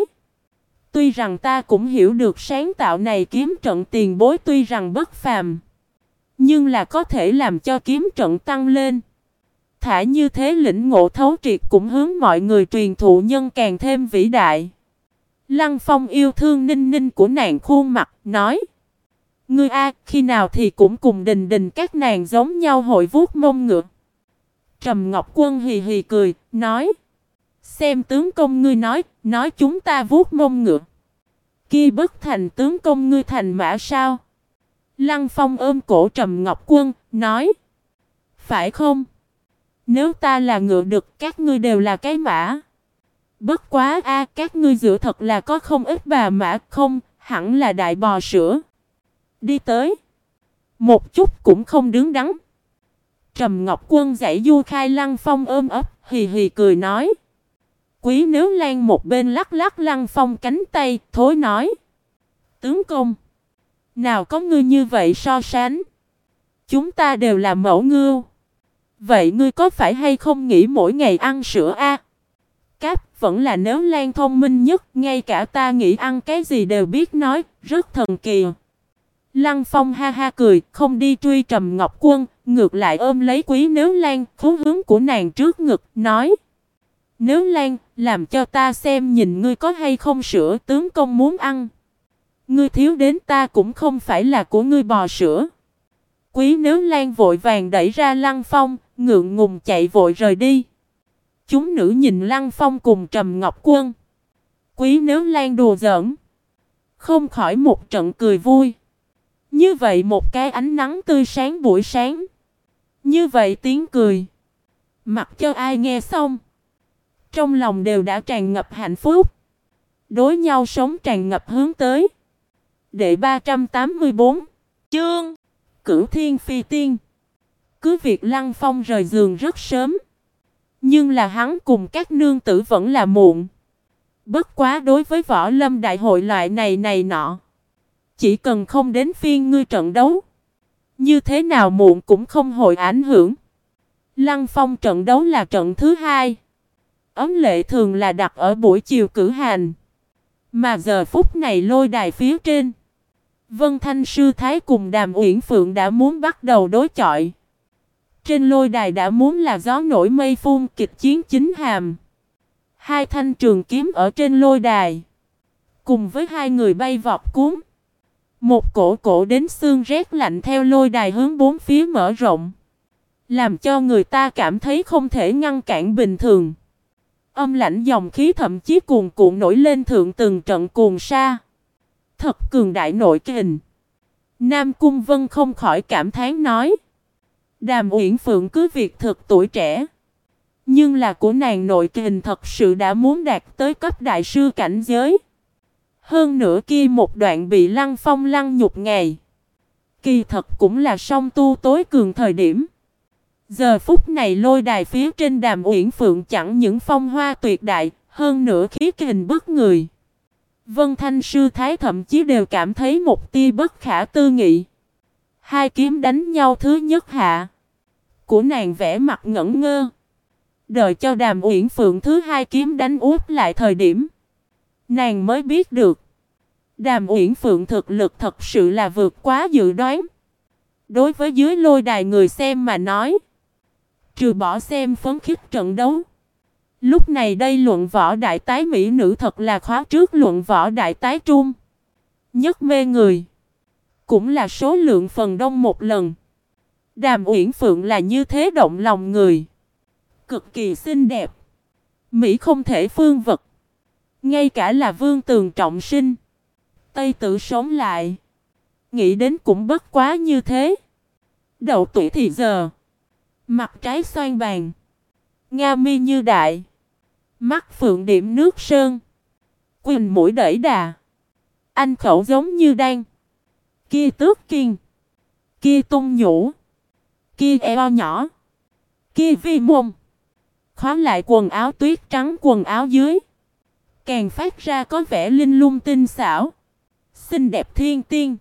tuy rằng ta cũng hiểu được sáng tạo này kiếm trận tiền bối tuy rằng bất phàm, nhưng là có thể làm cho kiếm trận tăng lên. Thả như thế lĩnh ngộ thấu triệt cũng hướng mọi người truyền thụ nhân càng thêm vĩ đại. Lăng Phong yêu thương ninh ninh của nàng khuôn mặt, nói: ngươi a, khi nào thì cũng cùng Đình Đình các nàng giống nhau hội vuốt mông ngựa. Trầm Ngọc Quân hì hì cười, nói: xem tướng công ngươi nói chúng ta vuốt mông ngựa. Kia bất thành tướng công ngươi thành mã sao? Lăng Phong ôm cổ Trầm Ngọc Quân, nói: phải không? Nếu ta là ngựa đực, các ngươi đều là cái mã. Bất quá a, các ngươi giữa thật là có không ít bà mã, không, hẳn là đại bò sữa. Đi tới, một chút cũng không đứng đắn. Trầm Ngọc Quân dãy du khai Lăng Phong ôm ấp, hì hì cười nói. Quý Nếu Lan một bên lắc lắc Lăng Phong cánh tay, thối nói: tướng công, nào có ngươi như vậy so sánh. Chúng ta đều là mẫu ngưu. Vậy ngươi có phải hay không nghĩ mỗi ngày ăn sữa a? Cáp, vẫn là Nếu Lan thông minh nhất, ngay cả ta nghĩ ăn cái gì đều biết nói, rất thần kỳ. Lăng Phong ha ha cười, không đi truy Trầm Ngọc Quân, ngược lại ôm lấy Quý Nếu Lan, khú hướng của nàng trước ngực, nói: Nếu Lan, làm cho ta xem nhìn ngươi có hay không sữa tướng công muốn ăn. Ngươi thiếu đến ta cũng không phải là của ngươi bò sữa. Quý Nếu Lan vội vàng đẩy ra Lăng Phong, ngượng ngùng chạy vội rời đi. Chúng nữ nhìn Lăng Phong cùng Trầm Ngọc Quân. Quý Nếu Lan đùa giỡn, không khỏi một trận cười vui. Như vậy một cái ánh nắng tươi sáng buổi sáng. Như vậy tiếng cười. Mặc cho ai nghe xong, trong lòng đều đã tràn ngập hạnh phúc. Đối nhau sống tràn ngập hướng tới. Đệ 384 chương Cửu Thiên Phi Tiên. Cứ việc Lăng Phong rời giường rất sớm, nhưng là hắn cùng các nương tử vẫn là muộn. Bất quá đối với võ lâm đại hội loại này nọ, chỉ cần không đến phiên ngươi trận đấu, như thế nào muộn cũng không hội ảnh hưởng. Lăng Phong trận đấu là trận thứ 2. Ấn lệ thường là đặt ở buổi chiều cử hành. Mà giờ phút này lôi đài phía trên, Vân Thanh Sư Thái cùng Đàm Uyển Phượng đã muốn bắt đầu đối chọi. Trên lôi đài đã muốn là gió nổi mây phun, kịch chiến chính hàm. Hai thanh trường kiếm ở trên lôi đài, cùng với hai người bay vọt cuốn. Một cổ đến xương rét lạnh theo lôi đài hướng bốn phía mở rộng, làm cho người ta cảm thấy không thể ngăn cản bình thường. Âm lãnh dòng khí thậm chí cuồn cuộn nổi lên thượng từng trận cuồng sa. Thật cường đại nội kình. Nam Cung Vân không khỏi cảm thán nói: Đàm Uyển Phượng cứ việc thực tuổi trẻ, nhưng là của nàng nội kình thật sự đã muốn đạt tới cấp đại sư cảnh giới. Hơn nữa kia một đoạn bị Lăng Phong lăng nhục ngày, kỳ thật cũng là song tu tối cường thời điểm. Giờ phút này lôi đài phía trên Đàm Uyển Phượng chẳng những phong hoa tuyệt đại, hơn nữa khí kình bức người. Vân Thanh Sư Thái thậm chí đều cảm thấy một tia bất khả tư nghị. Hai kiếm đánh nhau thứ nhất hạ, của nàng vẻ mặt ngẩn ngơ. Đợi cho Đàm Uyển Phượng thứ hai kiếm đánh úp lại thời điểm, nàng mới biết được Đàm Uyển Phượng thực lực thật sự là vượt quá dự đoán. Đối với dưới lôi đài người xem mà nói, trừ bỏ xem phấn khích trận đấu, lúc này đây luận võ đại tái mỹ nữ thật là khóa trước luận võ đại tái trung. Nhất mê người, cũng là số lượng phần đông một lần. Đàm Uyển Phượng là như thế động lòng người, cực kỳ xinh đẹp, mỹ không thể phương vật. Ngay cả là Vương Tường trọng sinh, Tây Tử sống lại, nghĩ đến cũng bất quá như thế. Đậu tuổi thì giờ, mặt trái xoan bàn, nga mi như đại, mắt phượng điểm nước sơn, quỳnh mũi đẩy đà, anh khẩu giống như đan, kia tước kiên, kia tung nhũ, kia eo nhỏ, kia vi mông. Khóa lại quần áo tuyết trắng quần áo dưới, càng phát ra có vẻ linh lung tinh xảo, xinh đẹp thiên tiên.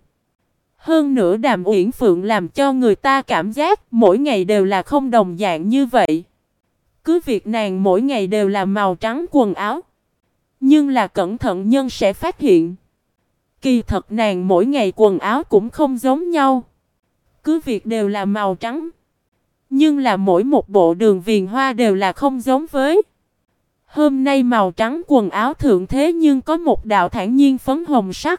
Hơn nữa Đàm Uyển Phượng làm cho người ta cảm giác mỗi ngày đều là không đồng dạng như vậy. Cứ việc nàng mỗi ngày đều là màu trắng quần áo, nhưng là cẩn thận nhân sẽ phát hiện, kỳ thật nàng mỗi ngày quần áo cũng không giống nhau. Cứ việc đều là màu trắng, nhưng là mỗi một bộ đường viền hoa đều là không giống với. Hôm nay màu trắng quần áo thượng thế nhưng có một đạo thản nhiên phấn hồng sắc.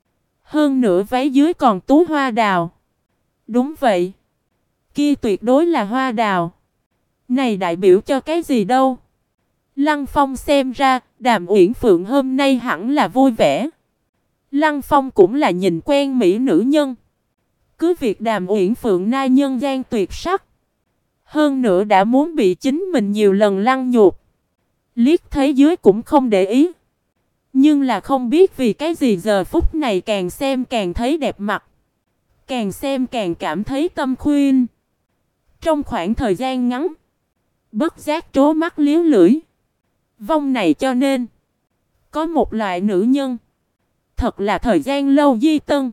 Hơn nữa váy dưới còn tú hoa đào. Đúng vậy, kia tuyệt đối là hoa đào. Này đại biểu cho cái gì đâu? Lăng Phong xem ra Đàm Uyển Phượng hôm nay hẳn là vui vẻ. Lăng Phong cũng là nhìn quen mỹ nữ nhân. Cứ việc Đàm Uyển Phượng na nhân gian tuyệt sắc, hơn nữa đã muốn bị chính mình nhiều lần lăng nhục, liếc thấy dưới cũng không để ý. Nhưng là không biết vì cái gì giờ phút này càng xem càng thấy đẹp mặt, càng xem càng cảm thấy tâm khuyên. Trong khoảng thời gian ngắn, bất giác trố mắt liếu lưỡi. Vong này cho nên, có một loại nữ nhân, thật là thời gian lâu di tân,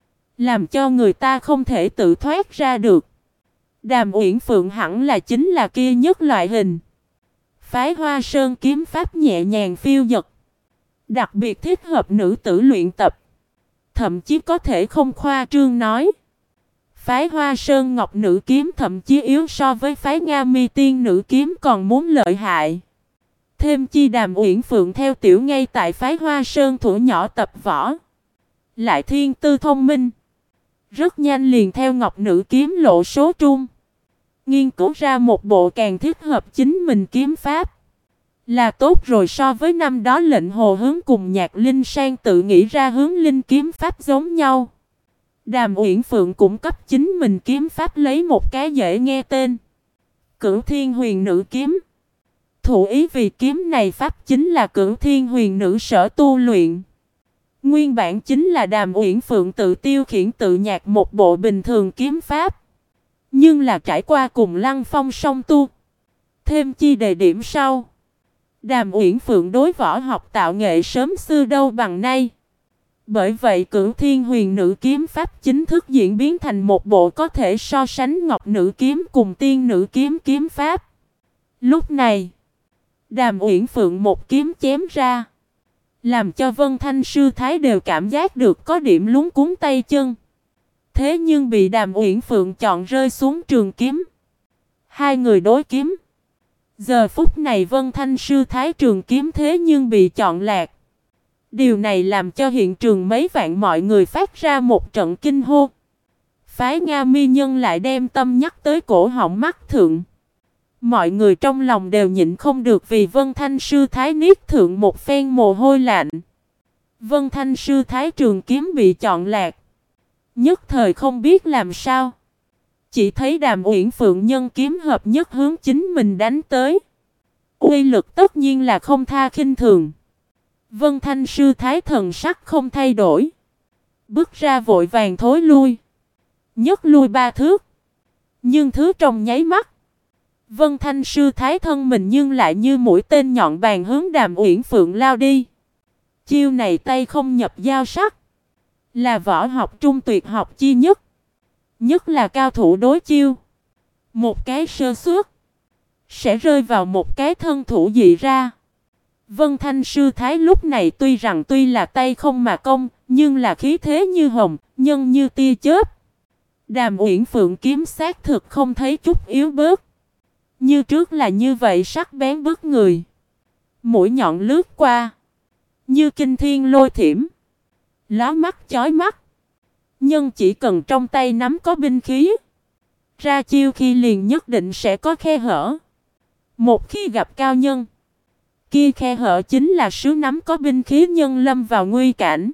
làm cho người ta không thể tự thoát ra được. Đàm Uyển Phượng hẳn là chính là kia nhất loại hình. Phái Hoa Sơn kiếm pháp nhẹ nhàng phiêu dật, đặc biệt thích hợp nữ tử luyện tập. Thậm chí có thể không khoa trương nói, phái Hoa Sơn Ngọc nữ kiếm thậm chí yếu so với phái Nga Mi Tiên nữ kiếm còn muốn lợi hại. Thêm chi Đàm Uyển Phượng theo tiểu ngay tại phái Hoa Sơn thuở nhỏ tập võ, lại thiên tư thông minh, rất nhanh liền theo Ngọc nữ kiếm lộ số trung, nghiên cứu ra một bộ càng thích hợp chính mình kiếm pháp. Là tốt rồi, so với năm đó Lệnh Hồ Hướng cùng Nhạc Linh Sang tự nghĩ ra hướng linh kiếm pháp giống nhau. Đàm Uyển Phượng cũng cấp chính mình kiếm pháp lấy một cái dễ nghe tên, Cửu Thiên Huyền Nữ Kiếm. Thủ ý vì kiếm này pháp chính là Cửu Thiên Huyền Nữ sở tu luyện. Nguyên bản chính là Đàm Uyển Phượng tự tiêu khiển tự nhạc một bộ bình thường kiếm pháp, nhưng là trải qua cùng Lăng Phong song tu, thêm chi đề điểm sau, Đàm Uyển Phượng đối võ học tạo nghệ sớm xưa đâu bằng nay. Bởi vậy Cửu Thiên Huyền Nữ kiếm pháp chính thức diễn biến thành một bộ có thể so sánh Ngọc nữ kiếm cùng Tiên nữ kiếm kiếm pháp. Lúc này, Đàm Uyển Phượng một kiếm chém ra, làm cho Vân Thanh sư thái đều cảm giác được có điểm luống cuống tay chân. Thế nhưng bị Đàm Uyển Phượng chọn rơi xuống trường kiếm. Hai người đối kiếm. Giờ phút này Vân Thanh sư thái trường kiếm thế nhưng bị chọn lạc. Điều này làm cho hiện trường mấy vạn mọi người phát ra một trận kinh hô. Phái Nga Mi nhân lại đem tâm nhắc tới cổ họng mắt thượng. Mọi người trong lòng đều nhịn không được vì Vân Thanh sư thái niết thượng một phen mồ hôi lạnh. Vân Thanh sư thái trường kiếm bị chọn lạc, nhất thời không biết làm sao. Chỉ thấy Đàm Uyển Phượng nhân kiếm hợp nhất hướng chính mình đánh tới. Uy lực tất nhiên là không tha khinh thường. Vân Thanh sư thái thần sắc không thay đổi, bước ra vội vàng thối lui, nhất lui 3 thước. Nhưng thứ trong nháy mắt, Vân Thanh sư thái thân mình nhưng lại như mũi tên nhọn bàn hướng Đàm Uyển Phượng lao đi. Chiêu này tay không nhập dao sắc, là võ học trung tuyệt học chi nhất. Nhất là cao thủ đối chiêu, một cái sơ suất sẽ rơi vào một cái thân thủ dị ra. Vân Thanh sư thái lúc này tuy là tay không mà công, nhưng là khí thế như hồng, nhân như tia chớp. Đàm Uyển Phượng kiếm xác thực không thấy chút yếu bớt, như trước là như vậy sắc bén bức người. Mũi nhọn lướt qua, như kinh thiên lôi thiểm, lóa mắt chói mắt. Nhưng chỉ cần trong tay nắm có binh khí, ra chiêu khi liền nhất định sẽ có khe hở. Một khi gặp cao nhân, kia khe hở chính là sứ nắm có binh khí nhân lâm vào nguy cảnh.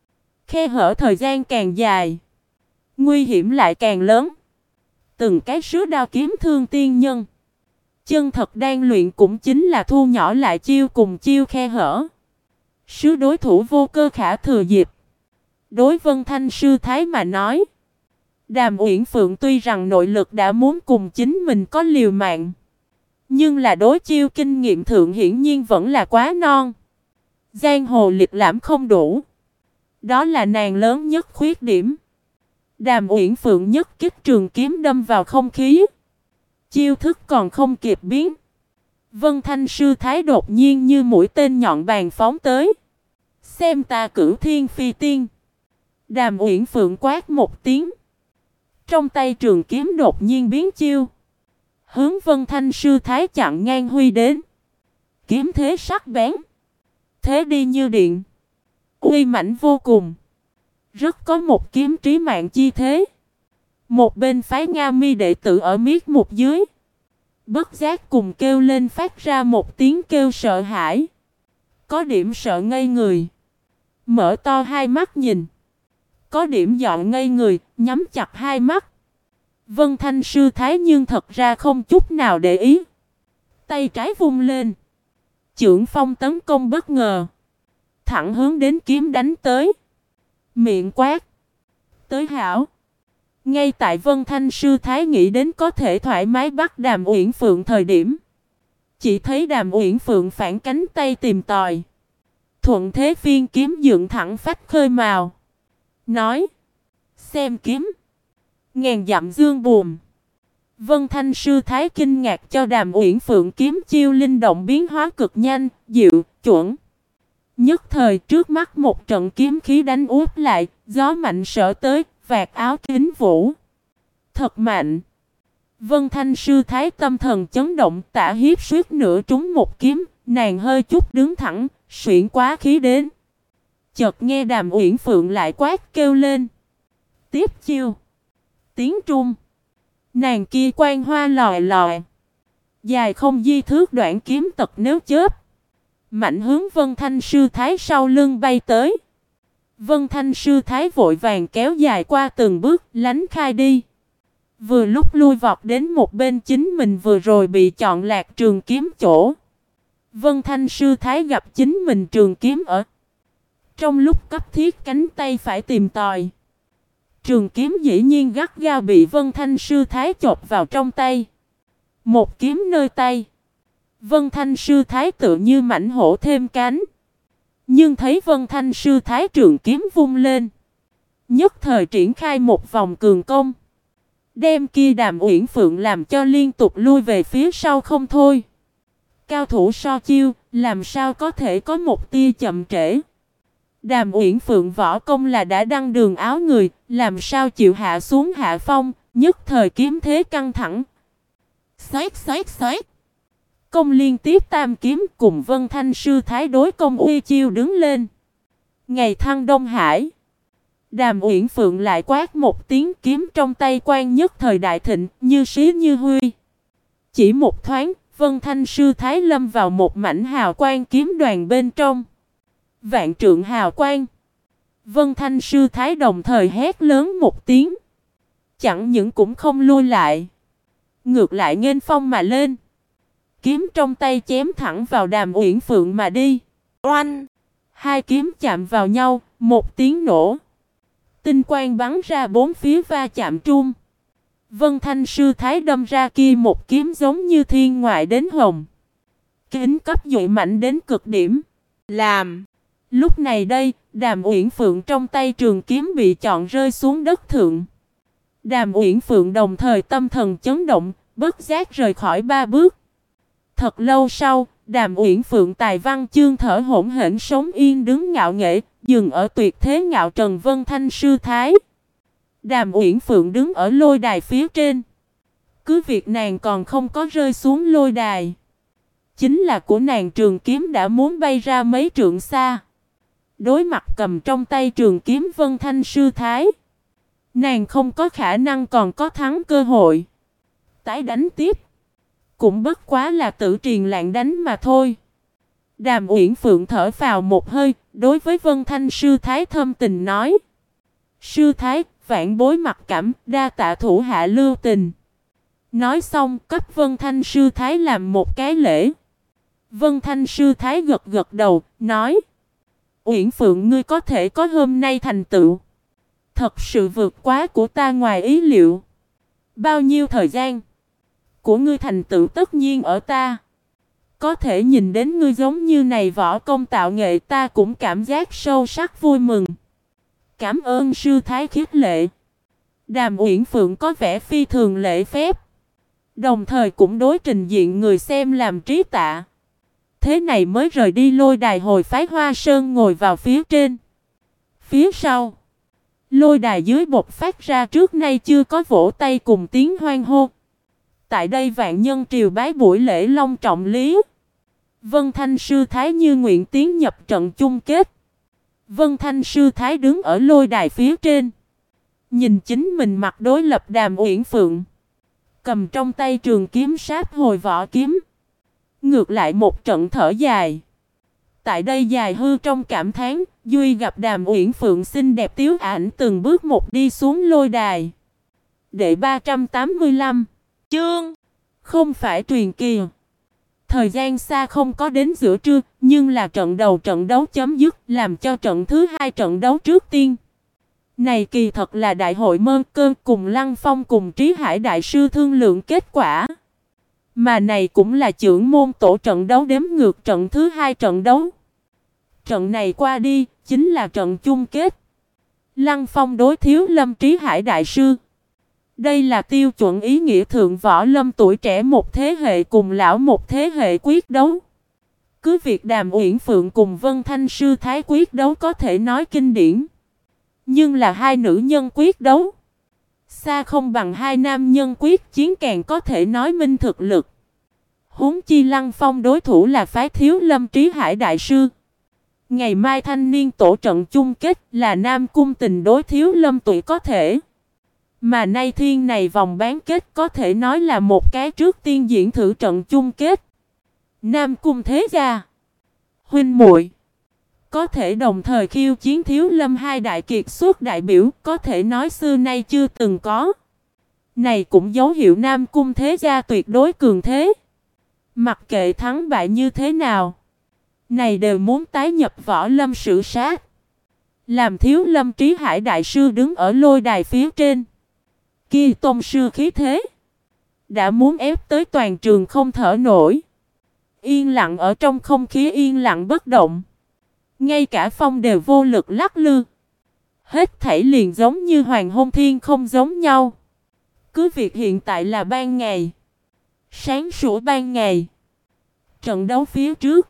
Khe hở thời gian càng dài, nguy hiểm lại càng lớn. Từng cái sứ đao kiếm thương tiên nhân, chân thật đang luyện cũng chính là thu nhỏ lại chiêu cùng chiêu khe hở. Sứ đối thủ vô cơ khả thừa dịp. Đối Vân Thanh sư thái mà nói, Đàm Uyển Phượng tuy rằng nội lực đã muốn cùng chính mình có liều mạng, nhưng là đối chiêu kinh nghiệm thượng hiển nhiên vẫn là quá non. Giang hồ lịch lãm không đủ, đó là nàng lớn nhất khuyết điểm. Đàm Uyển Phượng nhất kích trường kiếm đâm vào không khí, chiêu thức còn không kịp biến, Vân Thanh sư thái đột nhiên như mũi tên nhọn bàn phóng tới. Xem ta Cửu Thiên Phi Tiên. Đàm Uyển Phượng quát một tiếng, trong tay trường kiếm đột nhiên biến chiêu, hướng Vân Thanh sư thái chặn ngang huy đến. Kiếm thế sắc bén, thế đi như điện, uy mãnh vô cùng, rất có một kiếm trí mạng chi thế. Một bên phái Nga Mi đệ tử ở miết một dưới, bất giác cùng kêu lên phát ra một tiếng kêu sợ hãi, có điểm sợ ngây người, mở to hai mắt nhìn, có điểm dọn ngây người, nhắm chặt hai mắt. Vân Thanh sư thái nhưng thật ra không chút nào để ý, tay trái vung lên, chưởng phong tấn công bất ngờ, thẳng hướng đến kiếm đánh tới, miệng quát: tới hảo! Ngay tại Vân Thanh sư thái nghĩ đến có thể thoải mái bắt Đàm Uyển Phượng thời điểm, chỉ thấy Đàm Uyển Phượng phản cánh tay tìm tòi, thuận thế phiên kiếm dựng thẳng phách khơi mào, nói: xem kiếm, ngàn dặm dương buồm. Vân Thanh sư thái kinh ngạc cho Đàm Uyển Phượng kiếm chiêu linh động biến hóa cực nhanh, dịu, chuẩn. Nhất thời trước mắt một trận kiếm khí đánh úp lại, gió mạnh sở tới, vạt áo kính vũ. Thật mạnh. Vân Thanh sư thái tâm thần chấn động, Tả Hiếp suýt nữa trúng một kiếm, nàng hơi chút đứng thẳng, xuyển quá khí đến. Chợt nghe Đàm Uyển Phượng lại quát kêu lên. Tiếp chiêu. Tiếng Trung. Nàng kia quan hoa lòi lòi. Dài không di thước, đoạn kiếm tật nếu chớp. Mạnh hướng Vân Thanh sư thái sau lưng bay tới. Vân Thanh sư thái vội vàng kéo dài qua từng bước, lánh khai đi. Vừa lúc lui vọt đến một bên chính mình vừa rồi bị chọn lạc trường kiếm chỗ. Vân Thanh sư thái gặp chính mình trường kiếm ở. Trong lúc cấp thiết cánh tay phải tìm tòi. Trường kiếm dĩ nhiên gắt gao bị Vân Thanh sư thái chộp vào trong tay. Một kiếm nơi tay. Vân Thanh sư thái tự như mãnh hổ thêm cánh. Nhưng thấy Vân Thanh sư thái trường kiếm vung lên. Nhất thời triển khai một vòng cường công. Đem kia Đàm Uyển Phượng làm cho liên tục lui về phía sau không thôi. Cao thủ so chiêu, làm sao có thể có một tia chậm trễ. Đàm Uyển Phượng võ công là đã đăng đường áo người, làm sao chịu hạ xuống hạ phong, nhất thời kiếm thế căng thẳng. Xoát xoát xoát. Công liên tiếp tam kiếm cùng Vân Thanh sư thái đối công uy chiêu đứng lên. Ngày thăng Đông Hải. Đàm Uyển Phượng lại quát một tiếng, kiếm trong tay quan nhất thời đại thịnh, như xí như huy. Chỉ một thoáng, Vân Thanh sư thái lâm vào một mảnh hào quang kiếm đoàn bên trong. Vạn trượng hào quang. Vân Thanh sư thái đồng thời hét lớn một tiếng. Chẳng những cũng không lui lại. Ngược lại nghênh phong mà lên. Kiếm trong tay chém thẳng vào Đàm Uyển Phượng mà đi. Oanh! Hai kiếm chạm vào nhau, một tiếng nổ. Tinh quang bắn ra bốn phía va chạm trung. Vân Thanh sư thái đâm ra kia một kiếm giống như thiên ngoại đến hồng. Kính cấp dội mạnh đến cực điểm. Làm! Lúc này đây, Đàm Uyển Phượng trong tay trường kiếm bị chọn rơi xuống đất thượng. Đàm Uyển Phượng đồng thời tâm thần chấn động, bất giác rời khỏi ba bước. Thật lâu sau, Đàm Uyển Phượng tài văn chương thở hổn hển sống yên đứng ngạo nghễ, dừng ở tuyệt thế ngạo trần Vân Thanh sư thái. Đàm Uyển Phượng đứng ở lôi đài phía trên. Cứ việc nàng còn không có rơi xuống lôi đài. Chính là của nàng trường kiếm đã muốn bay ra mấy trượng xa. Đối mặt cầm trong tay trường kiếm Vân Thanh sư thái. Nàng không có khả năng còn có thắng cơ hội. Tái đánh tiếp. Cũng bất quá là tự triền lạng đánh mà thôi. Đàm Uyển Phượng thở phào một hơi, đối với Vân Thanh sư thái thâm tình nói. Sư thái, vạn bối mặc cảm, đa tạ thủ hạ lưu tình. Nói xong, cấp Vân Thanh sư thái làm một cái lễ. Vân Thanh sư thái gật gật đầu, nói. Uyển Phượng ngươi có thể có hôm nay thành tựu. Thật sự vượt quá của ta ngoài ý liệu. Bao nhiêu thời gian của ngươi thành tựu tất nhiên ở ta. Có thể nhìn đến ngươi giống như này võ công tạo nghệ ta cũng cảm giác sâu sắc vui mừng. Cảm ơn sư thái khích lệ. Đàm Uyển Phượng có vẻ phi thường lễ phép. Đồng thời cũng đối trình diện người xem làm trí tạ. Thế này mới rời đi lôi đài hồi phái Hoa Sơn ngồi vào phía trên. Phía sau, lôi đài dưới bộc phát ra trước nay chưa có vỗ tay cùng tiếng hoan hô. Tại đây vạn nhân triều bái buổi lễ long trọng lý. Vân Thanh sư thái như nguyện tiến nhập trận chung kết. Vân Thanh sư thái đứng ở lôi đài phía trên. Nhìn chính mình mặt đối lập Đàm Uyển Phượng. Cầm trong tay trường kiếm sáp hồi võ kiếm. Ngược lại một trận thở dài. Tại đây dài hư trong cảm thán, Duy gặp Đàm Uyển Phượng xinh đẹp tiếu ảnh từng bước một đi xuống lôi đài. Đệ 385 chương không phải truyền kỳ. Thời gian xa không có đến giữa trưa, nhưng là trận đấu chấm dứt, làm cho trận thứ hai trận đấu trước tiên. Này kỳ thật là đại hội Mơ Cơ cùng Lăng Phong cùng Trí Hải đại sư thương lượng kết quả. Mà này cũng là trưởng môn tổ trận đấu đếm ngược trận thứ hai trận đấu. Trận này qua đi, chính là trận chung kết. Lăng Phong đối Thiếu Lâm Trí Hải đại sư. Đây là tiêu chuẩn ý nghĩa thượng võ lâm tuổi trẻ một thế hệ cùng lão một thế hệ quyết đấu. Cứ việc Đàm Uyển Phượng cùng Vân Thanh sư thái quyết đấu có thể nói kinh điển. Nhưng là hai nữ nhân quyết đấu. Xa không bằng hai nam nhân quyết chiến càng có thể nói minh thực lực. Huống chi Lăng Phong đối thủ là phái Thiếu Lâm Trí Hải Đại Sư. Ngày mai thanh niên tổ trận chung kết là Nam Cung Tình đối Thiếu Lâm Tụy có thể. Mà nay thiên này vòng bán kết có thể nói là một cái trước tiên diễn thử trận chung kết. Nam Cung Thế Gia, huynh muội có thể đồng thời khiêu chiến Thiếu Lâm hai đại kiệt xuất đại biểu, có thể nói xưa nay chưa từng có. Này cũng dấu hiệu Nam Cung Thế Gia tuyệt đối cường thế. Mặc kệ thắng bại như thế nào, này đều muốn tái nhập võ lâm sử sát. Làm Thiếu Lâm Trí Hải Đại Sư đứng ở lôi đài phía trên, kia tôn sư khí thế đã muốn ép tới toàn trường không thở nổi. Yên lặng ở trong không khí yên lặng bất động. Ngay cả phong đều vô lực lắc lư. Hết thảy liền giống như hoàng hôn thiên không giống nhau. Cứ việc hiện tại là ban ngày, sáng sủa ban ngày. Trận đấu phía trước,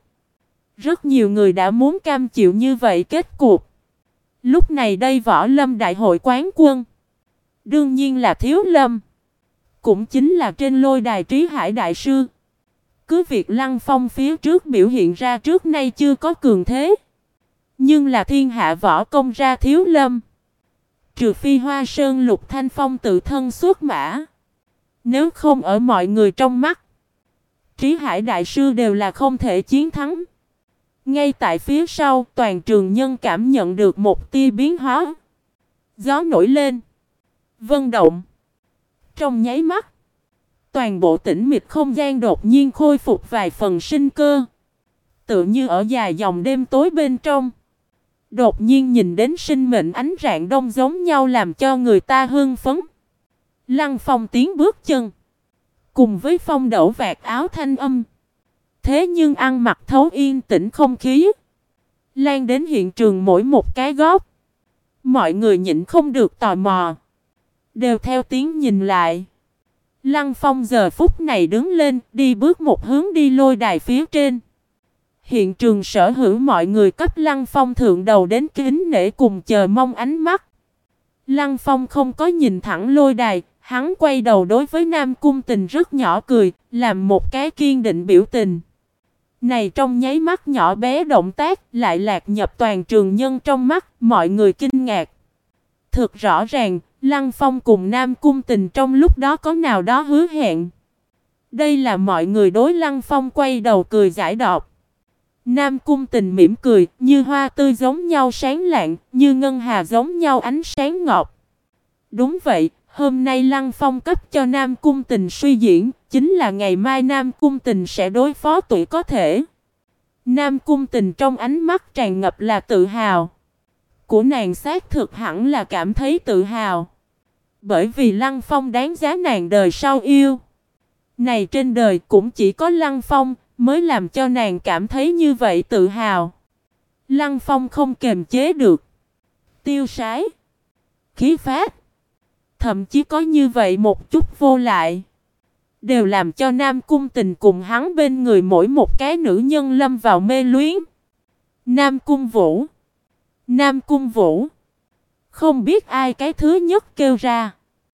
rất nhiều người đã muốn cam chịu như vậy kết cục. Lúc này đây võ lâm đại hội quán quân, đương nhiên là Thiếu Lâm. Cũng chính là trên lôi đài Trí Hải Đại Sư. Cứ việc Lăng Phong phía trước biểu hiện ra trước nay chưa có cường thế. Nhưng là thiên hạ võ công ra Thiếu Lâm. Trừ phi Hoa Sơn Lục Thanh Phong tự thân xuất mã. Nếu không ở mọi người trong mắt, Trí Hải Đại Sư đều là không thể chiến thắng. Ngay tại phía sau, toàn trường nhân cảm nhận được một tia biến hóa. Gió nổi lên, vân động. Trong nháy mắt, toàn bộ tĩnh mịch không gian đột nhiên khôi phục vài phần sinh cơ. Tựa như ở dài dòng đêm tối bên trong, đột nhiên nhìn đến sinh mệnh ánh rạng đông giống nhau làm cho người ta hưng phấn. Lăng Phong tiến bước chân, cùng với phong đẩu vạt áo thanh âm. Thế nhưng ăn mặc thấu yên tĩnh không khí, lan đến hiện trường mỗi một cái góc. Mọi người nhịn không được tò mò, đều theo tiếng nhìn lại. Lăng Phong giờ phút này đứng lên, đi bước một hướng đi lôi đài phía trên. Hiện trường sở hữu mọi người cấp Lăng Phong thượng đầu đến kính nể cùng chờ mong ánh mắt. Lăng Phong không có nhìn thẳng lôi đài, hắn quay đầu đối với Nam Cung Tình rất nhỏ cười, làm một cái kiên định biểu tình. Này trong nháy mắt nhỏ bé động tác lại lạc nhập toàn trường nhân trong mắt, mọi người kinh ngạc. Thực rõ ràng, Lăng Phong cùng Nam Cung Tình trong lúc đó có nào đó hứa hẹn. Đây là mọi người đối Lăng Phong quay đầu cười giải độc. Nam Cung Tình mỉm cười, như hoa tươi giống nhau sáng lạng, như ngân hà giống nhau ánh sáng ngọc. Đúng vậy, hôm nay Lăng Phong cấp cho Nam Cung Tình suy diễn, chính là ngày mai Nam Cung Tình sẽ đối phó tuổi có thể. Nam Cung Tình trong ánh mắt tràn ngập là tự hào. Của nàng xác thực hẳn là cảm thấy tự hào. Bởi vì Lăng Phong đáng giá nàng đời sau yêu. Này trên đời cũng chỉ có Lăng Phong mới làm cho nàng cảm thấy như vậy tự hào. Lăng Phong không kềm chế được. Tiêu sái, khí phách, thậm chí có như vậy một chút vô lại, đều làm cho Nam Cung Tình cùng hắn bên người mỗi một cái nữ nhân lâm vào mê luyến. Nam Cung Vũ, Nam Cung Vũ. Không biết ai cái thứ nhất kêu ra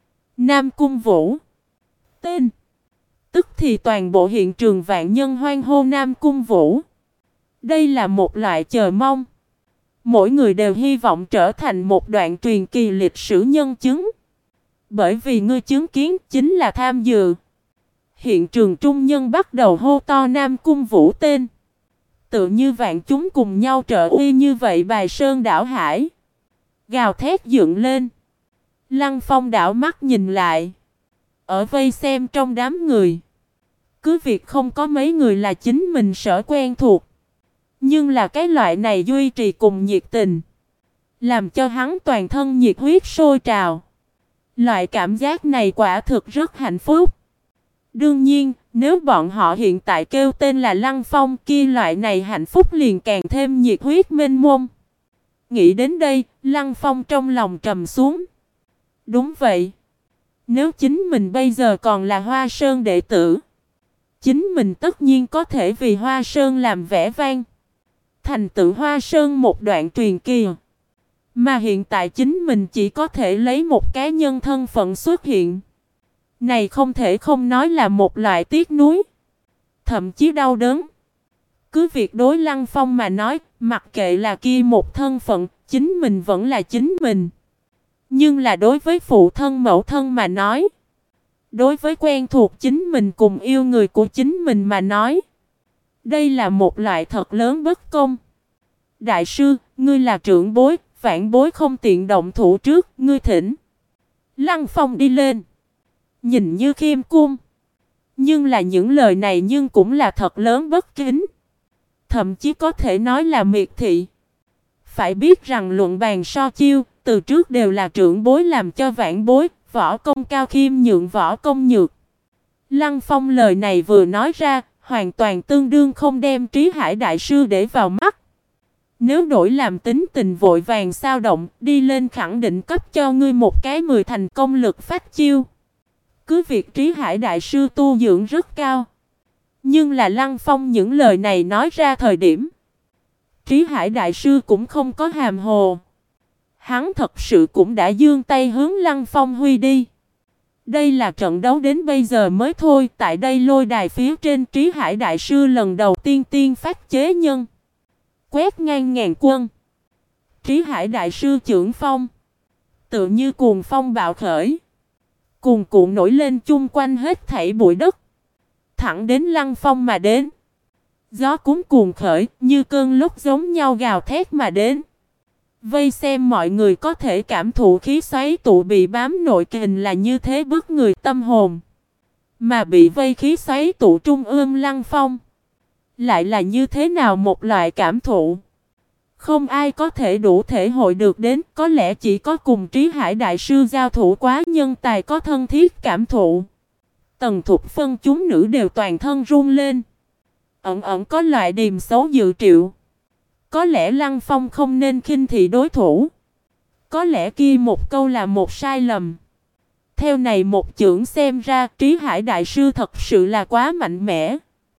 Nam Cung Vũ tên. Tức thì toàn bộ hiện trường vạn nhân hoan hô Nam Cung Vũ. Đây là một loại chờ mong. Mỗi người đều hy vọng trở thành một đoạn truyền kỳ lịch sử nhân chứng. Bởi vì ngươi chứng kiến chính là tham dự. Hiện trường trung nhân bắt đầu hô to Nam Cung Vũ tên. Tự như vạn chúng cùng nhau trợ uy như vậy bài sơn đảo hải. Gào thét dựng lên. Lăng Phong đảo mắt nhìn lại. Ở vây xem trong đám người, cứ việc không có mấy người là chính mình sở quen thuộc. Nhưng là cái loại này duy trì cùng nhiệt tình, làm cho hắn toàn thân nhiệt huyết sôi trào. Loại cảm giác này quả thực rất hạnh phúc. Đương nhiên, nếu bọn họ hiện tại kêu tên là Lăng Phong kia, loại này hạnh phúc liền càng thêm nhiệt huyết mênh mông. Nghĩ đến đây, Lăng Phong trong lòng trầm xuống. Đúng vậy. Nếu chính mình bây giờ còn là Hoa Sơn đệ tử, chính mình tất nhiên có thể vì Hoa Sơn làm vẻ vang, thành tựu Hoa Sơn một đoạn truyền kỳ. Mà hiện tại chính mình chỉ có thể lấy một cá nhân thân phận xuất hiện. Này không thể không nói là một loại tiếc nuối, thậm chí đau đớn. Cứ việc đối Lăng Phong mà nói, mặc kệ là kia một thân phận, chính mình vẫn là chính mình. Nhưng là đối với phụ thân mẫu thân mà nói, đối với quen thuộc chính mình cùng yêu người của chính mình mà nói, đây là một loại thật lớn bất công. Đại sư, ngươi là trưởng bối, vãn bối không tiện động thủ trước, ngươi thỉnh. Lăng Phong đi lên, nhìn như khiêm cung, nhưng là những lời này nhưng cũng là thật lớn bất kính, thậm chí có thể nói là miệt thị. Phải biết rằng luận bàn so chiêu, từ trước đều là trưởng bối làm cho vãn bối, võ công cao khiêm nhượng võ công nhược. Lăng Phong lời này vừa nói ra, hoàn toàn tương đương không đem Trí Hải Đại Sư để vào mắt. Nếu đổi làm tính tình vội vàng sao động, đi lên khẳng định cấp cho ngươi một cái 10 thành công lực phát chiêu. Cứ việc Trí Hải Đại Sư tu dưỡng rất cao, nhưng là Lăng Phong những lời này nói ra thời điểm, Trí Hải Đại Sư cũng không có hàm hồ. Hắn thật sự cũng đã giương tay hướng Lăng Phong huy đi. Đây là trận đấu đến bây giờ mới thôi. Tại đây lôi đài phía trên, Trí Hải Đại Sư lần đầu tiên phát chế nhân. Quét ngang ngàn quân. Trí Hải Đại Sư chưởng phong, tựa như cuồng phong bạo khởi, cuồn cuộn nổi lên chung quanh hết thảy bụi đất, thẳng đến Lăng Phong mà đến. Gió cuốn cuồng khởi, như cơn lốc giống nhau gào thét mà đến. Vây xem mọi người có thể cảm thụ khí xoáy tụ bị bám nội kình là như thế bức người tâm hồn. Mà bị vây khí xoáy tụ trung ương Lăng Phong, lại là như thế nào một loại cảm thụ, không ai có thể đủ thể hội được đến. Có lẽ chỉ có cùng Trí Hải Đại Sư giao thủ quá nhân tài có thân thiết cảm thụ. Tần Thục Phân chúng nữ đều toàn thân run lên, ẩn ẩn có loại điềm xấu dự triệu. Có lẽ Lăng Phong không nên khinh thị đối thủ. Có lẽ kia một câu là một sai lầm. Theo này một chưởng xem ra, Trí Hải Đại Sư thật sự là quá mạnh mẽ.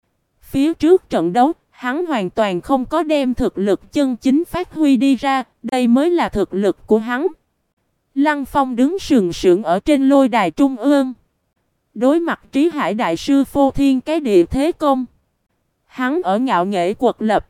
Phía trước trận đấu, hắn hoàn toàn không có đem thực lực chân chính phát huy đi ra. Đây mới là thực lực của hắn. Lăng Phong đứng sừng sững ở trên lôi đài trung ương, đối mặt Trí Hải Đại Sư phô thiên cái địa thế công. Hắn ở ngạo nghễ quật lập,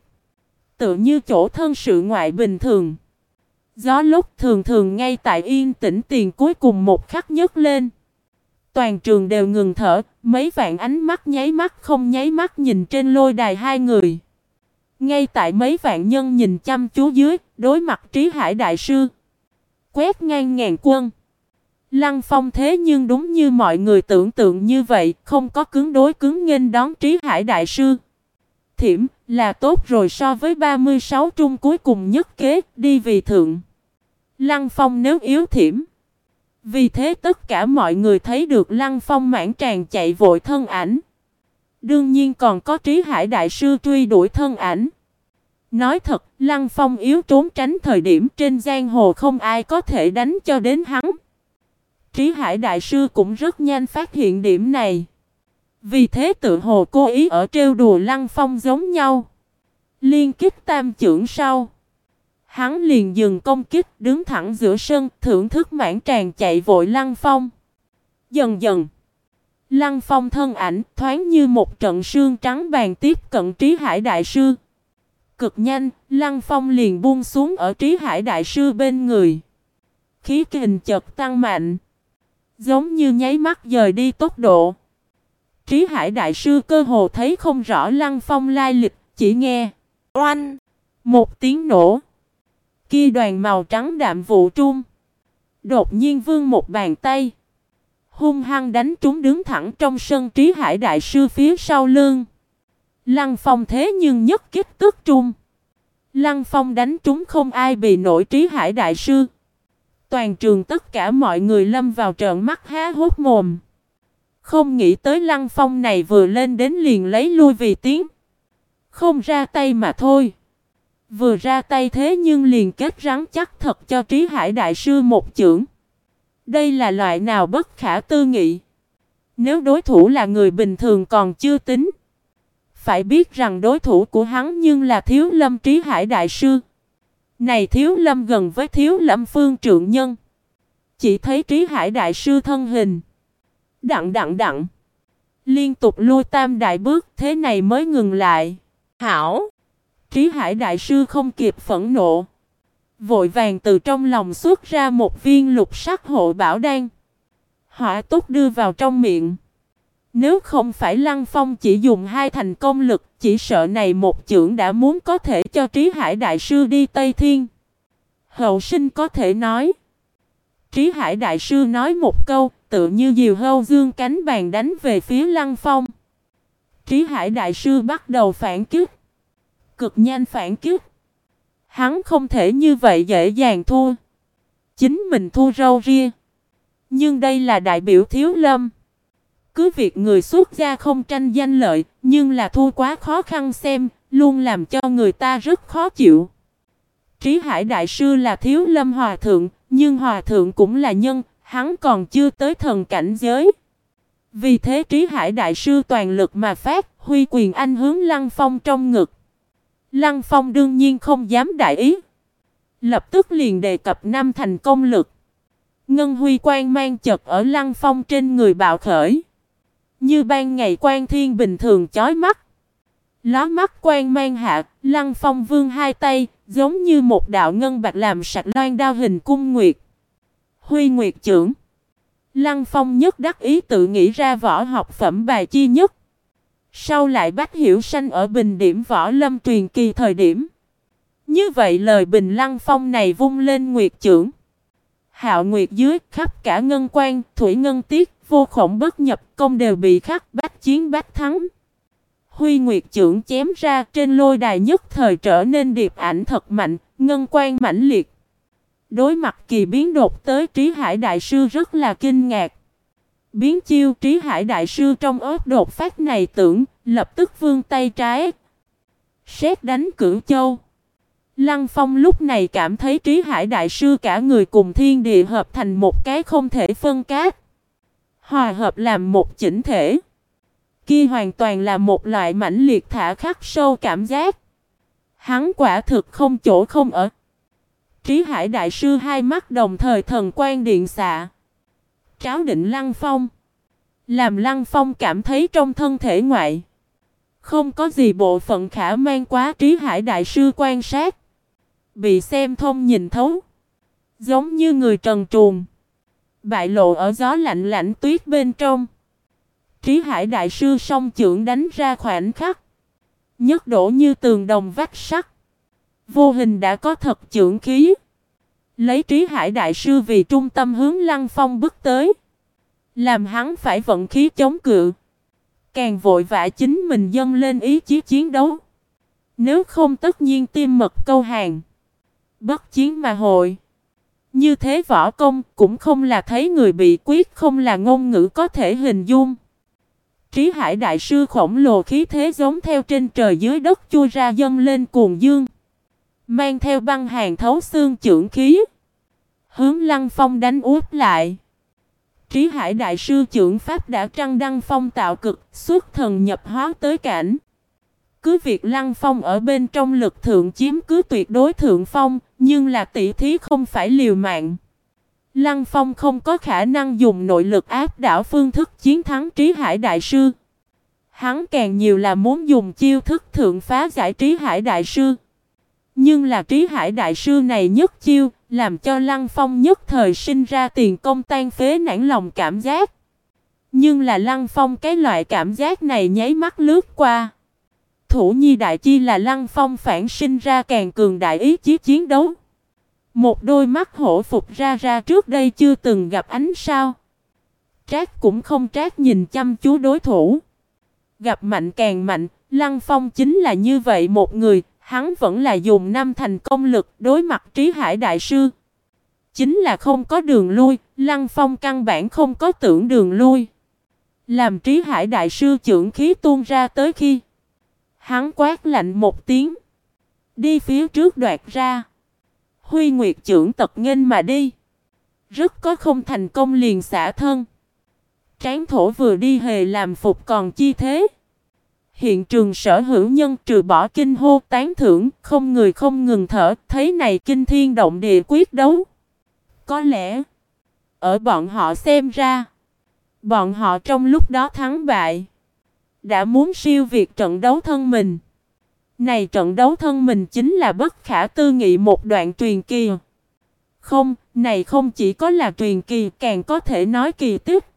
tự như chỗ thân sự ngoại bình thường. Gió lúc thường thường ngay tại yên tĩnh tiền cuối cùng một khắc nhấc lên. Toàn trường đều ngừng thở, mấy vạn ánh mắt nháy mắt không nháy mắt nhìn trên lôi đài hai người. Ngay tại mấy vạn nhân nhìn chăm chú dưới, đối mặt Trí Hải Đại Sư, quét ngang ngàn quân. Lăng Phong thế nhưng đúng như mọi người tưởng tượng như vậy, không có cứng đối cứng nghênh đón Trí Hải Đại Sư. Thiểm là tốt rồi, so với 36 trung cuối cùng nhất kế, đi vì thượng. Lăng Phong nếu yếu thiểm. Vì thế tất cả mọi người thấy được Lăng Phong mãn tràn chạy vội thân ảnh. Đương nhiên còn có Trí Hải Đại Sư truy đuổi thân ảnh. Nói thật, Lăng Phong yếu trốn tránh thời điểm trên giang hồ không ai có thể đánh cho đến hắn. Trí Hải Đại Sư cũng rất nhanh phát hiện điểm này. Vì thế tự hồ cố ý ở trêu đùa Lăng Phong giống nhau. Liên kích tam chưởng sau, hắn liền dừng công kích, đứng thẳng giữa sân, thưởng thức mãn tràn chạy vội Lăng Phong. Dần dần, Lăng Phong thân ảnh thoáng như một trận sương trắng bàn tiếp cận Trí Hải Đại Sư. Cực nhanh, Lăng Phong liền buông xuống ở Trí Hải Đại Sư bên người. Khí kình chợt tăng mạnh, giống như nháy mắt dời đi tốc độ. Trí Hải Đại Sư cơ hồ thấy không rõ Lăng Phong lai lịch, chỉ nghe oanh một tiếng nổ. Kia đoàn màu trắng đạm vụ trung đột nhiên vươn một bàn tay, hung hăng đánh trúng đứng thẳng trong sân Trí Hải Đại Sư phía sau lưng. Lăng Phong thế nhưng nhất kích tức trung. Lăng Phong đánh trúng không ai bị nổi Trí Hải Đại Sư. Toàn trường tất cả mọi người lâm vào trợn mắt há hốt mồm. Không nghĩ tới Lăng Phong này vừa lên đến liền lấy lui vì tiến. Không ra tay mà thôi. Vừa ra tay thế nhưng liền kết rắn chắc thật cho Trí Hải Đại Sư một chưởng. Đây là loại nào bất khả tư nghị. Nếu đối thủ là người bình thường còn chưa tính. Phải biết rằng đối thủ của hắn nhưng là Thiếu Lâm Trí Hải Đại Sư. Này Thiếu Lâm gần với Thiếu Lâm Phương Trượng Nhân. Chỉ thấy Trí Hải Đại Sư thân hình đặng liên tục lui tam đại bước, thế này mới ngừng lại. Hảo! Trí Hải Đại Sư không kịp phẫn nộ, vội vàng từ trong lòng xuất ra một viên lục sắc hộ bảo đan. Hỏa túc đưa vào trong miệng. Nếu không phải Lăng Phong chỉ dùng 2 thành công lực, chỉ sợ này một chưởng đã muốn có thể cho Trí Hải Đại Sư đi Tây Thiên. Hậu sinh có thể nói. Trí Hải Đại Sư nói một câu, tự như diều hâu dương cánh bàn đánh về phía Lăng Phong. Trí Hải Đại Sư bắt đầu phản kích. Cực nhanh phản kích. Hắn không thể như vậy dễ dàng thua. Chính mình thua râu ria. Nhưng đây là đại biểu Thiếu Lâm. Cứ việc người xuất gia không tranh danh lợi, nhưng là thua quá khó khăn xem, luôn làm cho người ta rất khó chịu. Trí Hải Đại Sư là Thiếu Lâm Hòa Thượng, nhưng Hòa Thượng cũng là nhân, hắn còn chưa tới thần cảnh giới. Vì thế Trí Hải Đại Sư toàn lực mà phát, huy quyền anh hướng Lăng Phong trong ngực. Lăng Phong đương nhiên không dám đại ý. Lập tức liền đề cập 5 thành công lực. Ngân huy quang mang chật ở Lăng Phong trên người bạo khởi. Như ban ngày quang thiên bình thường chói mắt. Lóa mắt quang mang hạ, Lăng Phong vươn 2 tay, giống như một đạo ngân bạch làm sạch loan đao hình cung nguyệt. Huy nguyệt chưởng. Lăng Phong nhất đắc ý tự nghĩ ra võ học phẩm bài chi nhất. Sau lại Bách Hiểu Sanh ở bình điểm võ lâm truyền kỳ thời điểm. Như vậy lời bình Lăng Phong này vung lên nguyệt chưởng. Hạo nguyệt dưới khắp cả ngân quang, thủy ngân tiết, vô khổng bất nhập, công đều bị khắc, bách chiến bách thắng. Huy nguyệt chưởng chém ra, trên lôi đài nhất thời trở nên điệp ảnh thật mạnh, ngân quang mãnh liệt. Đối mặt kỳ biến đột tới, Trí Hải Đại Sư rất là kinh ngạc. Biến chiêu, Trí Hải Đại Sư trong ớt đột phát này tưởng, lập tức vươn tay trái. Sét đánh Cửu Châu. Lăng Phong lúc này cảm thấy Trí Hải Đại Sư cả người cùng thiên địa hợp thành một cái không thể phân cắt. Hòa hợp làm một chỉnh thể. Kia hoàn toàn là một loại mãnh liệt thả khắc sâu cảm giác. Hắn quả thực không chỗ không ở. Trí Hải Đại Sư hai mắt đồng thời thần quang điện xạ. Tráo định Lăng Phong. Làm Lăng Phong cảm thấy trong thân thể ngoại. Không có gì bộ phận khả mang quá Trí Hải Đại Sư quan sát. Bị xem thông nhìn thấu. Giống như người trần truồng. Bại lộ ở gió lạnh lạnh tuyết bên trong. Trí Hải Đại Sư song chưởng đánh ra khoảnh khắc. Nhất đổ như tường đồng vách sắt. Vô hình đã có thật chưởng khí. Lấy Trí Hải Đại Sư vì trung tâm hướng Lăng Phong bước tới. Làm hắn phải vận khí chống cự. Càng vội vã chính mình dâng lên ý chí chiến đấu. Nếu không tất nhiên tim mật câu hàng. Bất chiến mà hội. Như thế võ công cũng không là thấy người bị quyết, không là ngôn ngữ có thể hình dung. Trí Hải Đại Sư khổng lồ khí thế giống theo trên trời dưới đất chui ra dâng lên cuồng dương. Mang theo băng hàn thấu xương chưởng khí. Hướng Lăng Phong đánh úp lại. Trí Hải Đại Sư chưởng pháp đã trăng đăng phong tạo cực, xuất thần nhập hóa tới cảnh. Cứ việc Lăng Phong ở bên trong lực thượng chiếm cứ tuyệt đối thượng phong, nhưng là tỷ thí không phải liều mạng. Lăng Phong không có khả năng dùng nội lực áp đảo phương thức chiến thắng Trí Hải Đại Sư. Hắn càng nhiều là muốn dùng chiêu thức thượng phá giải Trí Hải Đại Sư. Nhưng là Trí Hải Đại Sư này nhất chiêu, làm cho Lăng Phong nhất thời sinh ra tiền công tan phế nản lòng cảm giác. Nhưng là Lăng Phong cái loại cảm giác này nháy mắt lướt qua. Thủ nhi đại chi là Lăng Phong phản sinh ra càng cường đại ý chí chiến đấu. Một đôi mắt hổ phục ra trước đây chưa từng gặp ánh sao. Trác cũng không trác nhìn chăm chú đối thủ. Gặp mạnh càng mạnh, Lăng Phong chính là như vậy một người, hắn vẫn là dùng 5 thành công lực đối mặt Trí Hải Đại Sư. Chính là không có đường lui, Lăng Phong căn bản không có tưởng đường lui. Làm Trí Hải Đại Sư chưởng khí tuôn ra tới khi hắn quát lạnh một tiếng. Đi phía trước đoạt ra. Huy nguyệt chưởng tật nghênh mà đi. Rất có không thành công liền xả thân. Tráng thổ vừa đi hề làm phục còn chi thế. Hiện trường sở hữu nhân trừ bỏ kinh hô tán thưởng, không người không ngừng thở, thấy này kinh thiên động địa quyết đấu. Có lẽ, ở bọn họ xem ra, bọn họ trong lúc đó thắng bại, đã muốn siêu việt trận đấu thân mình. Này trận đấu thân mình chính là bất khả tư nghị một đoạn truyền kỳ. Không, này không chỉ có là truyền kỳ, càng có thể nói kỳ tích.